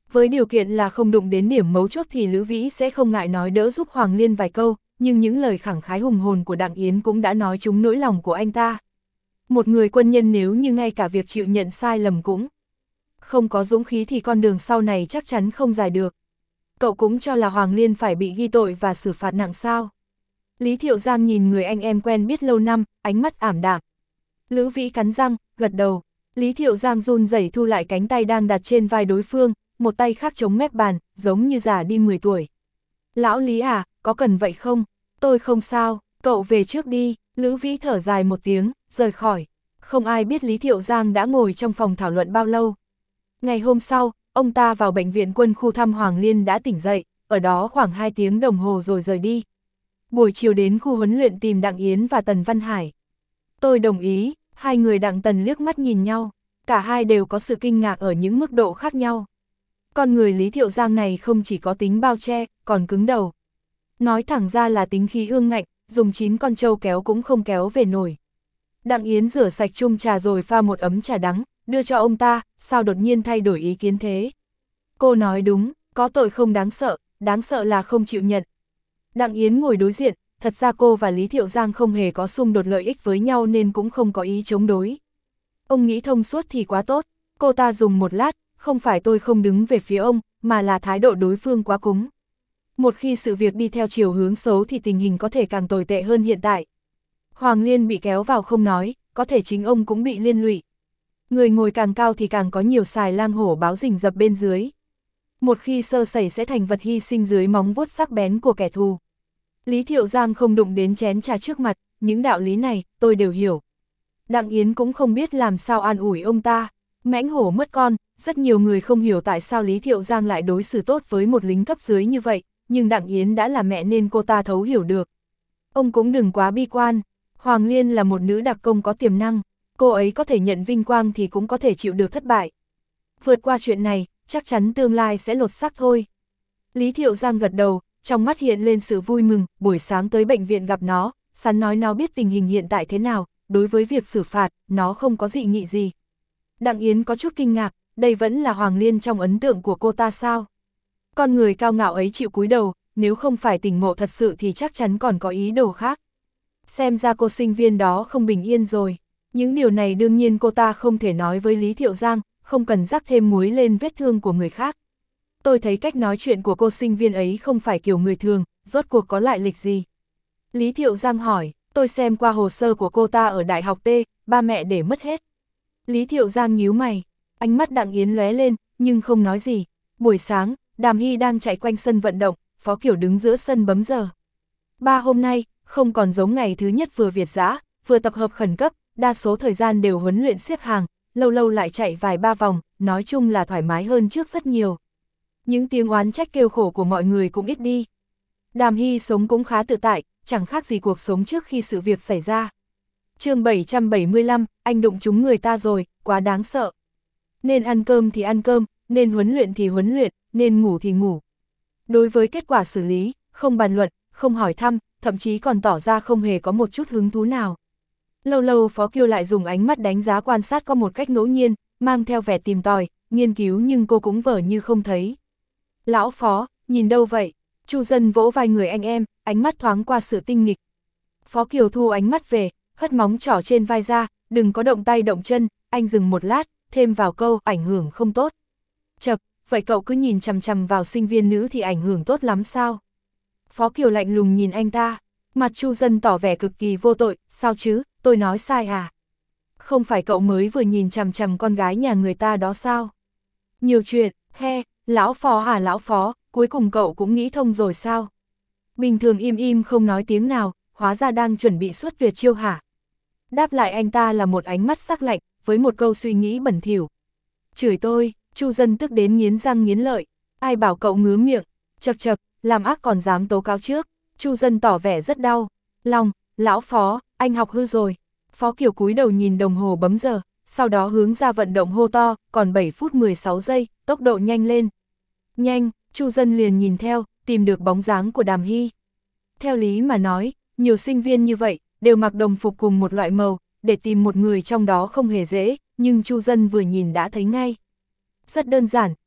Với điều kiện là không đụng đến điểm mấu chốt thì Lữ Vĩ sẽ không ngại nói đỡ giúp Hoàng Liên vài câu, nhưng những lời khẳng khái hùng hồn của Đặng Yến cũng đã nói trúng nỗi lòng của anh ta. Một người quân nhân nếu như ngay cả việc chịu nhận sai lầm cũng không có dũng khí thì con đường sau này chắc chắn không dài được. Cậu cũng cho là Hoàng Liên phải bị ghi tội và xử phạt nặng sao? Lý Thiệu Giang nhìn người anh em quen biết lâu năm, ánh mắt ảm đạm. Lữ Vĩ cắn răng, gật đầu. Lý Thiệu Giang run rẩy thu lại cánh tay đang đặt trên vai đối phương, một tay khác chống mép bàn, giống như già đi mười tuổi. Lão Lý à, có cần vậy không? Tôi không sao, cậu về trước đi. Lữ Vĩ thở dài một tiếng, rời khỏi. Không ai biết Lý Thiệu Giang đã ngồi trong phòng thảo luận bao lâu. Ngày hôm sau, ông ta vào bệnh viện quân khu thăm Hoàng Liên đã tỉnh dậy, ở đó khoảng hai tiếng đồng hồ rồi rời đi. Buổi chiều đến khu huấn luyện tìm Đặng Yến và Tần Văn Hải. Tôi đồng ý, hai người Đặng Tần liếc mắt nhìn nhau, cả hai đều có sự kinh ngạc ở những mức độ khác nhau. Con người Lý Thiệu Giang này không chỉ có tính bao che, còn cứng đầu. Nói thẳng ra là tính khí ương ngạnh, dùng chín con trâu kéo cũng không kéo về nổi. Đặng Yến rửa sạch chung trà rồi pha một ấm trà đắng, đưa cho ông ta, sao đột nhiên thay đổi ý kiến thế? Cô nói đúng, có tội không đáng sợ, đáng sợ là không chịu nhận. Đặng Yến ngồi đối diện, thật ra cô và Lý Thiệu Giang không hề có xung đột lợi ích với nhau nên cũng không có ý chống đối. Ông nghĩ thông suốt thì quá tốt, cô ta dùng một lát, không phải tôi không đứng về phía ông, mà là thái độ đối phương quá cứng. Một khi sự việc đi theo chiều hướng xấu thì tình hình có thể càng tồi tệ hơn hiện tại. Hoàng Liên bị kéo vào không nói, có thể chính ông cũng bị liên lụy. Người ngồi càng cao thì càng có nhiều xài lang hổ báo rình rập bên dưới. Một khi sơ sẩy sẽ thành vật hy sinh dưới móng vuốt sắc bén của kẻ thù. Lý Thiệu Giang không đụng đến chén trà trước mặt, những đạo lý này, tôi đều hiểu. Đặng Yến cũng không biết làm sao an ủi ông ta. Mãnh hổ mất con, rất nhiều người không hiểu tại sao Lý Thiệu Giang lại đối xử tốt với một lính cấp dưới như vậy, nhưng Đặng Yến đã là mẹ nên cô ta thấu hiểu được. Ông cũng đừng quá bi quan, Hoàng Liên là một nữ đặc công có tiềm năng, cô ấy có thể nhận vinh quang thì cũng có thể chịu được thất bại. Vượt qua chuyện này, chắc chắn tương lai sẽ lột xác thôi. Lý Thiệu Giang gật đầu, trong mắt hiện lên sự vui mừng, buổi sáng tới bệnh viện gặp nó, sắn nói nó biết tình hình hiện tại thế nào, đối với việc xử phạt, nó không có dị nghị gì. Đặng Yến có chút kinh ngạc, đây vẫn là Hoàng Liên trong ấn tượng của cô ta sao? Con người cao ngạo ấy chịu cúi đầu, nếu không phải tỉnh ngộ thật sự thì chắc chắn còn có ý đồ khác. Xem ra cô sinh viên đó không bình yên rồi. Những điều này đương nhiên cô ta không thể nói với Lý Thiệu Giang, không cần rắc thêm muối lên vết thương của người khác. Tôi thấy cách nói chuyện của cô sinh viên ấy không phải kiểu người thường, rốt cuộc có lại lịch gì? Lý Thiệu Giang hỏi, tôi xem qua hồ sơ của cô ta ở Đại học T, ba mẹ để mất hết. Lý Thiệu Giang nhíu mày, ánh mắt Đặng Yến lóe lên, nhưng không nói gì. Buổi sáng, Đàm Hy đang chạy quanh sân vận động, Phó Kiểu đứng giữa sân bấm giờ. Ba hôm nay, không còn giống ngày thứ nhất vừa việt dã, vừa tập hợp khẩn cấp, đa số thời gian đều huấn luyện xếp hàng, lâu lâu lại chạy vài ba vòng, nói chung là thoải mái hơn trước rất nhiều. Những tiếng oán trách kêu khổ của mọi người cũng ít đi. Đàm Hy sống cũng khá tự tại, chẳng khác gì cuộc sống trước khi sự việc xảy ra. Chương bảy trăm bảy mươi lăm, anh đụng trúng người ta rồi, quá đáng sợ. Nên ăn cơm thì ăn cơm, nên huấn luyện thì huấn luyện, nên ngủ thì ngủ. Đối với kết quả xử lý, không bàn luận, không hỏi thăm, thậm chí còn tỏ ra không hề có một chút hứng thú nào. Lâu lâu Phó Kiều lại dùng ánh mắt đánh giá quan sát có một cách ngẫu nhiên, mang theo vẻ tìm tòi, nghiên cứu nhưng cô cũng vờ như không thấy. Lão Phó, nhìn đâu vậy? Chu Dân vỗ vai người anh em, ánh mắt thoáng qua sự tinh nghịch. Phó Kiều thu ánh mắt về, hất móng trỏ trên vai ra, đừng có động tay động chân, anh dừng một lát, thêm vào câu ảnh hưởng không tốt. Chậc, vậy cậu cứ nhìn chằm chằm vào sinh viên nữ thì ảnh hưởng tốt lắm sao? Phó Kiều lạnh lùng nhìn anh ta, mặt Chu Dân tỏ vẻ cực kỳ vô tội, sao chứ, tôi nói sai à? Không phải cậu mới vừa nhìn chằm chằm con gái nhà người ta đó sao? Nhiều chuyện, he, lão Phó à lão Phó, cuối cùng cậu cũng nghĩ thông rồi sao? Bình thường im im không nói tiếng nào, hóa ra đang chuẩn bị xuất tuyệt chiêu hả? Đáp lại anh ta là một ánh mắt sắc lạnh, với một câu suy nghĩ bẩn thỉu. Chửi tôi, Chu Dân tức đến nghiến răng nghiến lợi, ai bảo cậu ngứa miệng, chậc chậc, làm ác còn dám tố cáo trước. Chu Dân tỏ vẻ rất đau lòng, lão Phó, anh học hư rồi. Phó Kiều cúi đầu nhìn đồng hồ bấm giờ, sau đó hướng ra vận động hô to, còn bảy phút mười sáu giây, tốc độ nhanh lên. Nhanh, Chu Dân liền nhìn theo, tìm được bóng dáng của Đàm Hy. Theo lý mà nói, nhiều sinh viên như vậy, đều mặc đồng phục cùng một loại màu, để tìm một người trong đó không hề dễ, nhưng Chu Dân vừa nhìn đã thấy ngay. Rất đơn giản,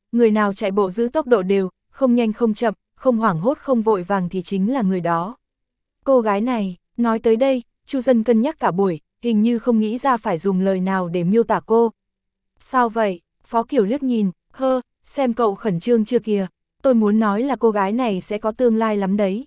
người nào chạy bộ giữ tốc độ đều, không nhanh không chậm, không hoảng hốt không vội vàng thì chính là người đó. Cô gái này, nói tới đây, Chu Dân cân nhắc cả buổi, hình như không nghĩ ra phải dùng lời nào để miêu tả cô. Sao vậy? Phó Kiều liếc nhìn, hơ, xem cậu khẩn trương chưa kìa, tôi muốn nói là cô gái này sẽ có tương lai lắm đấy.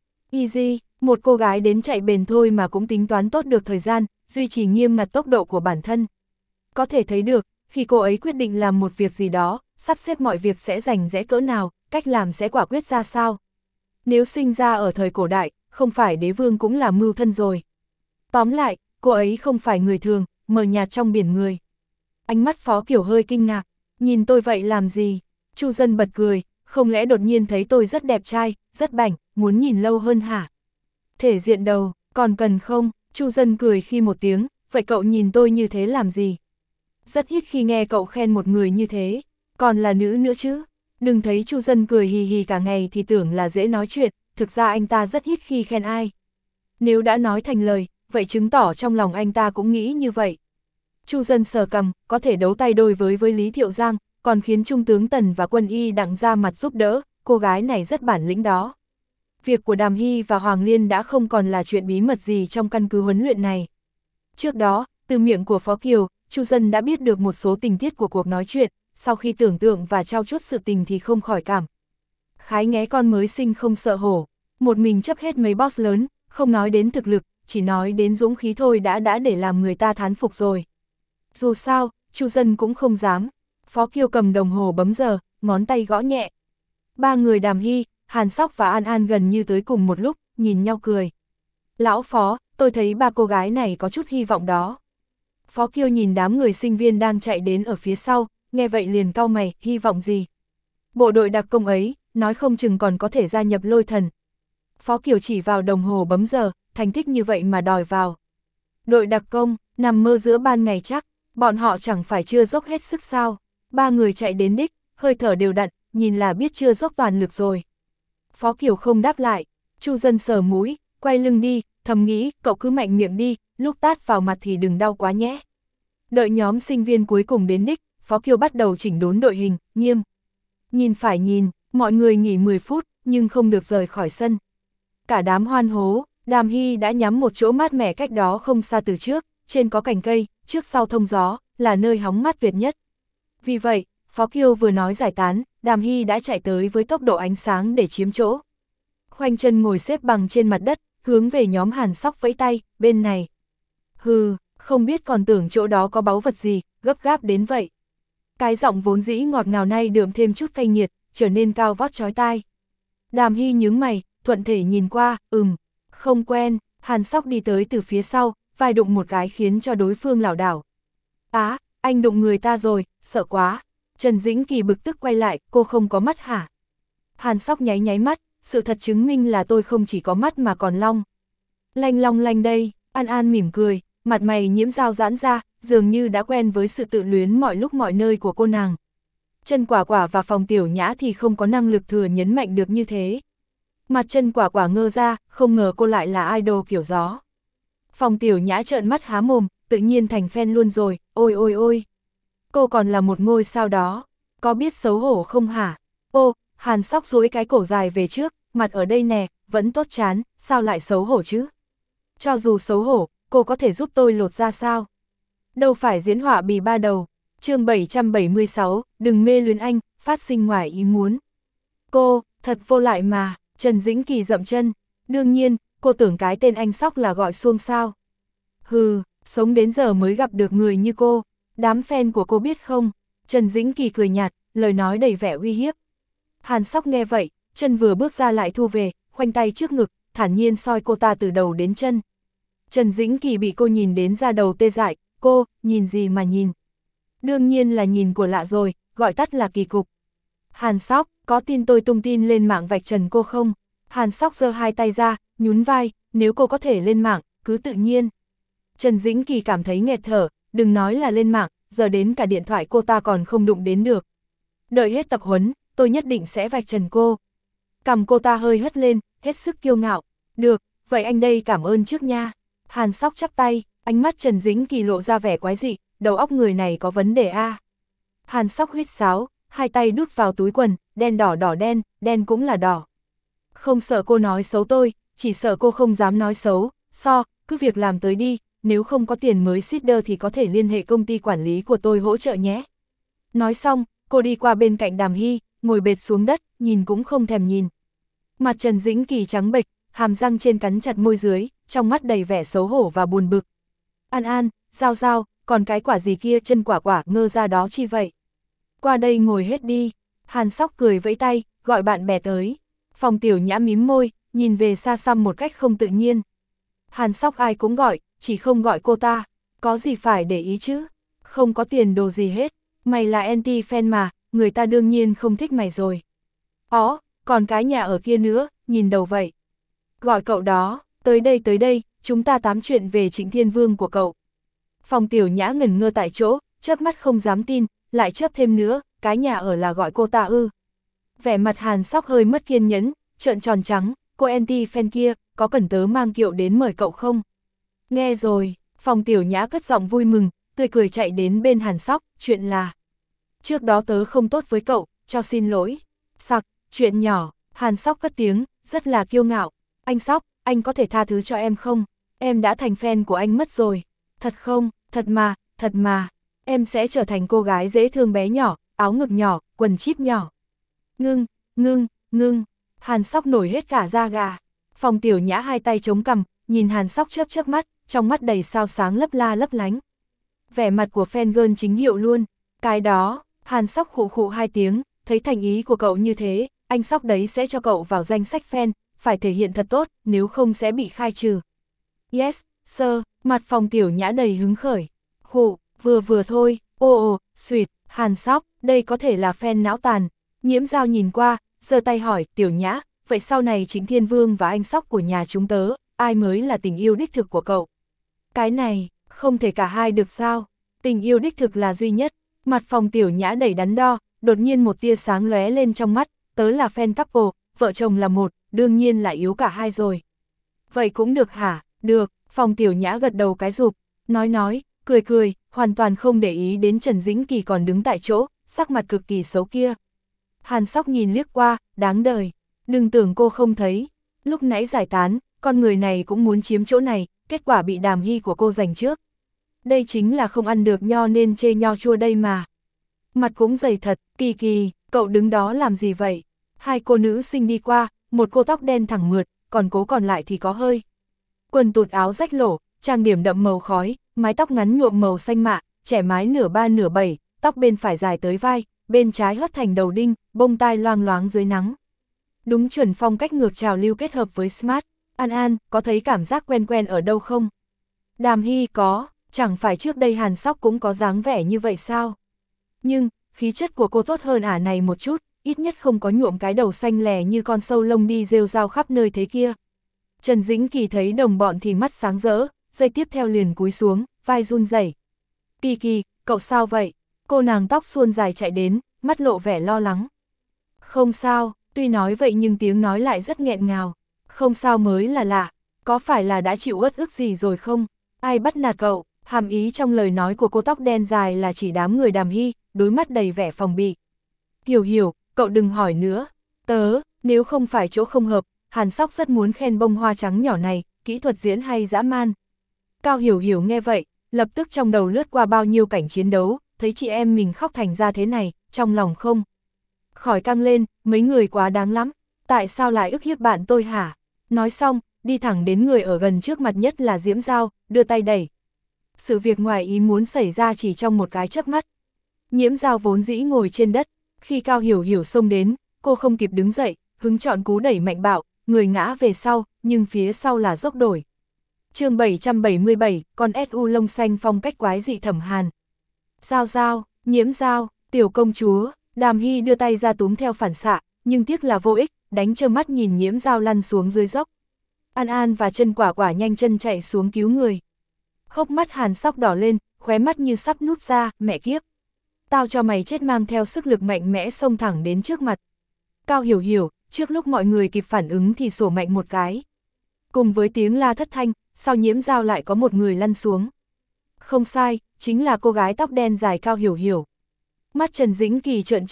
Easy, một cô gái đến chạy bền thôi mà cũng tính toán tốt được thời gian, duy trì nghiêm ngặt tốc độ của bản thân. Có thể thấy được, khi cô ấy quyết định làm một việc gì đó, sắp xếp mọi việc sẽ rành rẽ cỡ nào, cách làm sẽ quả quyết ra sao. Nếu sinh ra ở thời cổ đại, không phải đế vương cũng là mưu thân rồi. Tóm lại, cô ấy không phải người thường, mờ nhạt trong biển người. Ánh mắt Phó Kiều hơi kinh ngạc, nhìn tôi vậy làm gì? Chu Dân bật cười, không lẽ đột nhiên thấy tôi rất đẹp trai, rất bảnh, muốn nhìn lâu hơn hả? Thể diện đầu, còn cần không? Chu Dân cười khi một tiếng, vậy cậu nhìn tôi như thế làm gì? Rất ít khi nghe cậu khen một người như thế, còn là nữ nữa chứ. Đừng thấy Chu Dân cười hì hì cả ngày thì tưởng là dễ nói chuyện, thực ra anh ta rất ít khi khen ai. Nếu đã nói thành lời, vậy chứng tỏ trong lòng anh ta cũng nghĩ như vậy. Chu Dân sờ cằm, có thể đấu tay đôi với với Lý Thiệu Giang, còn khiến Trung tướng Tần và Quân Y Đặng ra mặt giúp đỡ, cô gái này rất bản lĩnh đó. Việc của Đàm Hy và Hoàng Liên đã không còn là chuyện bí mật gì trong căn cứ huấn luyện này. Trước đó, từ miệng của Phó Kiều, Chu Dân đã biết được một số tình tiết của cuộc nói chuyện, sau khi tưởng tượng và trao chuốt sự tình thì không khỏi cảm. Khái nghé con mới sinh không sợ hổ, một mình chấp hết mấy boss lớn, không nói đến thực lực, chỉ nói đến dũng khí thôi đã đã để làm người ta thán phục rồi. Dù sao, Chu Dân cũng không dám. Phó Kiều cầm đồng hồ bấm giờ, ngón tay gõ nhẹ. Ba người Đàm Hy, Hàn Sóc và An An gần như tới cùng một lúc, nhìn nhau cười. Lão Phó, tôi thấy ba cô gái này có chút hy vọng đó. Phó Kiều nhìn đám người sinh viên đang chạy đến ở phía sau, nghe vậy liền cau mày, hy vọng gì? Bộ đội đặc công ấy, nói không chừng còn có thể gia nhập Lôi Thần. Phó Kiều chỉ vào đồng hồ bấm giờ, thành tích như vậy mà đòi vào. Đội đặc công, nằm mơ giữa ban ngày chắc, bọn họ chẳng phải chưa dốc hết sức sao? Ba người chạy đến đích, hơi thở đều đặn, nhìn là biết chưa dốc toàn lực rồi. Phó Kiều không đáp lại, Chu Dân sờ mũi, quay lưng đi, thầm nghĩ, cậu cứ mạnh miệng đi, lúc tát vào mặt thì đừng đau quá nhé. Đợi nhóm sinh viên cuối cùng đến đích, Phó Kiều bắt đầu chỉnh đốn đội hình, nghiêm. Nhìn phải nhìn, mọi người nghỉ mười phút, nhưng không được rời khỏi sân. Cả đám hoan hố, Đàm Hy đã nhắm một chỗ mát mẻ cách đó không xa từ trước, trên có cành cây, trước sau thông gió, là nơi hóng mát tuyệt nhất. Vì vậy, Phó Kiều vừa nói giải tán, Đàm Hy đã chạy tới với tốc độ ánh sáng để chiếm chỗ. Khoanh chân ngồi xếp bằng trên mặt đất, hướng về nhóm Hàn Sóc vẫy tay, bên này. Hừ, không biết còn tưởng chỗ đó có báu vật gì, gấp gáp đến vậy. Cái giọng vốn dĩ ngọt ngào nay đượm thêm chút cay nghiệt, trở nên cao vót chói tai. Đàm Hy nhướng mày, thuận thể nhìn qua, ừm, không quen. Hàn Sóc đi tới từ phía sau, vai đụng một cái khiến cho đối phương lảo đảo. Á, anh đụng người ta rồi, sợ quá. Trần Dĩnh Kỳ bực tức quay lại, cô không có mắt hả? Hàn Sóc nháy nháy mắt, sự thật chứng minh là tôi không chỉ có mắt mà còn long. Lanh long lanh đây, An An mỉm cười, mặt mày nhiễm dao giãn ra, dường như đã quen với sự tự luyến mọi lúc mọi nơi của cô nàng. Chân Quả Quả và Phòng Tiểu Nhã thì không có năng lực thừa nhấn mạnh được như thế. Mặt Chân Quả Quả ngơ ra, không ngờ cô lại là idol kiểu gió. Phòng Tiểu Nhã trợn mắt há mồm, tự nhiên thành fan luôn rồi, ôi ôi ôi. Cô còn là một ngôi sao đó, có biết xấu hổ không hả? Ô, Hàn Sóc duỗi cái cổ dài về trước, mặt ở đây nè, vẫn tốt chán, sao lại xấu hổ chứ? Cho dù xấu hổ, cô có thể giúp tôi lột ra sao? Đâu phải diễn họa bì ba đầu. Chương bảy trăm bảy mươi sáu, đừng mê luyến anh, phát sinh ngoài ý muốn. Cô, thật vô lại mà, Trần Dĩnh Kỳ dậm chân. Đương nhiên, cô tưởng cái tên anh Sóc là gọi xuông sao. Hừ, sống đến giờ mới gặp được người như cô. Đám fan của cô biết không? Trần Dĩnh Kỳ cười nhạt, lời nói đầy vẻ uy hiếp. Hàn Sóc nghe vậy, chân vừa bước ra lại thu về, khoanh tay trước ngực, thản nhiên soi cô ta từ đầu đến chân. Trần Dĩnh Kỳ bị cô nhìn đến da đầu tê dại, cô, nhìn gì mà nhìn? Đương nhiên là nhìn của lạ rồi, gọi tắt là kỳ cục. Hàn Sóc, có tin tôi tung tin lên mạng vạch trần cô không? Hàn Sóc giơ hai tay ra, nhún vai, nếu cô có thể lên mạng, cứ tự nhiên. Trần Dĩnh Kỳ cảm thấy nghẹt thở, đừng nói là lên mạng, giờ đến cả điện thoại cô ta còn không đụng đến được. Đợi hết tập huấn, tôi nhất định sẽ vạch trần cô. Cằm cô ta hơi hất lên, hết sức kiêu ngạo. Được, vậy anh đây cảm ơn trước nha. Hàn Sóc chắp tay, ánh mắt Trần Dĩnh Kỳ lộ ra vẻ quái dị, đầu óc người này có vấn đề a. À. Hàn Sóc huýt sáo, hai tay đút vào túi quần, đen đỏ đỏ đen, đen cũng là đỏ. Không sợ cô nói xấu tôi, chỉ sợ cô không dám nói xấu, so, cứ việc làm tới đi, nếu không có tiền mới seeder thì có thể liên hệ công ty quản lý của tôi hỗ trợ nhé. Nói xong, cô đi qua bên cạnh Đàm Hy, ngồi bệt xuống đất, nhìn cũng không thèm nhìn. Mặt Trần Dĩnh Kỳ trắng bệch, hàm răng trên cắn chặt môi dưới, trong mắt đầy vẻ xấu hổ và buồn bực. An An, Giao Giao, còn cái quả gì kia chân quả quả ngơ ra đó chi vậy? Qua đây ngồi hết đi. Hàn Sóc cười vẫy tay, gọi bạn bè tới. Phòng Tiểu Nhã mím môi, nhìn về xa xăm một cách không tự nhiên. Hàn Sóc ai cũng gọi, chỉ không gọi cô ta. Có gì phải để ý chứ? Không có tiền đồ gì hết. Mày là anti-fan mà, người ta đương nhiên không thích mày rồi. Ó, còn cái nhà ở kia nữa, nhìn đầu vậy. Gọi cậu đó, tới đây tới đây, chúng ta tám chuyện về Trịnh Thiên Vương của cậu. Phòng Tiểu Nhã ngẩn ngơ tại chỗ, chớp mắt không dám tin, lại chớp thêm nữa, cái nhà ở là gọi cô ta ư. Vẻ mặt Hàn Sóc hơi mất kiên nhẫn, trợn tròn trắng, cô anti-fan kia, có cần tớ mang kiệu đến mời cậu không? Nghe rồi, Phòng Tiểu Nhã cất giọng vui mừng, tươi cười chạy đến bên Hàn Sóc, chuyện là trước đó tớ không tốt với cậu, cho xin lỗi. Sặc, chuyện nhỏ, Hàn Sóc cất tiếng, rất là kiêu ngạo. Anh Sóc, anh có thể tha thứ cho em không? Em đã thành fan của anh mất rồi. Thật không, thật mà, thật mà. Em sẽ trở thành cô gái dễ thương bé nhỏ, áo ngực nhỏ, quần chip nhỏ. Ngưng, ngưng, ngưng. Hàn Sóc nổi hết cả da gà. Phòng Tiểu Nhã hai tay chống cằm, nhìn Hàn Sóc chớp chớp mắt, trong mắt đầy sao sáng lấp la lấp lánh. Vẻ mặt của fan girl chính hiệu luôn. Cái đó, Hàn Sóc khụ khụ hai tiếng, thấy thành ý của cậu như thế, anh Sóc đấy sẽ cho cậu vào danh sách fan, phải thể hiện thật tốt, nếu không sẽ bị khai trừ. Yes, sir, mặt Phòng Tiểu Nhã đầy hứng khởi. Khụ, vừa vừa thôi, ô ô, sweet, Hàn Sóc, đây có thể là fan não tàn. Nhiễm Giao nhìn qua, giơ tay hỏi, Tiểu Nhã, vậy sau này Trịnh Thiên Vương và anh Sóc của nhà chúng tớ, ai mới là tình yêu đích thực của cậu? Cái này, không thể cả hai được sao? Tình yêu đích thực là duy nhất. Mặt Phòng Tiểu Nhã đầy đắn đo, đột nhiên một tia sáng lóe lên trong mắt, tớ là fan couple, vợ chồng là một, đương nhiên là yếu cả hai rồi. Vậy cũng được hả? Được, Phòng Tiểu Nhã gật đầu cái rụp, nói nói, cười cười, hoàn toàn không để ý đến Trần Dĩnh Kỳ còn đứng tại chỗ, sắc mặt cực kỳ xấu kia. Hàn Sóc nhìn liếc qua, đáng đời, đừng tưởng cô không thấy, lúc nãy giải tán, con người này cũng muốn chiếm chỗ này, kết quả bị Đàm Hy của cô giành trước. Đây chính là không ăn được nho nên chê nho chua đây mà. Mặt cũng dày thật, Kỳ Kỳ, cậu đứng đó làm gì vậy? Hai cô nữ sinh đi qua, một cô tóc đen thẳng mượt, còn cố còn lại thì có hơi. Quần tụt áo rách lổ, trang điểm đậm màu khói, mái tóc ngắn nhuộm màu xanh mạ, trẻ mái nửa ba nửa bảy, tóc bên phải dài tới vai, bên trái hất thành đầu đinh, bông tai loang loáng dưới nắng. Đúng chuẩn phong cách ngược trào lưu kết hợp với smart. An An, có thấy cảm giác quen quen ở đâu không? Đàm Hy có, chẳng phải trước đây Hàn Sóc cũng có dáng vẻ như vậy sao? Nhưng, khí chất của cô tốt hơn ả này một chút, ít nhất không có nhuộm cái đầu xanh lè như con sâu lông đi rêu rao khắp nơi thế kia. Trần Dĩnh Kỳ thấy đồng bọn thì mắt sáng rỡ, giây tiếp theo liền cúi xuống, vai run rẩy. Kỳ Kỳ, cậu sao vậy? Cô nàng tóc suôn dài chạy đến, mắt lộ vẻ lo lắng. Không sao, tuy nói vậy nhưng tiếng nói lại rất nghẹn ngào. Không sao mới là lạ, có phải là đã chịu uất ức gì rồi không? Ai bắt nạt cậu? Hàm ý trong lời nói của cô tóc đen dài là chỉ đám người Đàm Hy, đôi mắt đầy vẻ phòng bị. Hiểu hiểu, cậu đừng hỏi nữa. Tớ, nếu không phải chỗ không hợp, Hàn Sóc rất muốn khen bông hoa trắng nhỏ này, kỹ thuật diễn hay dã man. Cao Hiểu Hiểu nghe vậy, lập tức trong đầu lướt qua bao nhiêu cảnh chiến đấu, thấy chị em mình khóc thành ra thế này, trong lòng không khỏi căng lên, mấy người quá đáng lắm, tại sao lại ức hiếp bạn tôi hả? Nói xong, đi thẳng đến người ở gần trước mặt nhất là Diễm Giao, đưa tay đẩy. Sự việc ngoài ý muốn xảy ra chỉ trong một cái chớp mắt. Nhiễm Giao vốn dĩ ngồi trên đất, khi Cao Hiểu Hiểu xông đến, cô không kịp đứng dậy, hứng chọn cú đẩy mạnh bạo, người ngã về sau, nhưng phía sau là dốc đổi. Chương bảy trăm bảy mươi bảy, con ét u lông xanh phong cách quái dị Thẩm Hàn. Giao Giao, Nhiễm Giao, tiểu công chúa, Đàm Hy đưa tay ra túm theo phản xạ, nhưng tiếc là vô ích, đánh trơ mắt nhìn Nhiễm Giao lăn xuống dưới dốc. An An và Chân Quả Quả nhanh chân chạy xuống cứu người. Hốc mắt Hàn Sóc đỏ lên, khóe mắt như sắp nút ra, mẹ kiếp. Tao cho mày chết mang theo sức lực mạnh mẽ xông thẳng đến trước mặt. Cao Hiểu Hiểu, trước lúc mọi người kịp phản ứng thì sổ mạnh một cái. Cùng với tiếng la thất thanh, sau Nhiễm Giao lại có một người lăn xuống. Không sai, chính là cô gái tóc đen dài Cao Hiểu Hiểu. Mắt Trần Dĩnh Kỳ trợn trừng,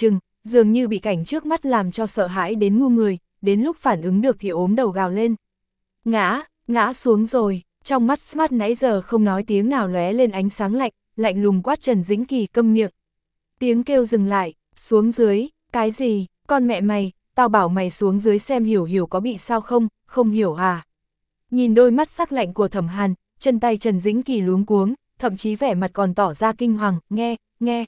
dường như bị cảnh trước mắt làm cho sợ hãi đến ngu người, đến lúc phản ứng được thì ốm đầu gào lên. Ngã, ngã xuống rồi, trong mắt Smart nãy giờ không nói tiếng nào lóe lên ánh sáng lạnh, lạnh lùng quát Trần Dĩnh Kỳ câm miệng. Tiếng kêu dừng lại, xuống dưới, cái gì, con mẹ mày, tao bảo mày xuống dưới xem Hiểu Hiểu có bị sao không, không hiểu à. Nhìn đôi mắt sắc lạnh của Thẩm Hàn, chân tay Trần Dĩnh Kỳ luống cuống, thậm chí vẻ mặt còn tỏ ra kinh hoàng, nghe, nghe.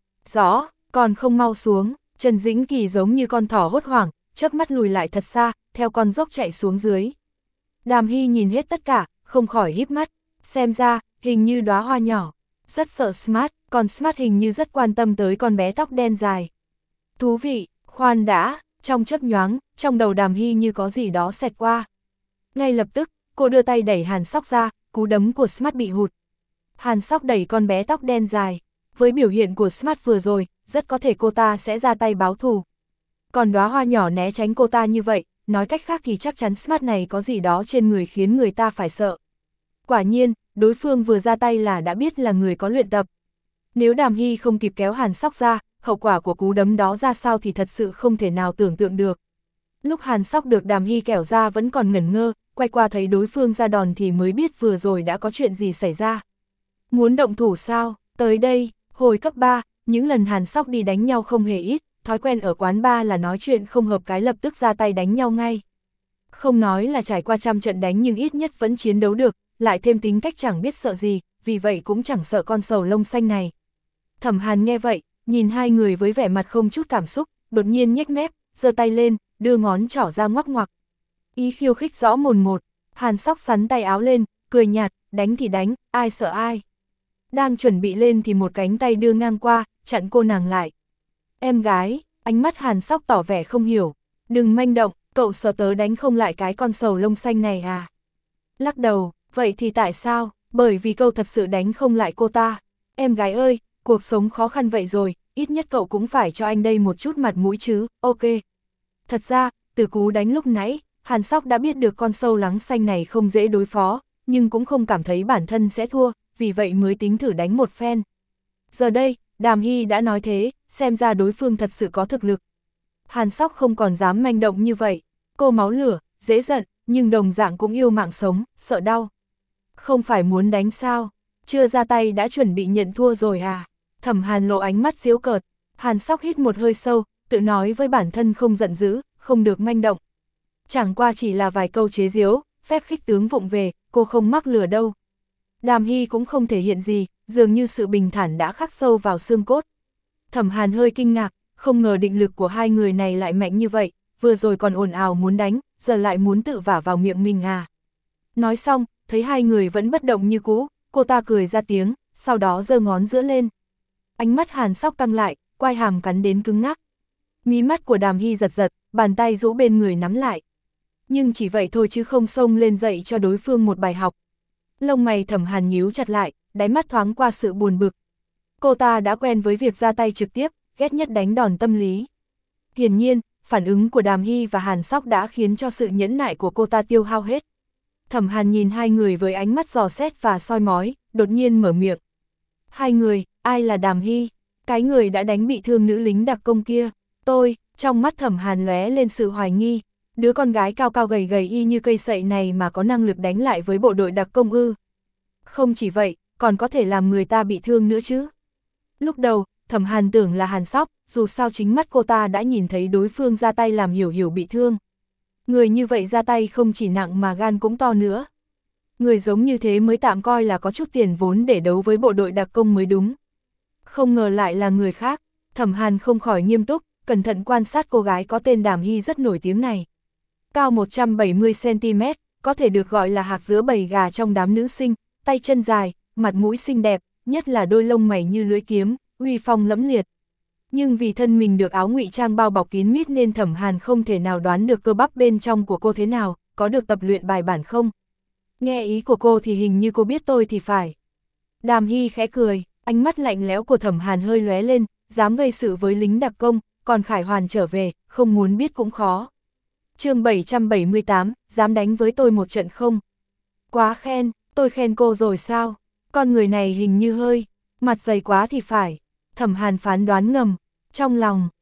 Rõ, còn không mau xuống, Trần Dĩnh Kỳ giống như con thỏ hốt hoảng, chớp mắt lùi lại thật xa, theo con dốc chạy xuống dưới. Đàm Hy nhìn hết tất cả, không khỏi híp mắt, xem ra, hình như đóa hoa nhỏ, rất sợ Smart, còn Smart hình như rất quan tâm tới con bé tóc đen dài. Thú vị, khoan đã, trong chớp nhoáng, trong đầu Đàm Hy như có gì đó xẹt qua. Ngay lập tức, cô đưa tay đẩy Hàn Sóc ra, cú đấm của Smart bị hụt. Hàn Sóc đẩy con bé tóc đen dài, với biểu hiện của Smart vừa rồi, rất có thể cô ta sẽ ra tay báo thù. Còn đóa hoa nhỏ né tránh cô ta như vậy, nói cách khác thì chắc chắn Smart này có gì đó trên người khiến người ta phải sợ. Quả nhiên, đối phương vừa ra tay là đã biết là người có luyện tập. Nếu Đàm Hy không kịp kéo Hàn Sóc ra, hậu quả của cú đấm đó ra sao thì thật sự không thể nào tưởng tượng được. Lúc Hàn Sóc được Đàm Hy kẻo ra vẫn còn ngẩn ngơ, quay qua thấy đối phương ra đòn thì mới biết vừa rồi đã có chuyện gì xảy ra. Muốn động thủ sao? Tới đây, hồi cấp ba, những lần Hàn Sóc đi đánh nhau không hề ít, thói quen ở quán bar là nói chuyện không hợp cái lập tức ra tay đánh nhau ngay. Không nói là trải qua trăm trận đánh nhưng ít nhất vẫn chiến đấu được, lại thêm tính cách chẳng biết sợ gì, vì vậy cũng chẳng sợ con sầu lông xanh này. Thẩm Hàn nghe vậy, nhìn hai người với vẻ mặt không chút cảm xúc, đột nhiên nhếch mép, giơ tay lên, đưa ngón trỏ ra ngoắc ngoặc. Ý khiêu khích rõ mồn một, Hàn Sóc sắn tay áo lên, cười nhạt, đánh thì đánh, ai sợ ai. Đang chuẩn bị lên thì một cánh tay đưa ngang qua, chặn cô nàng lại. Em gái, ánh mắt Hàn Sóc tỏ vẻ không hiểu, đừng manh động, cậu sợ tớ đánh không lại cái con sầu lông xanh này à? Lắc đầu, vậy thì tại sao? Bởi vì cậu thật sự đánh không lại cô ta. Em gái ơi, cuộc sống khó khăn vậy rồi, ít nhất cậu cũng phải cho anh đây một chút mặt mũi chứ, ok. Thật ra, từ cú đánh lúc nãy, Hàn Sóc đã biết được con sâu lắng xanh này không dễ đối phó, nhưng cũng không cảm thấy bản thân sẽ thua, vì vậy mới tính thử đánh một phen. Giờ đây, Đàm Hy đã nói thế, xem ra đối phương thật sự có thực lực. Hàn Sóc không còn dám manh động như vậy, cô máu lửa, dễ giận, nhưng đồng dạng cũng yêu mạng sống, sợ đau. Không phải muốn đánh sao, chưa ra tay đã chuẩn bị nhận thua rồi à? Thẩm Hàn lộ ánh mắt giễu cợt, Hàn Sóc hít một hơi sâu, tự nói với bản thân không giận dữ, không được manh động. Chẳng qua chỉ là vài câu chế giễu, phép khích tướng vụng về, cô không mắc lừa đâu. Đàm Hy cũng không thể hiện gì, dường như sự bình thản đã khắc sâu vào xương cốt. Thẩm Hàn hơi kinh ngạc, không ngờ định lực của hai người này lại mạnh như vậy, vừa rồi còn ồn ào muốn đánh, giờ lại muốn tự vả vào miệng mình à. Nói xong, thấy hai người vẫn bất động như cũ, cô ta cười ra tiếng, sau đó giơ ngón giữa lên. Ánh mắt Hàn Sóc căng lại, quai hàm cắn đến cứng ngắc. Mí mắt của Đàm Hy giật giật, bàn tay rũ bên người nắm lại. Nhưng chỉ vậy thôi chứ không xông lên dạy cho đối phương một bài học. Lông mày Thẩm Hàn nhíu chặt lại, đáy mắt thoáng qua sự buồn bực. Cô ta đã quen với việc ra tay trực tiếp, ghét nhất đánh đòn tâm lý. Hiển nhiên, phản ứng của Đàm Hy và Hàn Sóc đã khiến cho sự nhẫn nại của cô ta tiêu hao hết. Thẩm Hàn nhìn hai người với ánh mắt dò xét và soi mói, đột nhiên mở miệng. Hai người, ai là Đàm Hy? Cái người đã đánh bị thương nữ lính đặc công kia. Tôi, trong mắt Thẩm Hàn lóe lên sự hoài nghi. Đứa con gái cao cao gầy gầy y như cây sậy này mà có năng lực đánh lại với bộ đội đặc công ư? Không chỉ vậy, còn có thể làm người ta bị thương nữa chứ. Lúc đầu, Thẩm Hàn tưởng là Hàn Sóc, dù sao chính mắt cô ta đã nhìn thấy đối phương ra tay làm Hiểu Hiểu bị thương. Người như vậy ra tay không chỉ nặng mà gan cũng to nữa. Người giống như thế mới tạm coi là có chút tiền vốn để đấu với bộ đội đặc công mới đúng. Không ngờ lại là người khác, Thẩm Hàn không khỏi nghiêm túc, cẩn thận quan sát cô gái có tên Đàm Hy rất nổi tiếng này. Cao một trăm bảy mươi xăng ti mét, có thể được gọi là hạc giữa bầy gà trong đám nữ sinh, tay chân dài, mặt mũi xinh đẹp, nhất là đôi lông mày như lưỡi kiếm, uy phong lẫm liệt. Nhưng vì thân mình được áo ngụy trang bao bọc kín mít nên Thẩm Hàn không thể nào đoán được cơ bắp bên trong của cô thế nào, có được tập luyện bài bản không? Nghe ý của cô thì hình như cô biết tôi thì phải. Đàm Hy khẽ cười, ánh mắt lạnh lẽo của Thẩm Hàn hơi lóe lên, dám gây sự với lính đặc công, còn Khải Hoàn trở về, không muốn biết cũng khó. Chương bảy trăm bảy mươi tám, dám đánh với tôi một trận không? Quá khen, tôi khen cô rồi sao? Con người này hình như hơi, mặt dày quá thì phải. Thẩm Hàn phán đoán ngầm, trong lòng,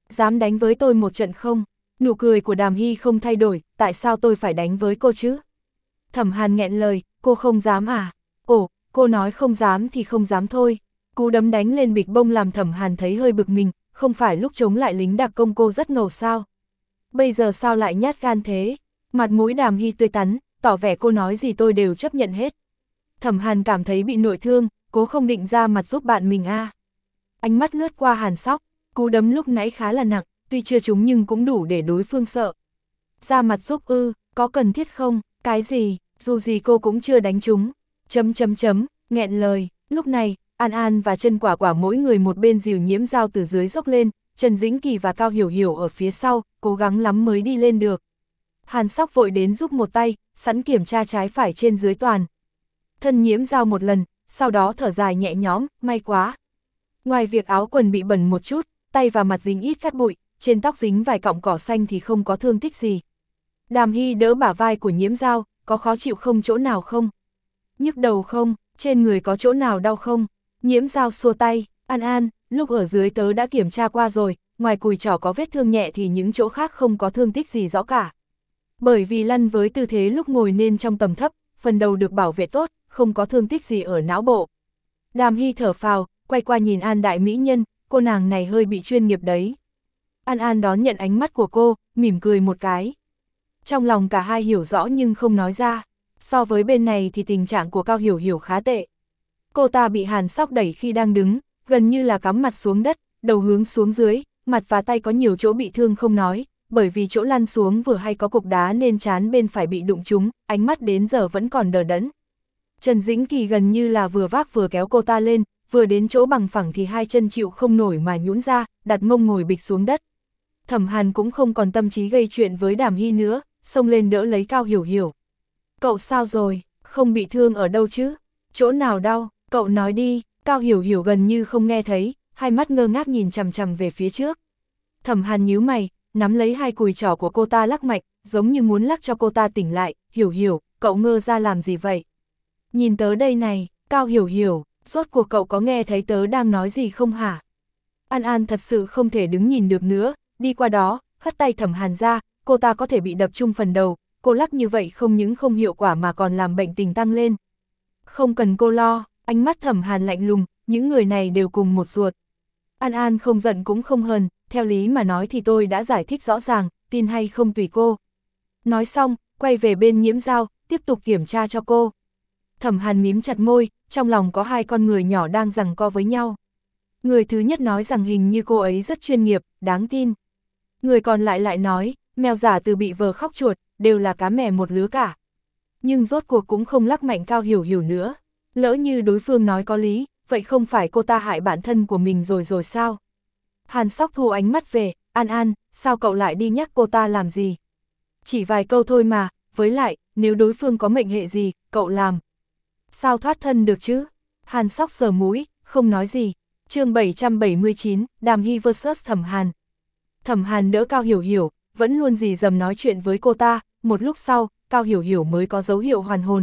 Dám đánh với tôi một trận không? Nụ cười của Đàm Hy không thay đổi, tại sao tôi phải đánh với cô chứ? Thẩm Hàn nghẹn lời, cô không dám à? Ồ, cô nói không dám thì không dám thôi. Cú đấm đánh lên bịch bông làm Thẩm Hàn thấy hơi bực mình, không phải lúc chống lại lính đặc công cô rất ngầu sao? Bây giờ sao lại nhát gan thế? Mặt mũi Đàm Hy tươi tắn, tỏ vẻ cô nói gì tôi đều chấp nhận hết. Thẩm Hàn cảm thấy bị nội thương, cố không định ra mặt giúp bạn mình a. À. Ánh mắt lướt qua Hàn Sóc, cú đấm lúc nãy khá là nặng, tuy chưa trúng nhưng cũng đủ để đối phương sợ. Ra mặt giúp ư, có cần thiết không? Cái gì, dù gì cô cũng chưa đánh trúng. Chấm chấm chấm, nghẹn lời. Lúc này, An An và Trân Quả Quả mỗi người một bên dìu Nhiễm Dao từ dưới dốc lên, Trần Dĩnh Kỳ và Cao Hiểu Hiểu ở phía sau, cố gắng lắm mới đi lên được. Hàn Sóc vội đến giúp một tay, sẵn kiểm tra trái phải trên dưới toàn. Thân Nhiễm Dao một lần, sau đó thở dài nhẹ nhõm, may quá. Ngoài việc áo quần bị bẩn một chút, tay và mặt dính ít cát bụi, trên tóc dính vài cọng cỏ xanh thì không có thương tích gì. Đàm Hy đỡ bả vai của Nhiễm Dao, có khó chịu không chỗ nào không? Nhức đầu không? Trên người có chỗ nào đau không? Nhiễm Dao xua tay, An An, lúc ở dưới tớ đã kiểm tra qua rồi, ngoài cùi trỏ có vết thương nhẹ thì những chỗ khác không có thương tích gì rõ cả. Bởi vì lăn với tư thế lúc ngồi nên trong tầm thấp, phần đầu được bảo vệ tốt, không có thương tích gì ở não bộ. Đàm Hy thở phào, quay qua nhìn An đại mỹ nhân, cô nàng này hơi bị chuyên nghiệp đấy. An An đón nhận ánh mắt của cô, mỉm cười một cái. Trong lòng cả hai hiểu rõ nhưng không nói ra. So với bên này thì tình trạng của Cao Hiểu Hiểu khá tệ. Cô ta bị Hàn Sóc đẩy khi đang đứng, gần như là cắm mặt xuống đất, đầu hướng xuống dưới, mặt và tay có nhiều chỗ bị thương không nói, bởi vì chỗ lăn xuống vừa hay có cục đá nên trán bên phải bị đụng trúng, ánh mắt đến giờ vẫn còn đờ đẫn. Trần Dĩnh Kỳ gần như là vừa vác vừa kéo cô ta lên, vừa đến chỗ bằng phẳng thì hai chân chịu không nổi mà nhũn ra, đặt mông ngồi bịch xuống đất. Thẩm Hàn cũng không còn tâm trí gây chuyện với Đàm Hy nữa, xông lên đỡ lấy Cao Hiểu Hiểu. Cậu sao rồi, không bị thương ở đâu chứ? Chỗ nào đau, cậu nói đi. Cao Hiểu Hiểu gần như không nghe thấy, hai mắt ngơ ngác nhìn chằm chằm về phía trước. Thẩm Hàn nhíu mày, nắm lấy hai cùi trỏ của cô ta lắc mạnh, giống như muốn lắc cho cô ta tỉnh lại. Hiểu Hiểu, cậu ngơ ra làm gì vậy? Nhìn tớ đây này, Cao Hiểu Hiểu, rốt cuộc cậu có nghe thấy tớ đang nói gì không hả? An An thật sự không thể đứng nhìn được nữa, đi qua đó, hất tay Thẩm Hàn ra, cô ta có thể bị đập trúng phần đầu, cô lắc như vậy không những không hiệu quả mà còn làm bệnh tình tăng lên. Không cần cô lo, ánh mắt Thẩm Hàn lạnh lùng, những người này đều cùng một ruột. An An không giận cũng không hờn, theo lý mà nói thì tôi đã giải thích rõ ràng, tin hay không tùy cô. Nói xong, quay về bên Nhiễm Dao, tiếp tục kiểm tra cho cô. Thẩm Hàn mím chặt môi, trong lòng có hai con người nhỏ đang giằng co với nhau. Người thứ nhất nói rằng hình như cô ấy rất chuyên nghiệp, đáng tin. Người còn lại lại nói, mèo giả từ bị vờ khóc chuột, đều là cá mè một lứa cả. Nhưng rốt cuộc cũng không lắc mạnh Cao Hiểu Hiểu nữa. Lỡ như đối phương nói có lý, vậy không phải cô ta hại bản thân của mình rồi rồi sao? Hàn Sóc thu ánh mắt về, An An, sao cậu lại đi nhắc cô ta làm gì? Chỉ vài câu thôi mà, với lại, nếu đối phương có mệnh hệ gì, cậu làm. Sao thoát thân được chứ? Hàn Sóc sờ mũi, không nói gì. Chương bảy trăm bảy mươi chín, Đàm Hy versus Thẩm Hàn. Thẩm Hàn đỡ Cao Hiểu Hiểu, vẫn luôn dì dầm nói chuyện với cô ta, một lúc sau, Cao Hiểu Hiểu mới có dấu hiệu hoàn hồn.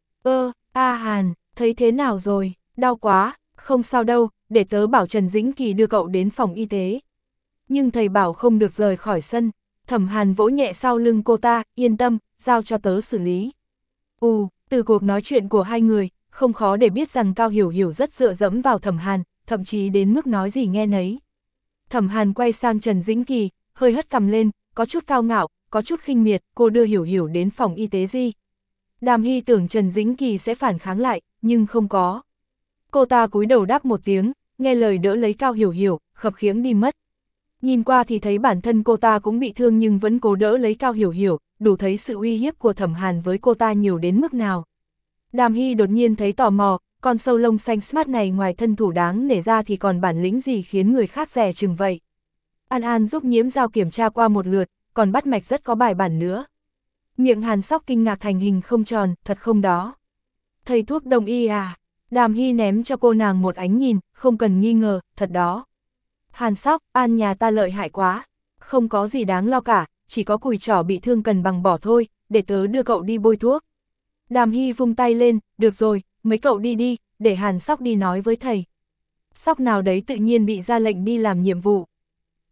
Ơ, A Hàn, thấy thế nào rồi, đau quá, không sao đâu, để tớ bảo Trần Dĩnh Kỳ đưa cậu đến phòng y tế. Nhưng thầy bảo không được rời khỏi sân. Thẩm Hàn vỗ nhẹ sau lưng cô ta, yên tâm, giao cho tớ xử lý. Ù, từ cuộc nói chuyện của hai người, không khó để biết rằng Cao Hiểu Hiểu rất dựa dẫm vào Thẩm Hàn, thậm chí đến mức nói gì nghe nấy. Thẩm Hàn quay sang Trần Dĩnh Kỳ, hơi hất cằm lên, có chút cao ngạo, có chút khinh miệt, cô đưa Hiểu Hiểu đến phòng y tế gì. Đàm Hy tưởng Trần Dĩnh Kỳ sẽ phản kháng lại, nhưng không có. Cô ta cúi đầu đáp một tiếng, nghe lời đỡ lấy Cao Hiểu Hiểu, khập khiễng đi mất. Nhìn qua thì thấy bản thân cô ta cũng bị thương nhưng vẫn cố đỡ lấy Cao Hiểu Hiểu, đủ thấy sự uy hiếp của Thẩm Hàn với cô ta nhiều đến mức nào. Đàm Hy đột nhiên thấy tò mò, con sâu lông xanh smart này ngoài thân thủ đáng nể ra thì còn bản lĩnh gì khiến người khác dè chừng vậy. An An giúp Nhiễm Dao kiểm tra qua một lượt, còn bắt mạch rất có bài bản nữa. Miệng Hàn Sóc kinh ngạc thành hình không tròn, thật không đó. Thầy thuốc đông y à? Đàm Hy ném cho cô nàng một ánh nhìn, không cần nghi ngờ, thật đó. Hàn Sóc, An nhà ta lợi hại quá. Không có gì đáng lo cả, chỉ có cùi trỏ bị thương cần bằng bỏ thôi, để tớ đưa cậu đi bôi thuốc. Đàm Hy vung tay lên, được rồi, mấy cậu đi đi, để Hàn Sóc đi nói với thầy. Sóc nào đấy tự nhiên bị ra lệnh đi làm nhiệm vụ.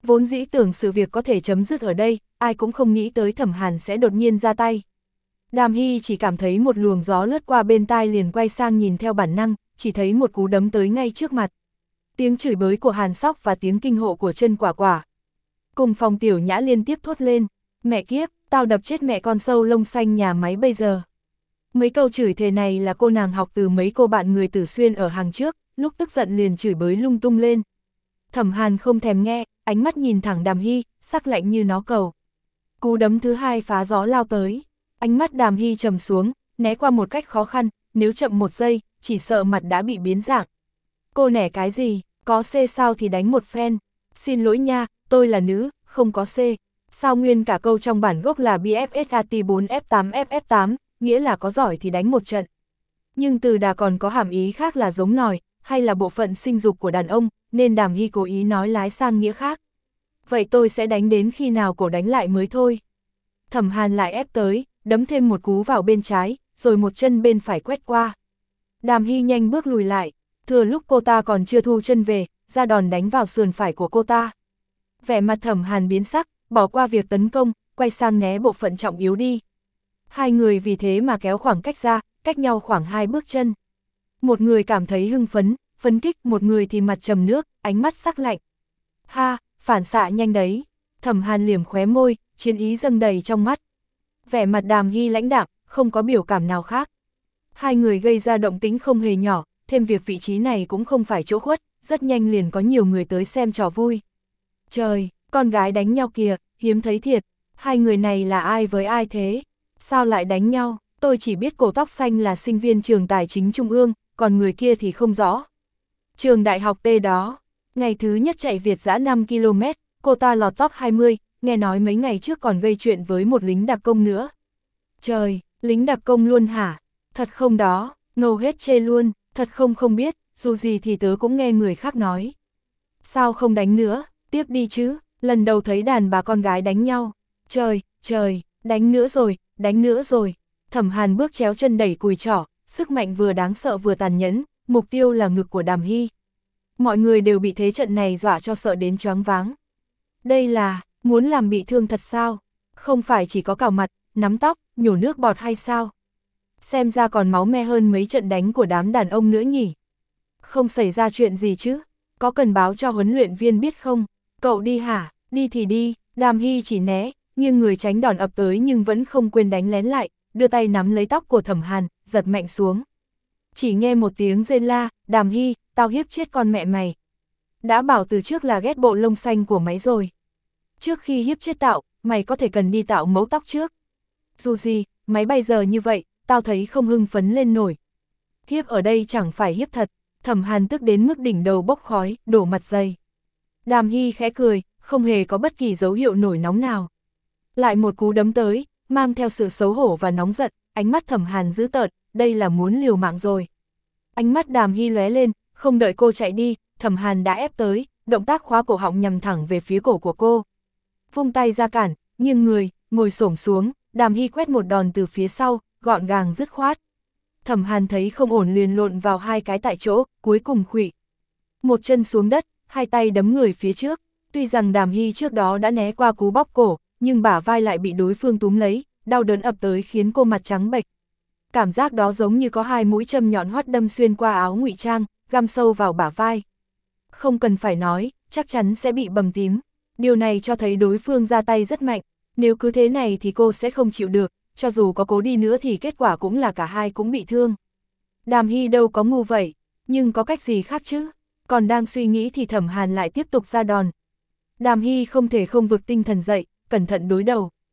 Vốn dĩ tưởng sự việc có thể chấm dứt ở đây, ai cũng không nghĩ tới Thẩm Hàn sẽ đột nhiên ra tay. Đàm Hy chỉ cảm thấy một luồng gió lướt qua bên tai liền quay sang nhìn theo bản năng, chỉ thấy một cú đấm tới ngay trước mặt. Tiếng chửi bới của Hàn Sóc và tiếng kinh hộ của Chân Quả Quả. Cùng phòng Tiểu Nhã liên tiếp thốt lên, mẹ kiếp, tao đập chết mẹ con sâu lông xanh nhà máy bây giờ. Mấy câu chửi thề này là cô nàng học từ mấy cô bạn người Tử Xuyên ở hàng trước, lúc tức giận liền chửi bới lung tung lên. Thẩm Hàn không thèm nghe, ánh mắt nhìn thẳng Đàm Hy, sắc lạnh như nó cầu. Cú đấm thứ hai phá gió lao tới, ánh mắt Đàm Hy trầm xuống, né qua một cách khó khăn, nếu chậm một giây, chỉ sợ mặt đã bị biến dạng. Cô nẻ cái gì, có C sao thì đánh một phen, xin lỗi nha, tôi là nữ, không có C. Sao nguyên cả câu trong bản gốc là B F S A T bốn F tám F F tám, nghĩa là có giỏi thì đánh một trận. Nhưng từ đà còn có hàm ý khác là giống nòi, hay là bộ phận sinh dục của đàn ông, nên Đàm Hy cố ý nói lái sang nghĩa khác. Vậy tôi sẽ đánh đến khi nào cổ đánh lại mới thôi. Thẩm Hàn lại ép tới, đấm thêm một cú vào bên trái, rồi một chân bên phải quét qua. Đàm Hy nhanh bước lùi lại, thừa lúc cô ta còn chưa thu chân về, ra đòn đánh vào sườn phải của cô ta. Vẻ mặt Thẩm Hàn biến sắc, bỏ qua việc tấn công, quay sang né bộ phận trọng yếu đi. Hai người vì thế mà kéo khoảng cách ra, cách nhau khoảng hai bước chân. Một người cảm thấy hưng phấn, phấn kích, một người thì mặt trầm nước, ánh mắt sắc lạnh. Ha, phản xạ nhanh đấy. Thẩm Hàn liềm khóe môi, chiến ý dâng đầy trong mắt. Vẻ mặt Đàm Hy lãnh đạm, không có biểu cảm nào khác. Hai người gây ra động tĩnh không hề nhỏ, thêm việc vị trí này cũng không phải chỗ khuất, rất nhanh liền có nhiều người tới xem trò vui. Trời, con gái đánh nhau kìa, hiếm thấy thiệt. Hai người này là ai với ai thế? Sao lại đánh nhau? Tôi chỉ biết cổ tóc xanh là sinh viên trường Tài chính Trung ương, còn người kia thì không rõ. Trường đại học T đó, ngày thứ nhất chạy Việt dã năm ki lô mét, cô ta lọt top hai mươi, nghe nói mấy ngày trước còn gây chuyện với một lính đặc công nữa. Trời, lính đặc công luôn hả? Thật không đó, ngầu hết chê luôn, thật không không biết, dù gì thì tớ cũng nghe người khác nói. Sao không đánh nữa, tiếp đi chứ, lần đầu thấy đàn bà con gái đánh nhau. Trời, trời, đánh nữa rồi, đánh nữa rồi. Thẩm Hàn bước chéo chân đẩy cùi trỏ, sức mạnh vừa đáng sợ vừa tàn nhẫn, mục tiêu là ngực của Đàm Hy. Mọi người đều bị thế trận này dọa cho sợ đến choáng váng. Đây là, muốn làm bị thương thật sao? Không phải chỉ có cào mặt, nắm tóc, nhổ nước bọt hay sao? Xem ra còn máu me hơn mấy trận đánh của đám đàn ông nữa nhỉ? Không xảy ra chuyện gì chứ? Có cần báo cho huấn luyện viên biết không? Cậu đi hả? Đi thì đi. Đàm Hy chỉ né, nghiêng người tránh đòn ập tới nhưng vẫn không quên đánh lén lại, đưa tay nắm lấy tóc của Thẩm Hàn, giật mạnh xuống. Chỉ nghe một tiếng rên la, Đàm Hy, tao hiếp chết con mẹ mày. Đã bảo từ trước là ghét bộ lông xanh của máy rồi. Trước khi hiếp chết tạo, mày có thể cần đi tạo mẫu tóc trước. Dù gì, máy bây giờ như vậy, tao thấy không hưng phấn lên nổi. Hiếp ở đây chẳng phải hiếp thật. Thẩm Hàn tức đến mức đỉnh đầu bốc khói, đổ mặt dày. Đàm Hy khẽ cười, không hề có bất kỳ dấu hiệu nổi nóng nào. Lại một cú đấm tới, mang theo sự xấu hổ và nóng giận, ánh mắt Thẩm Hàn dữ tợn, đây là muốn liều mạng rồi. Ánh mắt Đàm Hy lóe lên, không đợi cô chạy đi, Thẩm Hàn đã ép tới, động tác khóa cổ họng nhằm thẳng về phía cổ của cô. Vung tay ra cản, nghiêng người, ngồi xổm xuống, Đàm Hy quét một đòn từ phía sau, gọn gàng dứt khoát. Thẩm Hàn thấy không ổn liền lộn vào hai cái tại chỗ, cuối cùng khuỵu. Một chân xuống đất, hai tay đấm người phía trước, tuy rằng Đàm Hy trước đó đã né qua cú bóp cổ, nhưng bả vai lại bị đối phương túm lấy, đau đớn ập tới khiến cô mặt trắng bệch. Cảm giác đó giống như có hai mũi châm nhọn hoắt đâm xuyên qua áo ngụy trang, găm sâu vào bả vai. Không cần phải nói, chắc chắn sẽ bị bầm tím. Điều này cho thấy đối phương ra tay rất mạnh, nếu cứ thế này thì cô sẽ không chịu được, cho dù có cố đi nữa thì kết quả cũng là cả hai cũng bị thương. Đàm Hy đâu có ngu vậy, nhưng có cách gì khác chứ? Còn đang suy nghĩ thì Thẩm Hàn lại tiếp tục ra đòn. Đàm Hy không thể không vực tinh thần dậy, cẩn thận đối đầu.